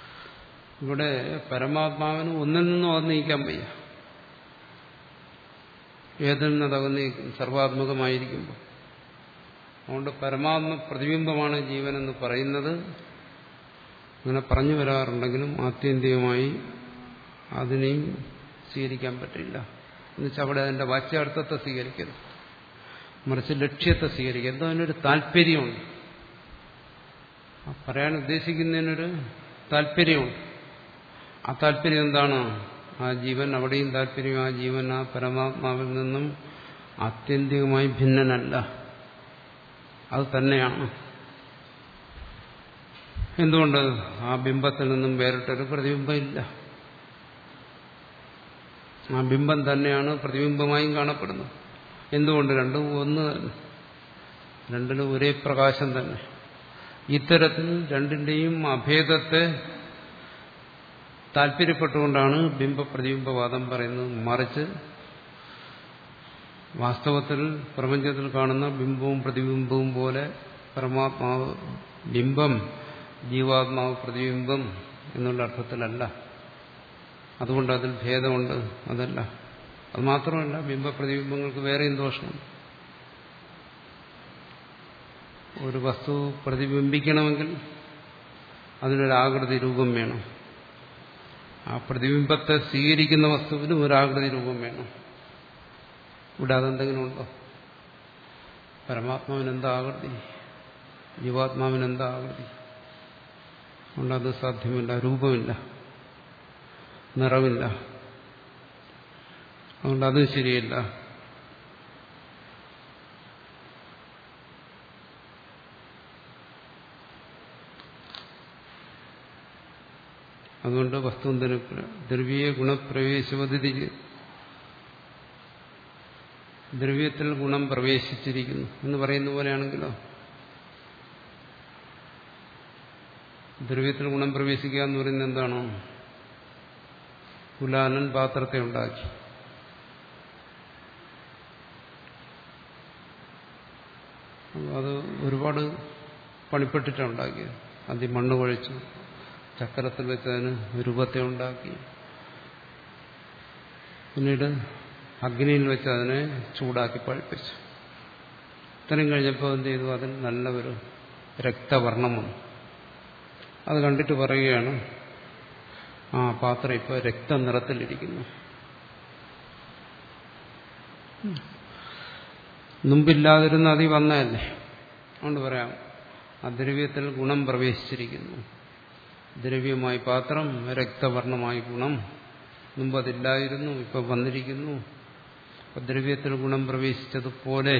ഇവിടെ പരമാത്മാവിന് ഒന്നിൽ നിന്നും അകന്ന് നീക്കാൻ വയ്യ. ഏതിൽ നിന്നകന്നിരിക്കും? സർവാത്മകമായിരിക്കുമ്പോൾ. അതുകൊണ്ട് പരമാത്മ പ്രതിബിംബമാണ് ജീവനെന്ന് പറയുന്നത് അങ്ങനെ പറഞ്ഞു വരാറുണ്ടെങ്കിലും ആത്യന്തികമായി അതിനെയും സ്വീകരിക്കാൻ പറ്റില്ല. എന്നുവെച്ചാൽ അവിടെ അതിന്റെ വാച്യാർത്ഥത്തെ സ്വീകരിക്കരുത്, മറിച്ച് ലക്ഷ്യത്തെ സ്വീകരിക്കുക. എന്തോ അതിനൊരു താല്പര്യമുണ്ട്, പറയാൻ ഉദ്ദേശിക്കുന്നതിനൊരു താല്പര്യമുണ്ട്. ആ താല്പര്യം എന്താണ്? ആ ജീവൻ അവിടെയും താല്പര്യം, ആ ജീവൻ ആ പരമാത്മാവിൽ നിന്നും ആത്യന്തികമായി ഭിന്നനല്ല, അത് തന്നെയാണ്. എന്തുകൊണ്ട്? ആ ബിംബത്തിൽ നിന്നും വേറിട്ടൊരു പ്രതിബിംബം ഇല്ല. ആ ബിംബം തന്നെയാണ് പ്രതിബിംബമായും കാണപ്പെടുന്നത്. എന്തുകൊണ്ട്? രണ്ടും ഒന്ന് തന്നെ, രണ്ടിലും ഒരേ പ്രകാശം തന്നെ. ഇത്തരത്തിൽ രണ്ടിന്റെയും അഭേദത്തെ താല്പര്യപ്പെട്ടുകൊണ്ടാണ് ബിംബപ്രതിബിംബവാദം പറയുന്നത്. മറിച്ച് വാസ്തവത്തിൽ പ്രപഞ്ചത്തിൽ കാണുന്ന ബിംബവും പ്രതിബിംബവും പോലെ പരമാത്മാവ് ബിംബം, ജീവാത്മാവ് പ്രതിബിംബം എന്നുള്ള അർത്ഥത്തിലല്ല. അതുകൊണ്ട് അതിൽ ഭേദമുണ്ട്, അതല്ല. അത് മാത്രമല്ല, ബിംബപ്രതിബിംബങ്ങൾക്ക് വേറെയും ദോഷമുണ്ട്. ഒരു വസ്തു പ്രതിബിംബിക്കണമെങ്കിൽ അതിനൊരാകൃതി രൂപം വേണം. ആ പ്രതിബിംബത്തെ സ്വീകരിക്കുന്ന വസ്തുവിനും ഒരാകൃതി രൂപം വേണം. ഇവിടെ അതെന്തെങ്കിലും ഉണ്ടോ? പരമാത്മാവിനെന്താ ആകൃതി? ജീവാത്മാവിനെന്താ ആകൃതി? അതുകൊണ്ട് അത് സാധ്യമല്ല. രൂപമില്ല, നിറമില്ല. അതുകൊണ്ട് അതും ശരിയല്ല. അതുകൊണ്ട് വസ്തുവിന് ദ്രവ്യ ഗുണപ്രവേശവതി, ദ്രവ്യത്തിൽ ഗുണം പ്രവേശിച്ചിരിക്കുന്നു എന്ന് പറയുന്ന പോലെയാണെങ്കിലോ, ദ്രവ്യത്തിൽ ഗുണം പ്രവേശിക്കുക എന്ന് പറയുന്നത് എന്താണോ? കുലാലൻ പാത്രത്തെ ഉണ്ടാക്കി, അത് ഒരുപാട് പണിപ്പെട്ടിട്ടാണ് ഉണ്ടാക്കിയത്. ആദ്യം മണ്ണ് കുഴച്ചു, ചക്രത്തിൽ വെച്ചതിന് രൂപത്തെ ഉണ്ടാക്കി, പിന്നീട് അഗ്നിയിൽ വെച്ച് അതിനെ ചൂടാക്കി പഴുപ്പിച്ചു. ഇത്രയും കഴിഞ്ഞപ്പോൾ എന്ത് ചെയ്തു? അതിൽ നല്ല ഒരു രക്തവർണ്ണം വന്നു. അത് കണ്ടിട്ട് പറയുകയാണ്, ആ പാത്രം ഇപ്പോൾ രക്തനിറത്തിലിരിക്കുന്നു. മുമ്പില്ലാതിരുന്ന അതി വന്നതല്ലേ. അതുകൊണ്ട് പറയാം, ആ ദ്രവ്യത്തിൽ ഗുണം പ്രവേശിച്ചിരിക്കുന്നു. ദ്രവ്യമായി പാത്രം, രക്തവർണ്ണമായി ഗുണം. മുമ്പ് അതില്ലായിരുന്നു, ഇപ്പൊ വന്നിരിക്കുന്നു. അപ്പൊ ദ്രവ്യത്തിൽ ഗുണം പ്രവേശിച്ചതുപോലെ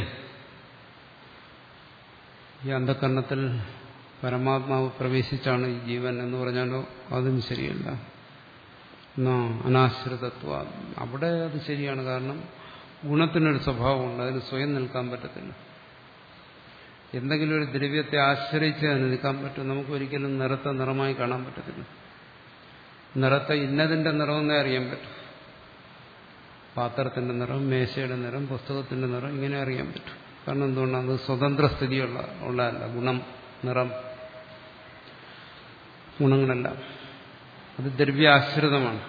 ഈ അന്ധകരണത്തിൽ പരമാത്മാവ് പ്രവേശിച്ചാണ് ഈ ജീവൻ എന്ന് പറഞ്ഞാലോ അതും ശരിയല്ല. എന്നാ അനാശ്രിതത്വ, അവിടെ അത് ശരിയാണ്. കാരണം ഗുണത്തിനൊരു സ്വഭാവമുണ്ട്, അതിന് സ്വയം നിൽക്കാൻ പറ്റത്തില്ല. എന്തെങ്കിലും ഒരു ദ്രവ്യത്തെ ആശ്രയിച്ച് അതിന് നിൽക്കാൻ പറ്റും. നമുക്ക് ഒരിക്കലും നിറത്തെ നിറമായി കാണാൻ പറ്റത്തില്ല. നിറത്തെ ഇന്നതിന്റെ നിറമെന്നേ അറിയാൻ പറ്റും. പാത്രത്തിന്റെ നിറം, മേശയുടെ നിറം, പുസ്തകത്തിന്റെ നിറം, ഇങ്ങനെ അറിയാൻ പറ്റും. കാരണം എന്തുകൊണ്ടാണ്? അത് സ്വതന്ത്ര സ്ഥിതിയുള്ള ഉള്ളതല്ല. ഗുണം, നിറം, ഗുണങ്ങളെല്ലാം അത് ദ്രവ്യാശ്രിതമാണ്.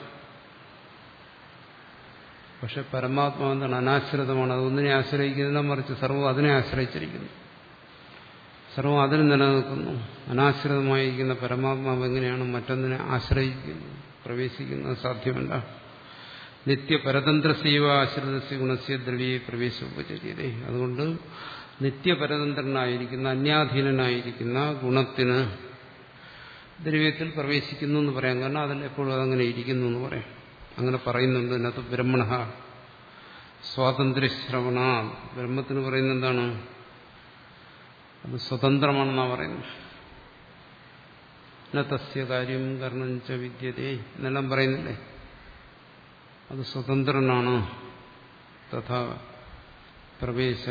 പക്ഷെ പരമാത്മാവ് എന്താണ്? അനാശ്രിതമാണ്. അതൊന്നിനെ ആശ്രയിക്കുന്നില്ല, മറിച്ച് സർവ്വം അതിനെ ആശ്രയിച്ചിരിക്കുന്നു. സർവ്വം അതിൽ നിലനിൽക്കുന്നു. അനാശ്രിതമായിരിക്കുന്ന പരമാത്മാവ് എങ്ങനെയാണ് മറ്റൊന്നിനെ ആശ്രയിക്കുന്നത്, പ്രവേശിക്കുന്നത്? സാധ്യമല്ല. നിത്യപരതന്ത്രസീവ ആശ്രിതസ്യ ഗുണസ്യ ദ്രവ്യേ പ്രവേശോപചര്യത. അതുകൊണ്ട് നിത്യപരതന്ത്രനായിരിക്കുന്ന, അന്യാധീനനായിരിക്കുന്ന ഗുണത്തിന് ദ്രവ്യത്തിൽ പ്രവേശിക്കുന്നു എന്ന് പറയാം. കാരണം അതിൽ എപ്പോഴും അതങ്ങനെ ഇരിക്കുന്നു എന്ന് പറയാം. അങ്ങനെ പറയുന്നുണ്ട്. അതിനകത്ത് ബ്രഹ്മണ സ്വാതന്ത്ര്യശ്രവണ, ബ്രഹ്മത്തിന് പറയുന്നത് എന്താണ്? അത് സ്വതന്ത്രമാണെന്നാണ് പറയുന്നത്. ന തസ്യ കാര്യം കർണം ച വിദ്യതേ എന്നെല്ലാം പറയുന്നില്ലേ? അത് സ്വതന്ത്രനാണ്. തഥാ പ്രവേശ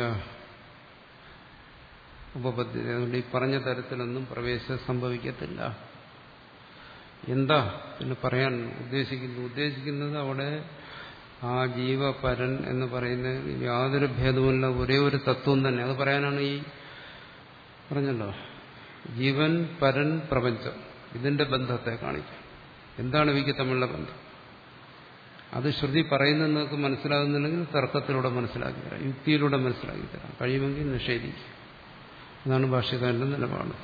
ഉപപദ്ധ്യത. അതുകൊണ്ട് ഈ പറഞ്ഞ തരത്തിലൊന്നും പ്രവേശം സംഭവിക്കത്തില്ല. എന്താ പിന്നെ പറയാൻ ഉദ്ദേശിക്കുന്നു? ഉദ്ദേശിക്കുന്നത് അവിടെ ആ ജീവപരൻ എന്ന് പറയുന്ന യാതൊരു ഭേദവുമില്ല, ഒരേ ഒരു തത്വം തന്നെ. അത് പറയാനാണ് ഈ പറഞ്ഞല്ലോ, ജീവൻ, പരൻ, പ്രപഞ്ചം, ഇതിന്റെ ബന്ധത്തെ കാണിക്കും. എന്താണ് ഇവയ്ക്ക് തമ്മിലുള്ള ബന്ധം? അത് ശ്രുതി പറയുന്നത് നിങ്ങൾക്ക് മനസ്സിലാകുന്നില്ലെങ്കിൽ തർക്കത്തിലൂടെ മനസ്സിലാക്കി തരാം, യുക്തിയിലൂടെ മനസ്സിലാക്കി തരാം, കഴിയുമെങ്കിൽ നിഷേധിക്കും. അതാണ് ഭാഷ്യക്കാരന്റെ നിലപാട്.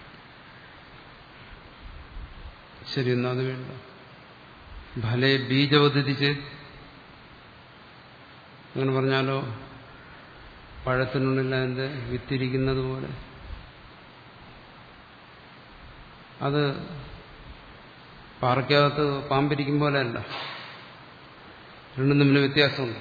ശരി, എന്നാൽ അത് വേണ്ട. ഫലേ ബീജവതിച്ച് അങ്ങനെ പറഞ്ഞാലോ, പഴത്തിനുള്ളിൽ അതിന്റെ വിത്തിരിക്കുന്നത് പോലെ. അത് പാറയ്ക്കകത്ത് പാമ്പിരിക്കും പോലെ അല്ല, രണ്ടും തമ്മിൽ വ്യത്യാസമുണ്ട്.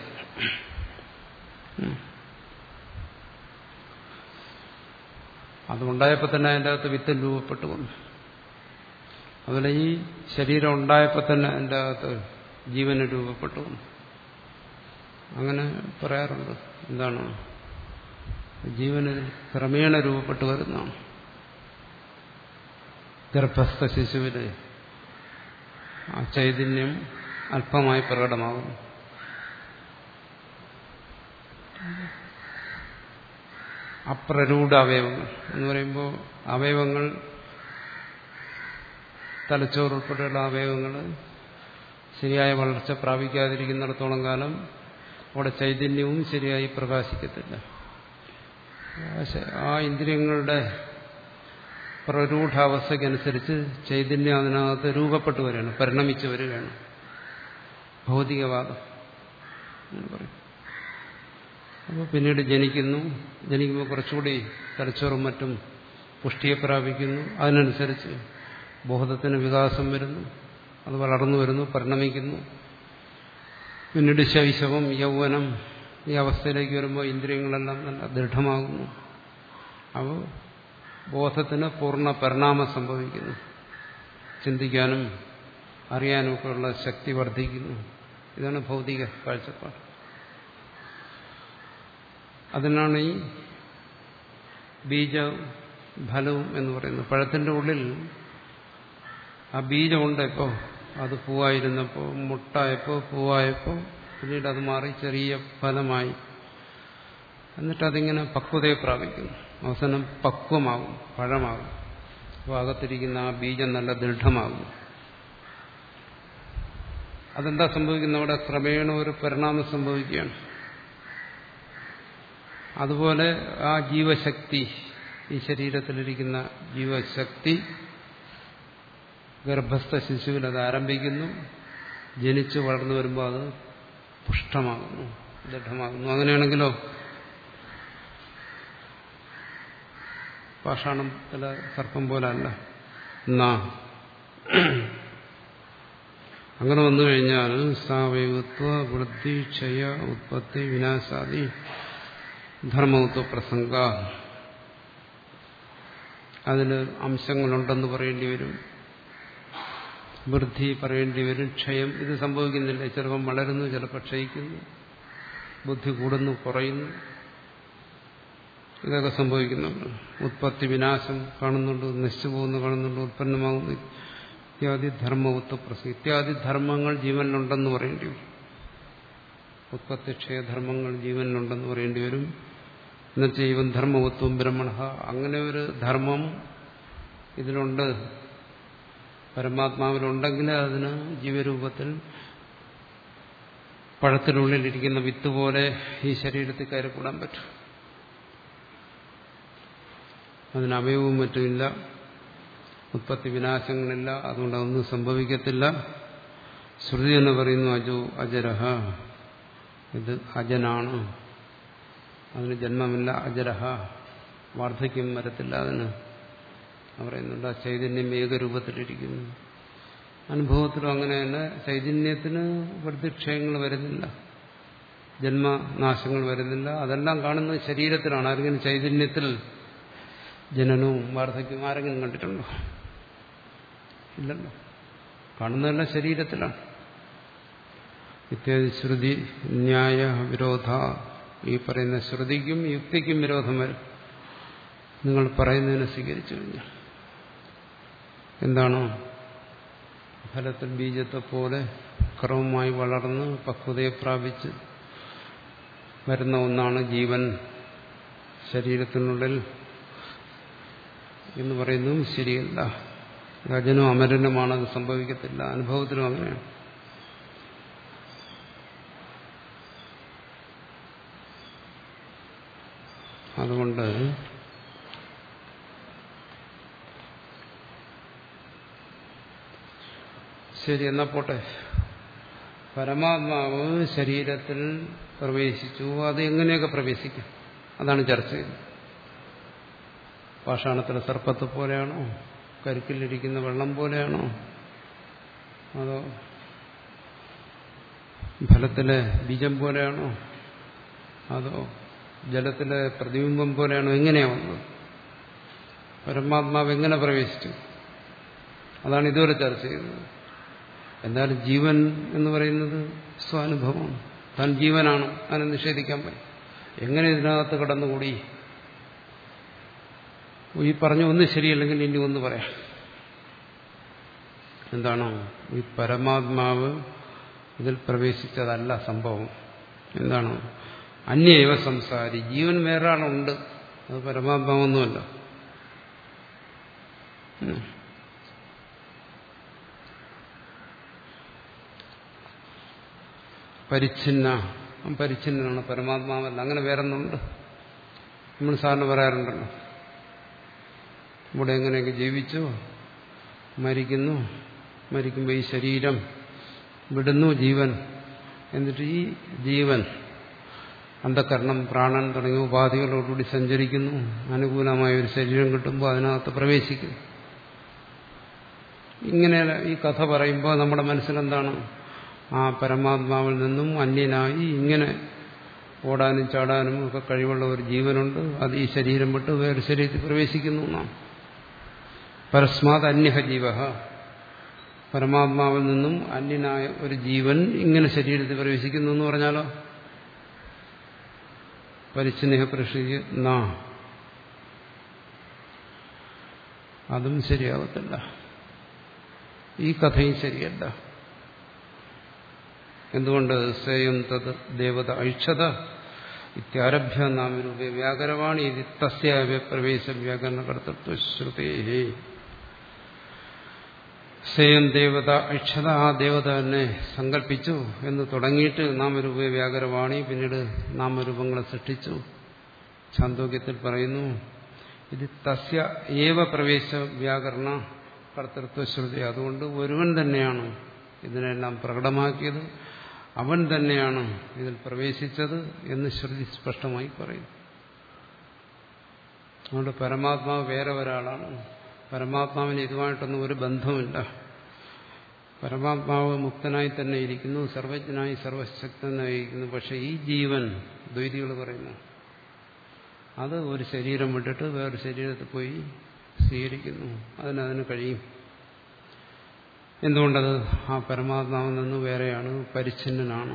അതുണ്ടായപ്പോൾ തന്നെ അതിൻ്റെ അകത്ത് വിത്ത് രൂപപ്പെട്ടു വന്നു. അതുപോലെ ഈ ശരീരം ഉണ്ടായപ്പോൾ തന്നെ അതിൻ്റെ അകത്ത് ജീവന് രൂപപ്പെട്ടു വന്നു. അങ്ങനെ പറയാറുണ്ട്. എന്താണ്? ജീവന് ക്രമേണ രൂപപ്പെട്ടു വരുന്നതാണ്. ഗർഭസ്ഥ ശിശുവിന് ആ ചൈതന്യം അല്പമായി പ്രകടമാകുന്നു. അപ്രരൂഢ അവയവങ്ങൾ എന്ന് പറയുമ്പോൾ അവയവങ്ങൾ, തലച്ചോറ് ഉൾപ്പെടെയുള്ള അവയവങ്ങൾ ശരിയായ വളർച്ച പ്രാപിക്കാതിരിക്കുന്നിടത്തോളം കാലം അവിടെ ചൈതന്യവും ശരിയായി പ്രകാശിക്കത്തില്ല. ആ ഇന്ദ്രിയങ്ങളുടെ പ്രരൂഢാവസ്ഥയ്ക്കനുസരിച്ച് ചൈതന്യം അതിനകത്ത് രൂപപ്പെട്ടു വരികയാണ്, പരിണമിച്ചു വരികയാണ്. ഭൗതികവാദം എന്ന് പറയും. അപ്പോൾ പിന്നീട് ജനിക്കുന്നു. ജനിക്കുമ്പോൾ കുറച്ചുകൂടി തലച്ചോറും മറ്റും പുഷ്ടിയെ പ്രാപിക്കുന്നു. അതിനനുസരിച്ച് ബോധത്തിന് വികാസം വരുന്നു, അത് വളർന്നു വരുന്നു, പരിണമിക്കുന്നു. പിന്നീട് ശൈശവം, യൗവനം, ഈ അവസ്ഥയിലേക്ക് വരുമ്പോൾ ഇന്ദ്രിയങ്ങളെല്ലാം നല്ല ദൃഢമാകുന്നു. അപ്പോൾ ബോധത്തിന് പൂർണ്ണ പരിണാമം സംഭവിക്കുന്നു. ചിന്തിക്കാനും അറിയാനും ഒക്കെയുള്ള ശക്തി വർദ്ധിക്കുന്നു. ഇതാണ് ഭൗതിക കാഴ്ചപ്പാട്. അതിനാണ് ഈ ബീജ ഫലവും എന്ന് പറയുന്നത്. പഴത്തിന്റെ ഉള്ളിൽ ആ ബീജമുണ്ട്. ഇപ്പോൾ അത് പൂവായിരുന്നപ്പോൾ, മുട്ടായപ്പോൾ, പൂവായപ്പോൾ, പിന്നീട് അത് മാറി ചെറിയ ഫലമായി. എന്നിട്ടതിങ്ങനെ പക്വതയെ പ്രാപിക്കുന്നു. അവസാനം പക്വമാകും, പഴമാകും. അപ്പോൾ അകത്തിരിക്കുന്ന ആ ബീജം നല്ല ദൃഢമാകും. അതെന്താ സംഭവിക്കുന്നത്? അവിടെ ക്രമേണ ഒരു പരിണാമം സംഭവിക്കുകയാണ്. അതുപോലെ ആ ജീവശക്തി, ഈ ശരീരത്തിലിരിക്കുന്ന ജീവശക്തി ഗർഭസ്ഥ ശിശുവിൽ അത് ആരംഭിക്കുന്നു. ജനിച്ചു വളർന്നു വരുമ്പോൾ അത് പുഷ്ടമാകുന്നു, ദൃഢമാകുന്നു. അങ്ങനെയാണെങ്കിലോ പാഷാണത്തിലെ സർപ്പം പോലെ അല്ല. എന്നാ അങ്ങനെ വന്നു കഴിഞ്ഞാൽ സാവയവത്വ വൃദ്ധി ക്ഷയ ഉത്പത്തി വിനാശാദി ധർമ്മത്വ പ്രസംഗ, അതിന് അംശങ്ങളുണ്ടെന്ന് പറയേണ്ടി വരും. വൃദ്ധി പറയേണ്ടി വരും, ക്ഷയം ഇത് സംഭവിക്കുന്നില്ല. ചിലപ്പം വളരുന്നു, ചിലപ്പോൾ ക്ഷയിക്കുന്നു, ബുദ്ധി കൂടുന്നു, കുറയുന്നു, ഇതൊക്കെ സംഭവിക്കുന്നുണ്ട്. ഉത്പത്തി വിനാശം കാണുന്നുണ്ട്, നശിച്ചു പോകുന്നു കാണുന്നുണ്ട്, ഉത്പന്നമാകുന്നു ഇത്യാദി ധർമ്മവത്വ പ്രസംഗം. ഇത്യാദി ധർമ്മങ്ങൾ ജീവനിലുണ്ടെന്ന് പറയേണ്ടി വരും. ഉത്പത്തി ക്ഷയധർമ്മങ്ങൾ ജീവനിലുണ്ടെന്ന് പറയേണ്ടി വരും. എന്നുവെച്ചാൽ ഇവൻ ധർമ്മവത്വം ബ്രഹ്മണ, അങ്ങനെ ഒരു ധർമ്മം ഇതിലുണ്ട്, പരമാത്മാവിലുണ്ടെങ്കിൽ അതിന് ജീവരൂപത്തിൽ പഴത്തിനുള്ളിലിരിക്കുന്ന വിത്ത് പോലെ ഈ ശരീരത്തിൽ കയറിക്കൂടാൻ പറ്റും. അതിന് അവയവവും മറ്റുമില്ല, ഉത്പത്തി വിനാശങ്ങളില്ല, അതുകൊണ്ട് അതൊന്നും സംഭവിക്കത്തില്ല. ശ്രുതി എന്ന് പറയുന്നു അജോ അജരഹ, ഇത് അജനാണ്, അതിന് ജന്മമില്ല. അജരഹ, വാർദ്ധക്യം വരത്തില്ല അതിന്. പറയുന്നുണ്ട് ആ ചൈതന്യം ഏകരൂപത്തിലിരിക്കുന്നു. അനുഭവത്തിലും അങ്ങനെ തന്നെ ചൈതന്യത്തിന് വൃദ്ധിക്ഷയങ്ങൾ വരുന്നില്ല, ജന്മനാശങ്ങൾ വരുന്നില്ല. അതെല്ലാം കാണുന്നത് ശരീരത്തിലാണ്. ആരെങ്കിലും ചൈതന്യത്തിൽ ജനനവും വാർദ്ധക്യവും ആരെങ്കിലും കണ്ടിട്ടുണ്ടോ? ഇല്ലല്ലോ. കാണുന്നതെല്ലാം ശരീരത്തിലാണ്. ഇത്യാദി ശ്രുതി ന്യായ വിരോധ, ഈ പറയുന്ന ശ്രുതിക്കും യുക്തിക്കും വിരോധം വരും നിങ്ങൾ പറയുന്നതിനെ സ്വീകരിച്ചു കഴിഞ്ഞാൽ. എന്താണോ ഫലത്തിൽ ബീജത്തെ പോലെ ക്രമമായി വളർന്ന് പക്വതയെ പ്രാപിച്ച് വരുന്ന ഒന്നാണ് ജീവൻ ശരീരത്തിനുള്ളിൽ എന്ന് പറയുന്നതും ശരിയല്ല. അജനും അമരനുമാണ്, അത് സംഭവിക്കത്തില്ല. അനുഭവത്തിലും അങ്ങനെയാണ്. അതുകൊണ്ട് ശരി, എന്നാ പോട്ടെ. പരമാത്മാവ് ശരീരത്തിൽ പ്രവേശിച്ചു. അത് എങ്ങനെയൊക്കെ പ്രവേശിക്കും, അതാണ് ചർച്ച ചെയ്യുന്നത്. പാഷാണത്തിലെ സർപ്പത്തെ പോലെയാണോ, കരുക്കിലിരിക്കുന്ന വെള്ളം പോലെയാണോ, അതോ ഫലത്തിലെ ബീജം പോലെയാണോ, അതോ ജലത്തിലെ പ്രതിബിംബം പോലെയാണോ, എങ്ങനെയാണ് വന്നത്? പരമാത്മാവ് എങ്ങനെ പ്രവേശിച്ചു, അതാണ് ഇതുവരെ ചർച്ച ചെയ്യുന്നത്. എന്നാലും ജീവൻ എന്ന് പറയുന്നത് സ്വാനുഭവമാണ്. താൻ ജീവനാണ്, അതിനെ നിഷേധിക്കാൻ പറ്റും. എങ്ങനെ ഇതിനകത്ത് കടന്നുകൂടി? ഈ പറഞ്ഞ ഒന്ന് ശരിയല്ലെങ്കിൽ ഇനി ഒന്ന് പറയാം. എന്താണോ ഈ പരമാത്മാവ് ഇതിൽ പ്രവേശിച്ചതല്ല സംഭവം. എന്താണ്? അന്യൈവ സംസാരി, ജീവൻ വേറെ ആളുണ്ട്, അത് പരമാത്മാവൊന്നുമല്ല. പരിച്ഛിന്ന, പരിച്ഛിന്നനാണ്, പരമാത്മാവല്ല. അങ്ങനെ വേറൊന്നുണ്ട്. നമ്മൾ സാറിന് പറയാറുണ്ടല്ലോ, ഇവിടെ എങ്ങനെയൊക്കെ ജീവിച്ചു, മരിക്കുന്നു, മരിക്കുമ്പോൾ ഈ ശരീരം വിടുന്നു ജീവൻ. എന്നിട്ട് ഈ ജീവൻ അന്ധകരണം, പ്രാണൻ തുടങ്ങിയ ഉപാധികളോടുകൂടി സഞ്ചരിക്കുന്നു. അനുകൂലമായ ഒരു ശരീരം കിട്ടുമ്പോൾ അതിനകത്ത് പ്രവേശിക്കുന്നു. ഇങ്ങനെ ഈ കഥ പറയുമ്പോൾ നമ്മുടെ മനസ്സിലെന്താണ്? ആ പരമാത്മാവിൽ നിന്നും അന്യനായി ഇങ്ങനെ ഓടാനും ചാടാനും ഒക്കെ കഴിവുള്ള ഒരു ജീവനുണ്ട്. അത് ഈ ശരീരം വിട്ട് വേറെ ശരീരത്തിൽ പ്രവേശിക്കുന്നു എന്നാണ്. പരസ്മാത് അന്യഹ ജീവ, പരമാത്മാവിൽ നിന്നും അന്യനായ ഒരു ജീവൻ ഇങ്ങനെ ശരീരത്തിൽ പ്രവേശിക്കുന്നു എന്ന് പറഞ്ഞാലോ പരിച്ഛിന്നഹ പ്രവേശിക്കുന്ന, അതും ശരിയാവത്തില്ല. ഈ കഥയും ശരിയല്ല. എന്തുകൊണ്ട്? സേയം തത് ദേവത ഐക്ഷത ഇത്യാരഭ്യ നാമരൂപേ വ്യാകരവാണി തസ്യാവ്യ പ്രവേശ വ്യാകരണ കർത്തൃത്വ ശ്രുതേ. സേയം ദേവത ഐക്ഷത, ആ ദേവത തന്നെ സങ്കല്പിച്ചു എന്ന് തുടങ്ങിയിട്ട് നാമരൂപേ വ്യാകരവാണി, പിന്നീട് നാമരൂപങ്ങളെ സൃഷ്ടിച്ചു. ഛാന്തോക്യത്തിൽ പറയുന്നു, ഇത് തസ്യ ഏവ പ്രവേശ വ്യാകരണ കർത്തൃത്വ ശ്രുതി. അതുകൊണ്ട് ഒരുവൻ തന്നെയാണ് ഇതിനെല്ലാം പ്രകടമാക്കിയത്, അവൻ തന്നെയാണ് ഇതിൽ പ്രവേശിച്ചത് എന്ന് ശ്രുതി സ്പഷ്ടമായി പറയും. അതുകൊണ്ട് പരമാത്മാവ് വേറെ ഒരാളാണ്. പരമാത്മാവിന് ഇതുമായിട്ടൊന്നും ഒരു ബന്ധവുമില്ല. പരമാത്മാവ് മുക്തനായി തന്നെ ഇരിക്കുന്നു, സർവജ്ഞനായി സർവശക്തനായിരിക്കുന്നു. പക്ഷെ ഈ ജീവൻ, ദ്വൈതികൾ പറയുന്നു, അത് ഒരു ശരീരം വിട്ടിട്ട് വേറൊരു ശരീരത്തിൽ പോയി സ്വീകരിക്കുന്നു. അതിനതിന് കഴിയും. എന്തുകൊണ്ടത്? ആ പരമാത്മാവിൽ നിന്ന് വേറെയാണ്, പരിച്ഛിന്നനാണ്.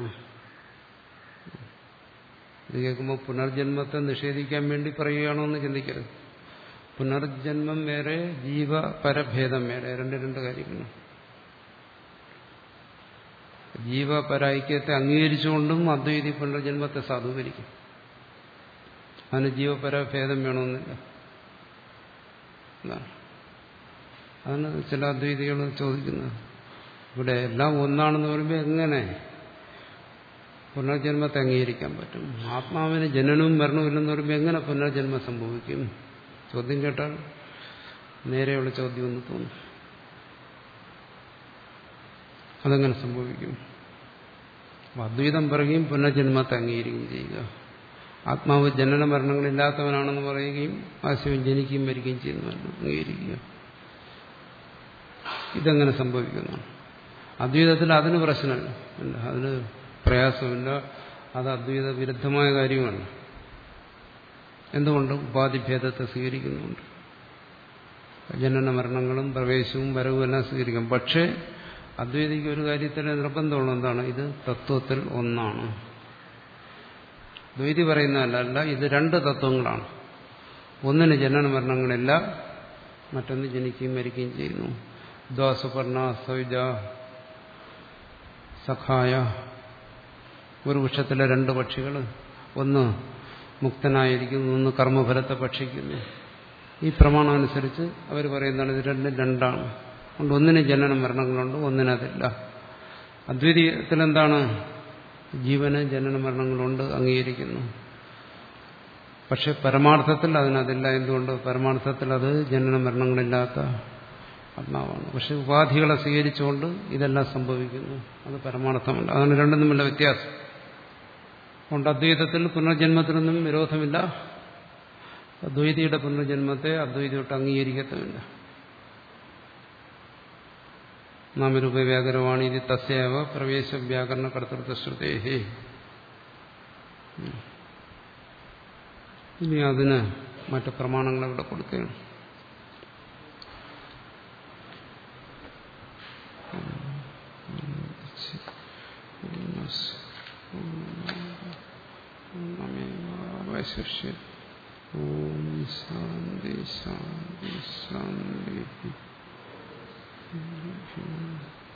ഇത് കേൾക്കുമ്പോൾ പുനർജന്മത്തെ നിഷേധിക്കാൻ വേണ്ടി പറയുകയാണോ എന്ന് ചിന്തിക്കരുത്. പുനർജന്മം വേറെ, ജീവപരഭേദം വേറെ, രണ്ട് രണ്ട് കാര്യങ്ങൾ. ജീവപരൈക്യത്തെ അംഗീകരിച്ചുകൊണ്ടും അദ്വൈതി പുനർജന്മത്തെ സാധൂകരിക്കും. അതിന് ജീവപരഭേദം വേണമെന്നില്ല. അതാണ് ചില അദ്വൈതികൾ ചോദിക്കുന്നത്. ഇവിടെ എല്ലാം ഒന്നാണെന്ന് പറയുമ്പോൾ എങ്ങനെ പുനർജന്മത്തെ അംഗീകരിക്കാൻ പറ്റും? ആത്മാവിന് ജനനവും മരണവും ഇല്ലെന്ന് പറയുമ്പോൾ എങ്ങനെ പുനർജന്മം സംഭവിക്കും? ചോദ്യം കേട്ടാൽ നേരെയുള്ള ചോദ്യമെന്ന് തോന്നും. അതെങ്ങനെ സംഭവിക്കും? അദ്വൈതം പറയുകയും പുനർജന്മത്തെ അംഗീകരിക്കുകയും ചെയ്യുക. ആത്മാവ് ജനന മരണങ്ങളില്ലാത്തവനാണെന്ന് പറയുകയും ആശയം ജനിക്കുകയും മരിക്കുകയും ചെയ്യുന്നവരാണ് അംഗീകരിക്കുക. ഇതെങ്ങനെ സംഭവിക്കുന്നതാണ്? അദ്വൈതത്തിൽ അതിന് പ്രശ്നമില്ല, അതിന് പ്രയാസമില്ല. അത് അദ്വൈത വിരുദ്ധമായ കാര്യമാണ്. എന്തുകൊണ്ട്? ഉപാധിഭേദത്തെ സ്വീകരിക്കുന്നുണ്ട്. ജനന മരണങ്ങളും പ്രവേശവും വരവും എല്ലാം സ്വീകരിക്കും. പക്ഷേ അദ്വൈതിക്ക് ഒരു കാര്യത്തിലെ നിർബന്ധമുള്ള എന്താണ്? ഇത് തത്വത്തിൽ ഒന്നാണ്. ദ്വൈതി പറയുന്നതല്ല, ഇത് രണ്ട് തത്വങ്ങളാണ്. ഒന്നിന് ജനന മരണങ്ങളില്ല, മറ്റൊന്ന് ജനിക്കുകയും മരിക്കുകയും ചെയ്യുന്നു. ദ്വാസുപർണ സൗജ സഖായ, ഒരു വൃക്ഷത്തിലെ രണ്ട് പക്ഷികൾ, ഒന്ന് മുക്തനായിരിക്കുന്നു, ഒന്ന് കർമ്മഫലത്തെ ഭക്ഷിക്കുന്നു. ഈ പ്രമാണം അനുസരിച്ച് അവർ പറയുന്നതാണ് ഇത് രണ്ടും രണ്ടാണ്. അതുകൊണ്ട് ഒന്നിന് ജനന മരണങ്ങളുണ്ട്, ഒന്നിനതില്ല. അദ്വൈതത്തിലെന്താണ്? ജീവന് ജനന മരണങ്ങളുണ്ട്, അംഗീകരിക്കുന്നു. പക്ഷെ പരമാർത്ഥത്തിൽ അതിനതില്ല. എന്തുകൊണ്ട്? പരമാർത്ഥത്തിൽ അത് ജനന മരണങ്ങളില്ലാത്ത ആത്മാവാണ്. പക്ഷെ ഉപാധികളെ സ്വീകരിച്ചുകൊണ്ട് ഇതെല്ലാം സംഭവിക്കുന്നു. അത് പരമാർത്ഥമല്ല. അതാണ് രണ്ടും തമ്മിലുള്ള വ്യത്യാസം. അതുകൊണ്ട് അദ്വൈതത്തിൽ പുനർജന്മത്തിനൊന്നും വിരോധമില്ല. അദ്വൈതിയുടെ പുനർജന്മത്തെ അദ്വൈതിയോട്ട് അംഗീകരിക്കത്തുമില്ല. നാമരൂപ വ്യാകരവാണി ഇത് തസ്യവ പ്രവേശ വ്യാകരണ കർത്തൃത്വ ശ്രുതേഹി. ഇനി അതിന് മറ്റു പ്രമാണങ്ങൾ ഇവിടെ കൊടുക്കുകയാണ്. ഓം ശാന്തി ശാന്തി ശാന്തി.